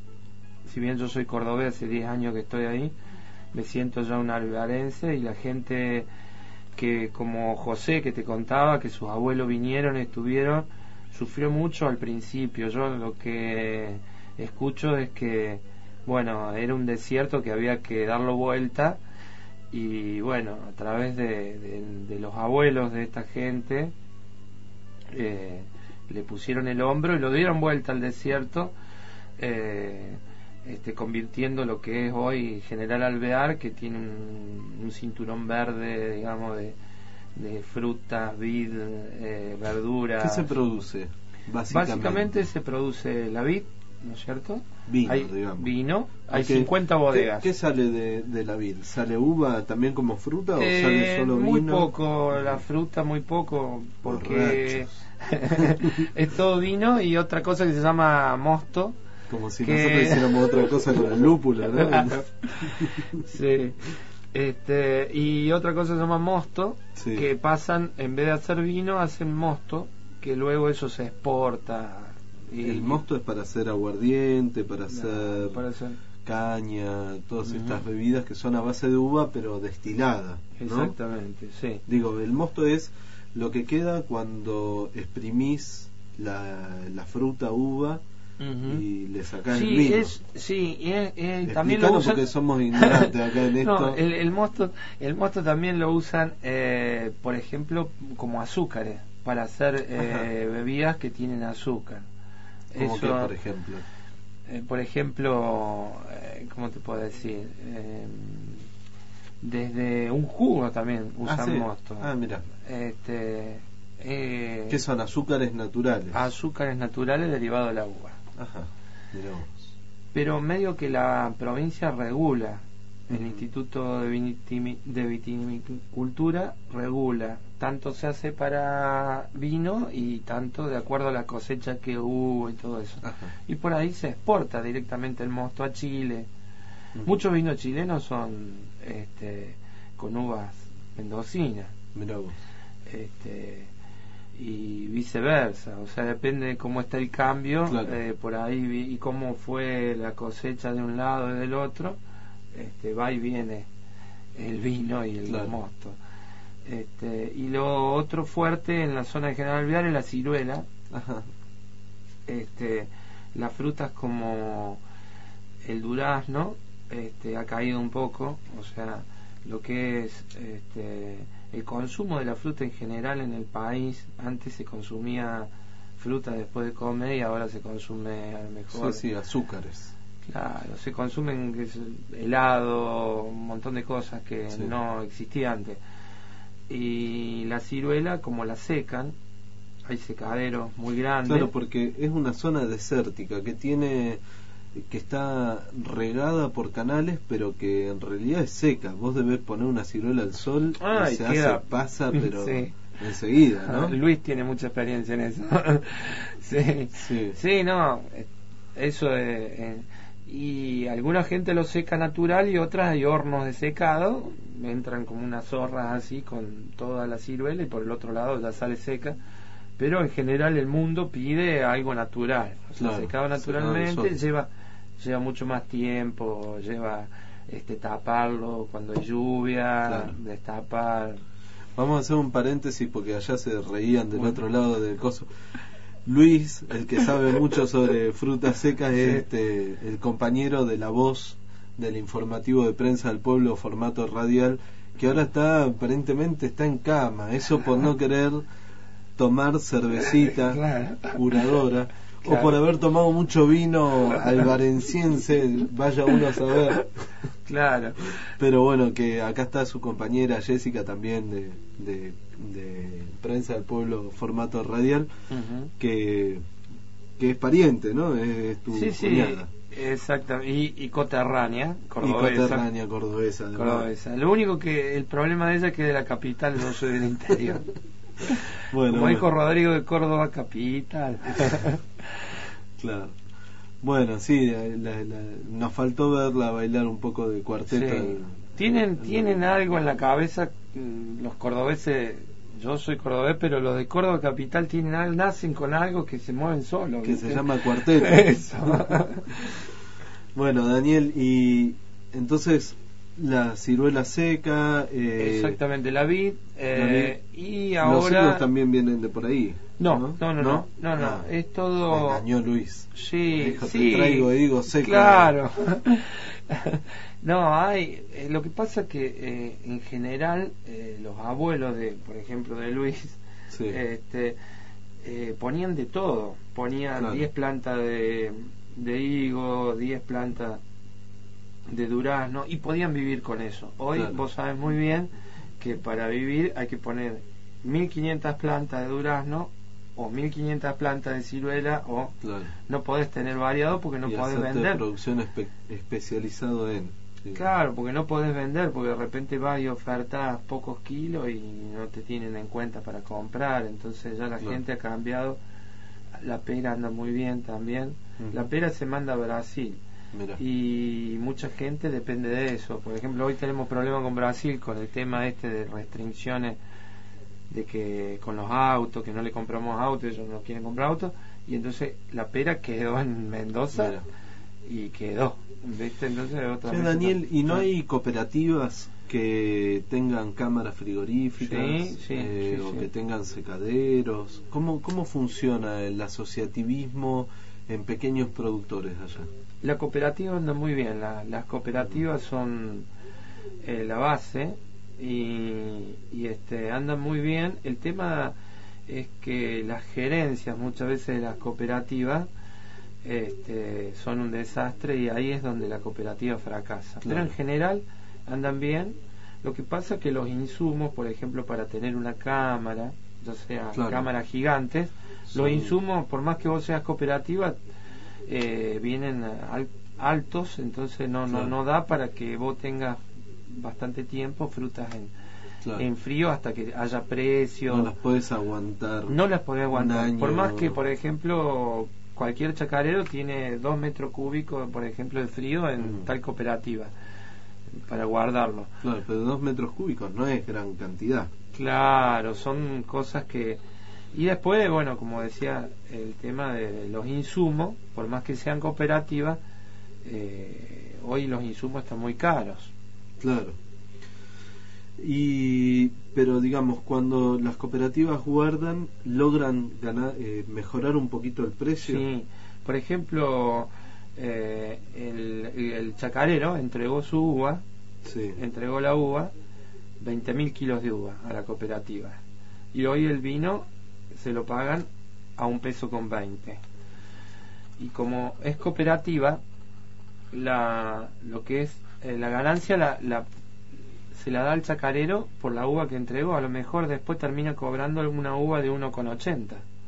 si bien yo soy cordobés, hace diez años que estoy ahí, me siento ya un alvearense, y la gente que, como José que te contaba, que sus abuelos vinieron, estuvieron, sufrió mucho al principio. Yo lo que escucho es que, bueno, era un desierto que había que darlo vuelta, y bueno, a través de, de, de los abuelos de esta gente eh, le pusieron el hombro y lo dieron vuelta al desierto, eh, este, convirtiendo lo que es hoy General Alvear, que tiene un, un cinturón verde, digamos, de, de frutas, vid, eh, verduras. ¿Qué se produce? Básicamente, básicamente se produce la vid, ¿no es cierto? Vino, hay digamos. Vino, hay Okay. cincuenta bodegas. ¿Qué, qué sale de, de la vid? ¿Sale uva también como fruta o eh, sale solo muy vino? Muy poco, la fruta muy poco, porque es todo vino y otra cosa que se llama mosto. Como si que... nosotros hiciéramos otra cosa con el lúpulo, ¿no? Sí. Este, y otra cosa se llama mosto, sí. Que pasan, en vez de hacer vino, hacen mosto, que luego eso se exporta. Y, el mosto es para hacer aguardiente, para, no, hacer, para hacer caña, todas uh-huh. estas bebidas que son a base de uva pero destilada, ¿no? Exactamente, sí. Digo, el mosto es lo que queda cuando exprimís la, la fruta uva uh-huh. y le sacás sí, el vino. Es, sí, es, es, también lo usan porque somos ignorantes acá en esto. No, el, el mosto, el mosto también lo usan, eh, por ejemplo, como azúcares, para hacer eh, bebidas que tienen azúcar. ¿Cómo Eso, que, por ejemplo? Eh, por ejemplo, eh, ¿cómo te puedo decir? Eh, desde un jugo también usan ah, ¿sí? mosto. Ah, mira. Este, eh, ¿Qué son azúcares naturales? Azúcares naturales derivados de la uva. Ajá, mirá vos. Pero medio que la provincia regula, el uh-huh. Instituto de, Vinitimi, de Vitinicultura regula, tanto se hace para vino y tanto de acuerdo a la cosecha que hubo y todo eso. Ajá. Y por ahí se exporta directamente el mosto a Chile. Uh-huh. Muchos vinos chilenos son este, con uvas mendocinas. Mirá vos. Este, y viceversa, o sea, depende de cómo está el cambio, claro. eh, por ahí y cómo fue la cosecha de un lado y del otro, este, va y viene el vino y el claro. mosto. Este, y lo otro fuerte en la zona de General Alvear es la ciruela. Ajá. Este, las frutas como el durazno este, ha caído un poco, o sea, lo que es este, el consumo de la fruta en general en el país. Antes se consumía fruta después de comer y ahora se consume a lo mejor sí, sí, azúcares. Claro, se consumen helado, un montón de cosas que sí. no existían antes. Y la ciruela, como la secan, hay secaderos muy grandes. Claro, porque es una zona desértica que tiene que está regada por canales, pero que en realidad es seca. Vos debés poner una ciruela al sol ah, y se queda... hace pasa, pero sí. enseguida, ¿no? Luis tiene mucha experiencia en eso. sí. sí, sí, no, eso es, eh, y alguna gente lo seca natural y otras hay hornos de secado, entran como unas zorras así con toda la ciruela y por el otro lado ya sale seca. Pero en general el mundo pide algo natural, o sea, claro, secado naturalmente secado lleva lleva mucho más tiempo, lleva este taparlo cuando hay lluvia, claro. destapar. Vamos a hacer un paréntesis porque allá se reían del bueno. otro lado del coso. Luis, el que sabe mucho sobre frutas secas, es sí. este el compañero de La Voz del informativo de prensa del pueblo, formato radial, que ahora está aparentemente está en cama, eso por no querer tomar cervecita claro. curadora claro. o por haber tomado mucho vino albarenciense, vaya uno a saber. Claro. Pero bueno, que acá está su compañera Jessica también de, de, de prensa del pueblo, formato radial, uh-huh. que que es pariente, ¿no? Es, es tu sí, cuñada. Sí, exactamente. Y, y coterránea, cordobesa. Y coterránea, cordobesa. Cordobesa. Lo único que, el problema de ella es que de la capital, no soy del interior. Bueno, como bueno. dijo Rodrigo, de Córdoba capital. Claro. Bueno, sí, la, la, la, nos faltó verla bailar un poco de cuarteto. Sí. El, tienen el, tienen algo en la cabeza los cordobeses. Yo soy cordobés, pero los de Córdoba capital tienen algo, nacen con algo que se mueven solos. Que ¿viste? Se llama cuarteto. Eso. Bueno, Daniel, y entonces la ciruela seca, eh, exactamente, la vid, eh, la vid. Y ahora los higos también vienen de por ahí. No, no, no, no, no, no, no. Ah, es todo. Me engañó Luis. Sí, dijo, sí. Te traigo higos secos. Claro. No, hay. Eh, lo que pasa que eh, en general eh, los abuelos de, por ejemplo, de Luis, sí. este, eh, ponían de todo. Ponían diez claro. plantas de, de higo, diez plantas de durazno y podían vivir con eso. Hoy claro. vos sabes muy bien que para vivir hay que poner mil quinientas plantas de durazno o mil quinientas plantas de ciruela o claro. no podés tener variado porque no y podés vender. Producción espe especializado en. Sí. Claro, porque no podés vender porque de repente vas y ofertas pocos kilos y no te tienen en cuenta para comprar, entonces ya la claro. gente ha cambiado. La pera anda muy bien también. Uh-huh. La pera se manda a Brasil. Mirá. Y mucha gente depende de eso. Por ejemplo, hoy tenemos problemas con Brasil con el tema este de restricciones de que con los autos, que no le compramos autos, ellos no quieren comprar autos, y entonces la pera quedó en Mendoza. Mira. Y quedó, ¿viste? Entonces otra sí, vez Daniel, ¿y no hay cooperativas que tengan cámaras frigoríficas sí, sí, eh, sí, o sí. que tengan secaderos? ¿Cómo, cómo funciona el asociativismo en pequeños productores allá? La cooperativa anda muy bien, la, las cooperativas son eh, la base y, y este andan muy bien. El tema es que las gerencias muchas veces de las cooperativas este, son un desastre y ahí es donde la cooperativa fracasa. Claro. Pero en general andan bien. Lo que pasa es que los insumos, por ejemplo, para tener una cámara, ya sea claro. cámaras gigantes, sí. los insumos, por más que vos seas cooperativa, eh, vienen al, altos, entonces no, claro. no no da para que vos tengas bastante tiempo frutas en, claro. en frío hasta que haya precio. No las podés aguantar. No las podés aguantar. Por más que, por ejemplo, cualquier chacarero tiene dos metros cúbicos, por ejemplo, de frío en mm. tal cooperativa para guardarlo. Claro, pero dos metros cúbicos no es gran cantidad. Claro, son cosas que... Y después, bueno, como decía, el tema de los insumos, por más que sean cooperativas, eh, hoy los insumos están muy caros. Claro. Y pero digamos, cuando las cooperativas guardan, logran ganar, eh, mejorar un poquito el precio. Sí, por ejemplo, eh, el, el chacarero entregó su uva, sí. entregó la uva, veinte mil kilos de uva a la cooperativa. Y hoy el vino se lo pagan a un peso con veinte. Y como es cooperativa, la lo que es eh, la ganancia la, la se la da al chacarero por la uva que entregó. A lo mejor después termina cobrando alguna uva de uno con ochenta.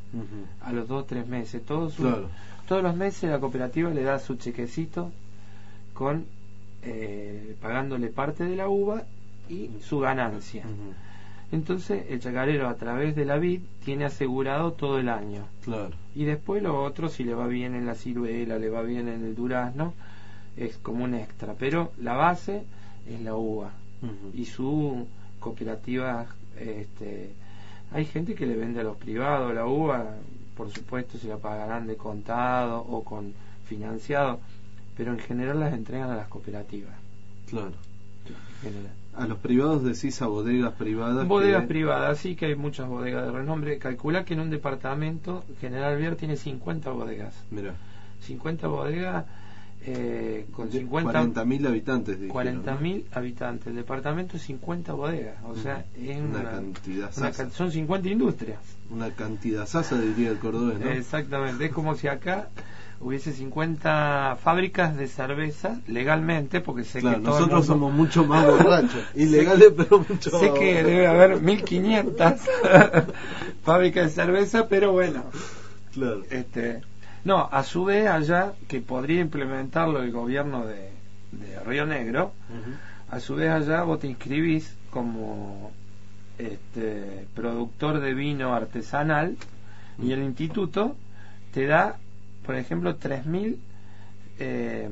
Uh-huh. A los dos o tres meses. Todos, claro. todos los meses la cooperativa le da su chequecito con eh, pagándole parte de la uva y su ganancia. Uh-huh. Entonces el chacarero, a través de la vid, tiene asegurado todo el año. Claro. Y después lo otro, si le va bien en la ciruela, le va bien en el durazno, es como un extra. Pero la base es la uva. Uh-huh. Y su cooperativa, este, hay gente que le vende a los privados la uva, por supuesto se la pagarán de contado o con financiado, pero en general las entregan a las cooperativas. Claro. En general. A los privados decís a bodegas privadas. Bodegas que... privadas, sí, que hay muchas bodegas de renombre. Calcula que en un departamento, General Vier tiene cincuenta bodegas. Mira. cincuenta bodegas eh, con cincuenta... cuarenta mil habitantes. cuarenta mil ¿no? habitantes. El departamento es cincuenta bodegas. O sea, mm. es una, una cantidad. Una, son cincuenta industrias. Una cantidad sasa, diría el cordobés, ¿no? Exactamente. Es como si acá hubiese cincuenta fábricas de cerveza legalmente, porque sé claro, que todos nosotros mundo... somos mucho más borrachos, ilegales, pero mucho sé más que borrachos. debe haber mil quinientas fábricas de cerveza, pero bueno, claro. este no, a su vez allá, que podría implementarlo el gobierno de, de Río Negro, uh-huh. a su vez allá vos te inscribís como este productor de vino artesanal, uh-huh. y el instituto te da, por ejemplo, tres mil eh,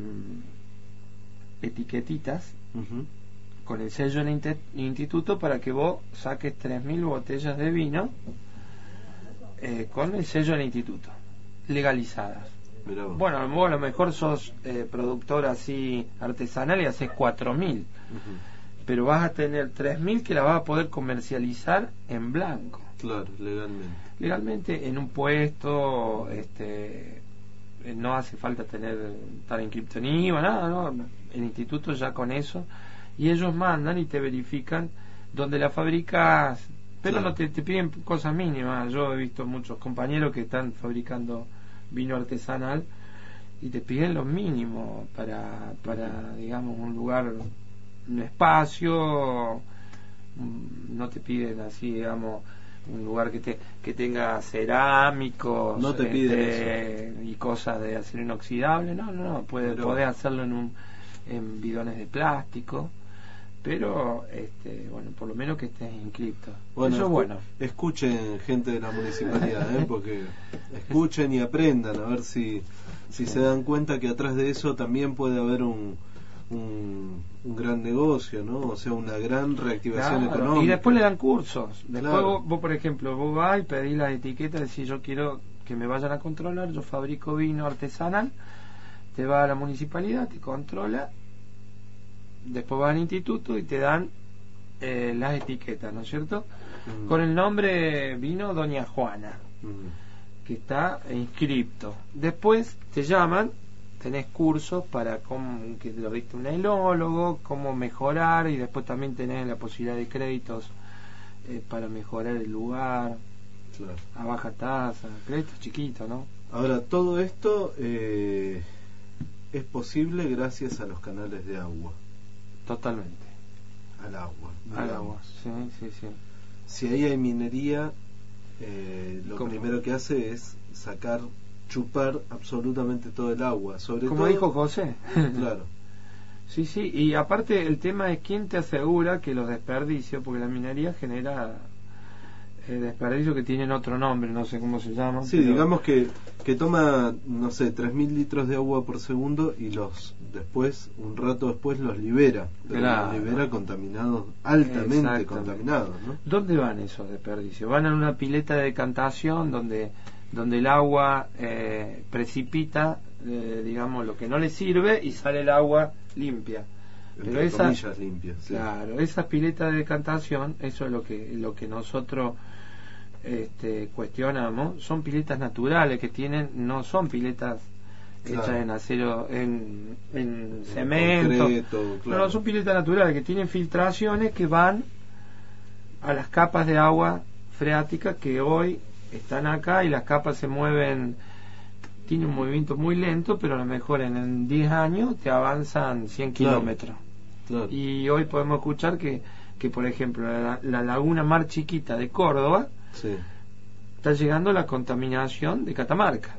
etiquetitas, uh-huh. con el sello del instituto, para que vos saques tres mil botellas de vino eh, con el sello del instituto, legalizadas. Bueno, vos a lo mejor sos eh, productor así artesanal y haces cuatro mil, uh-huh. pero vas a tener tres mil que la vas a poder comercializar en blanco. Claro, legalmente. Legalmente en un puesto, este... no hace falta tener estar inscripto en I V A, nada, no, el instituto ya con eso, y ellos mandan y te verifican donde la fabricas, pero claro. no te, te piden cosas mínimas. Yo he visto muchos compañeros que están fabricando vino artesanal y te piden lo mínimo para, para digamos, un lugar, un espacio, no te piden así, digamos, un lugar que te que tenga cerámicos, no te este, eso. Y cosas de acero inoxidable, no, no, no, puede, pero... podés hacerlo en un en bidones de plástico, pero este, bueno, por lo menos que estés inscrito. Bueno, eso es bueno. Escuchen, gente de la municipalidad, ¿eh? Porque escuchen y aprendan, a ver si si se dan cuenta que atrás de eso también puede haber un Un, un gran negocio, ¿no? O sea, una gran reactivación claro, económica. Y después le dan cursos. Después claro. vos, vos, por ejemplo, vos vas y pedís las etiquetas, decís yo quiero que me vayan a controlar, yo fabrico vino artesanal, te va a la municipalidad, te controla, después vas al instituto y te dan eh, las etiquetas, ¿no es cierto? Mm. Con el nombre vino Doña Juana, mm. que está inscripto. Después te llaman, tenés cursos para cómo, que lo dicte un enólogo, cómo mejorar, y después también tenés la posibilidad de créditos eh, para mejorar el lugar, claro. a baja tasa, créditos chiquitos, ¿no? Ahora, todo esto eh, es posible gracias a los canales de agua. Totalmente. Al agua. Al agua, sí, sí, sí. Si ahí hay minería, eh, lo ¿Cómo? primero que hace es sacar chupar absolutamente todo el agua, sobre como todo, dijo José. Claro. Sí, sí, y aparte el tema es quién te asegura que los desperdicios, porque la minería genera eh, desperdicios que tienen otro nombre, no sé cómo se llaman. Sí, pero... digamos que que toma, no sé, tres mil litros de agua por segundo y los después, un rato después los libera, pero claro. los libera contaminados, altamente contaminados, ¿no? ¿Dónde van esos desperdicios? Van a una pileta de decantación donde donde el agua eh, precipita, eh, digamos, lo que no le sirve y sale el agua limpia. Pero esa, esas, limpias, sí. claro, esas piletas de decantación, eso es lo que lo que nosotros este, cuestionamos, son piletas naturales que tienen, no son piletas claro. hechas en acero, en, en, en cemento, concreto, claro. no, no, son piletas naturales que tienen filtraciones que van a las capas de agua freática que hoy están acá, y las capas se mueven, tienen un movimiento muy lento, pero a lo mejor en, en diez años te avanzan cien claro. kilómetros. Claro. Y hoy podemos escuchar que, que por ejemplo, la, la laguna Mar Chiquita de Córdoba sí. está llegando la contaminación de Catamarca.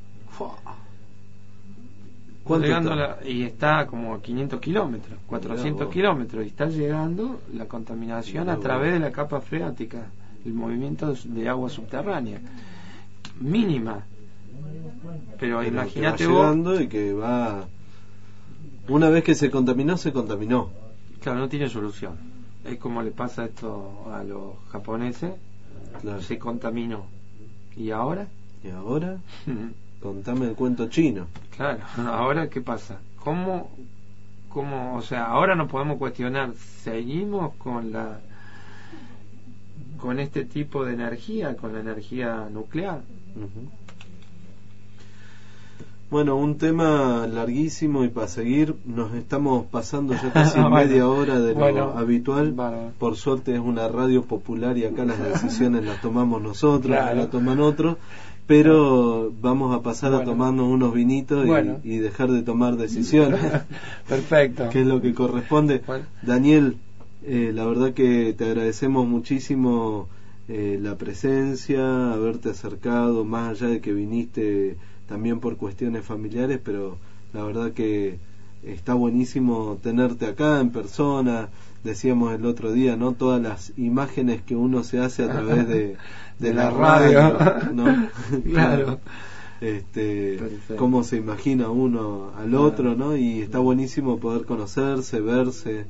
Llegando la, y está como a quinientos kilómetros, cuatrocientos kilómetros, y está llegando la contaminación a través de la capa freática, el movimiento de agua subterránea mínima, pero, pero imagínate vos, llegando y que va, una vez que se contaminó se contaminó, claro, no tiene solución. Es como le pasa esto a los japoneses, claro. Se contaminó y ahora y ahora contame el cuento chino. Claro, ahora qué pasa, cómo cómo o sea, ahora no podemos cuestionar, seguimos con la con este tipo de energía, con la energía nuclear. Uh-huh. Bueno, un tema larguísimo y para seguir nos estamos pasando ya casi bueno, media hora de lo bueno, habitual. Vale. Por suerte es una radio popular y acá las decisiones las tomamos nosotros, claro. Las toman otros, pero vamos a pasar bueno. a tomarnos unos vinitos y, bueno. y dejar de tomar decisiones. Perfecto. Que es lo que corresponde. Bueno. Daniel, eh, la verdad que te agradecemos muchísimo eh, la presencia, haberte acercado, más allá de que viniste también por cuestiones familiares, pero la verdad que está buenísimo tenerte acá en persona. Decíamos el otro día, ¿no? Todas las imágenes que uno se hace a través de, de, de la, la radio, radio, ¿no? Claro. Este, cómo se imagina uno al claro. otro, ¿no? Y está buenísimo poder conocerse, verse.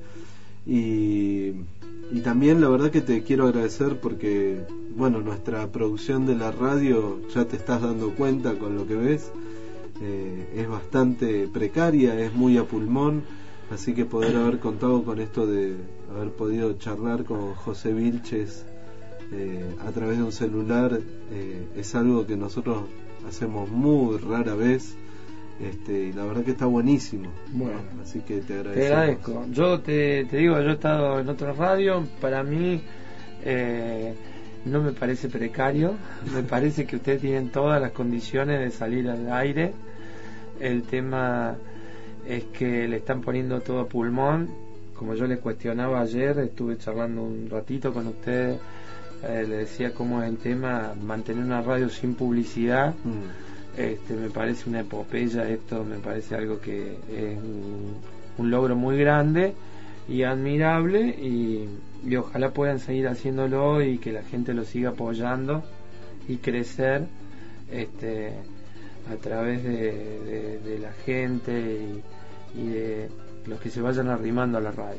Y, y también la verdad que te quiero agradecer porque, bueno, nuestra producción de la radio, ya te estás dando cuenta con lo que ves, eh, es bastante precaria, es muy a pulmón, así que poder haber contado con esto de haber podido charlar con José Vilches eh, a través de un celular eh, es algo que nosotros hacemos muy rara vez. Este, y la verdad que está buenísimo. Bueno, así que te agradezco. Te agradezco. Yo te, te digo, yo he estado en otra radio, para mí eh, no me parece precario, me parece que ustedes tienen todas las condiciones de salir al aire. El tema es que le están poniendo todo a pulmón, como yo les cuestionaba ayer, estuve charlando un ratito con ustedes, eh, le decía cómo es el tema mantener una radio sin publicidad. Mm. Este, me parece una epopeya, esto me parece algo que es un, un logro muy grande y admirable, y, y ojalá puedan seguir haciéndolo y que la gente lo siga apoyando y crecer este, a través de, de, de la gente y, y de los que se vayan arrimando a la radio.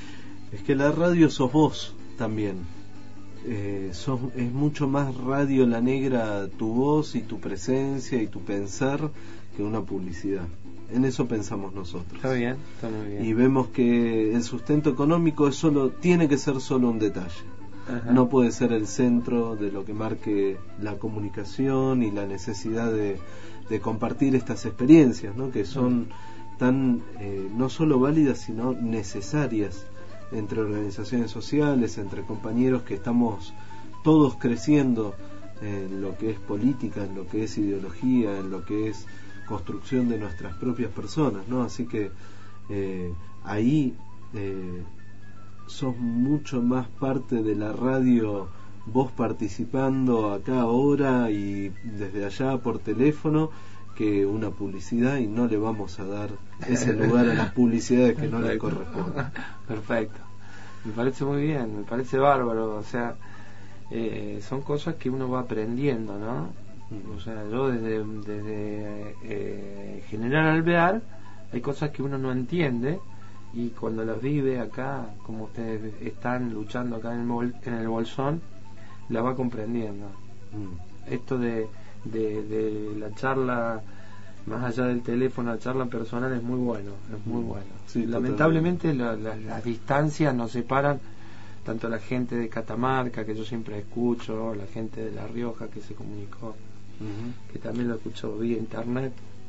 Es que la radio sos vos también. Eh, sos, es mucho más Radio La Negra tu voz y tu presencia y tu pensar que una publicidad. En eso pensamos nosotros. Está bien, está muy bien. Y vemos que el sustento económico es solo, tiene que ser solo un detalle. Ajá. No puede ser el centro de lo que marque la comunicación y la necesidad de, de compartir estas experiencias, ¿no? Que son tan eh, no solo válidas sino necesarias entre organizaciones sociales, entre compañeros que estamos todos creciendo en lo que es política, en lo que es ideología, en lo que es construcción de nuestras propias personas, ¿no? Así que eh, ahí eh, sos mucho más parte de la radio, vos participando acá ahora y desde allá por teléfono, que una publicidad, y no le vamos a dar ese lugar a las publicidades que no le corresponden. Perfecto, me parece muy bien, me parece bárbaro, o sea, eh, son cosas que uno va aprendiendo, ¿no? O sea, yo desde, desde eh, General Alvear hay cosas que uno no entiende, y cuando las vive acá, como ustedes están luchando acá en el, bol, en el Bolsón, la va comprendiendo. Mm. Esto de De, de la charla más allá del teléfono, la charla personal es muy bueno, es muy bueno. Sí, lamentablemente la, la, las distancias nos separan, tanto la gente de Catamarca, que yo siempre escucho, la gente de La Rioja que se comunicó, uh-huh. que también lo escucho vía internet,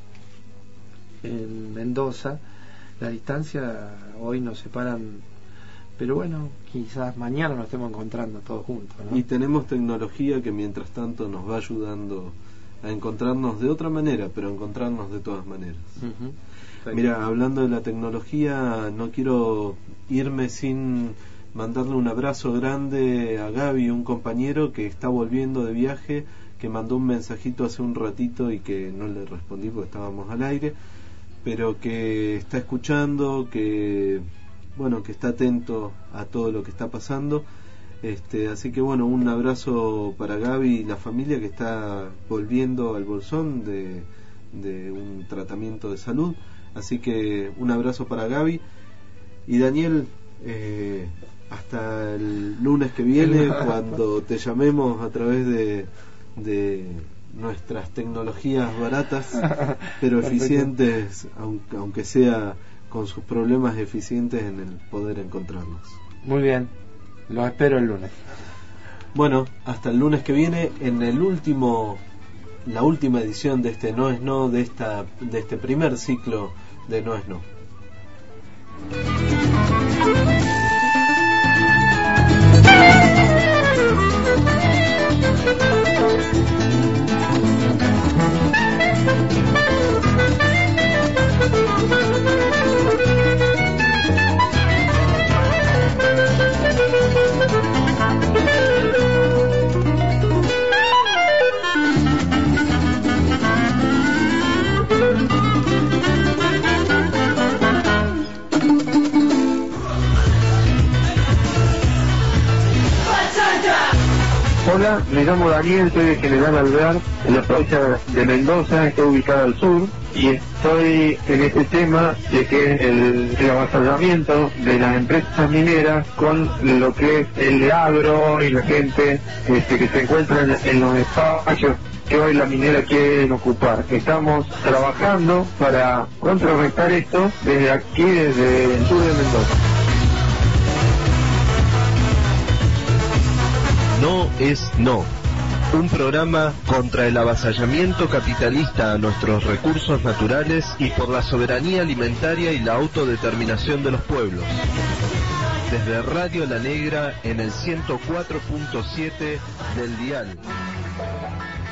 en Mendoza, las distancias hoy nos separan, pero bueno, quizás mañana nos estemos encontrando todos juntos, ¿no? Y tenemos tecnología que mientras tanto nos va ayudando a encontrarnos de otra manera, pero a encontrarnos de todas maneras. Uh-huh. Mira, hablando de la tecnología, no quiero irme sin mandarle un abrazo grande a Gaby, un compañero que está volviendo de viaje, que mandó un mensajito hace un ratito y que no le respondí porque estábamos al aire, pero que está escuchando, que bueno, que está atento a todo lo que está pasando. Este, así que bueno, un abrazo para Gaby y la familia que está volviendo al Bolsón de, de un tratamiento de salud. Así que un abrazo para Gaby. Y Daniel, eh, hasta el lunes que viene, cuando te llamemos a través de, de nuestras tecnologías baratas, pero eficientes, aunque, aunque sea con sus problemas, eficientes en el poder encontrarnos. Muy bien. Los espero el lunes. Bueno, hasta el lunes que viene en el último, la última edición de este No es No, de esta, de este primer ciclo de No es No. Hola, me llamo Daniel, soy de General Alvear, en la provincia de Mendoza, estoy ubicada al sur, y estoy en este tema de que el, el avasallamiento de las empresas mineras con lo que es el agro y la gente este, que se encuentra en, en los espacios que hoy la minera quiere ocupar. Estamos trabajando para contrarrestar esto desde aquí, desde el sur de Mendoza. No es No, un programa contra el avasallamiento capitalista a nuestros recursos naturales y por la soberanía alimentaria y la autodeterminación de los pueblos. Desde Radio La Negra en el ciento cuatro punto siete del dial.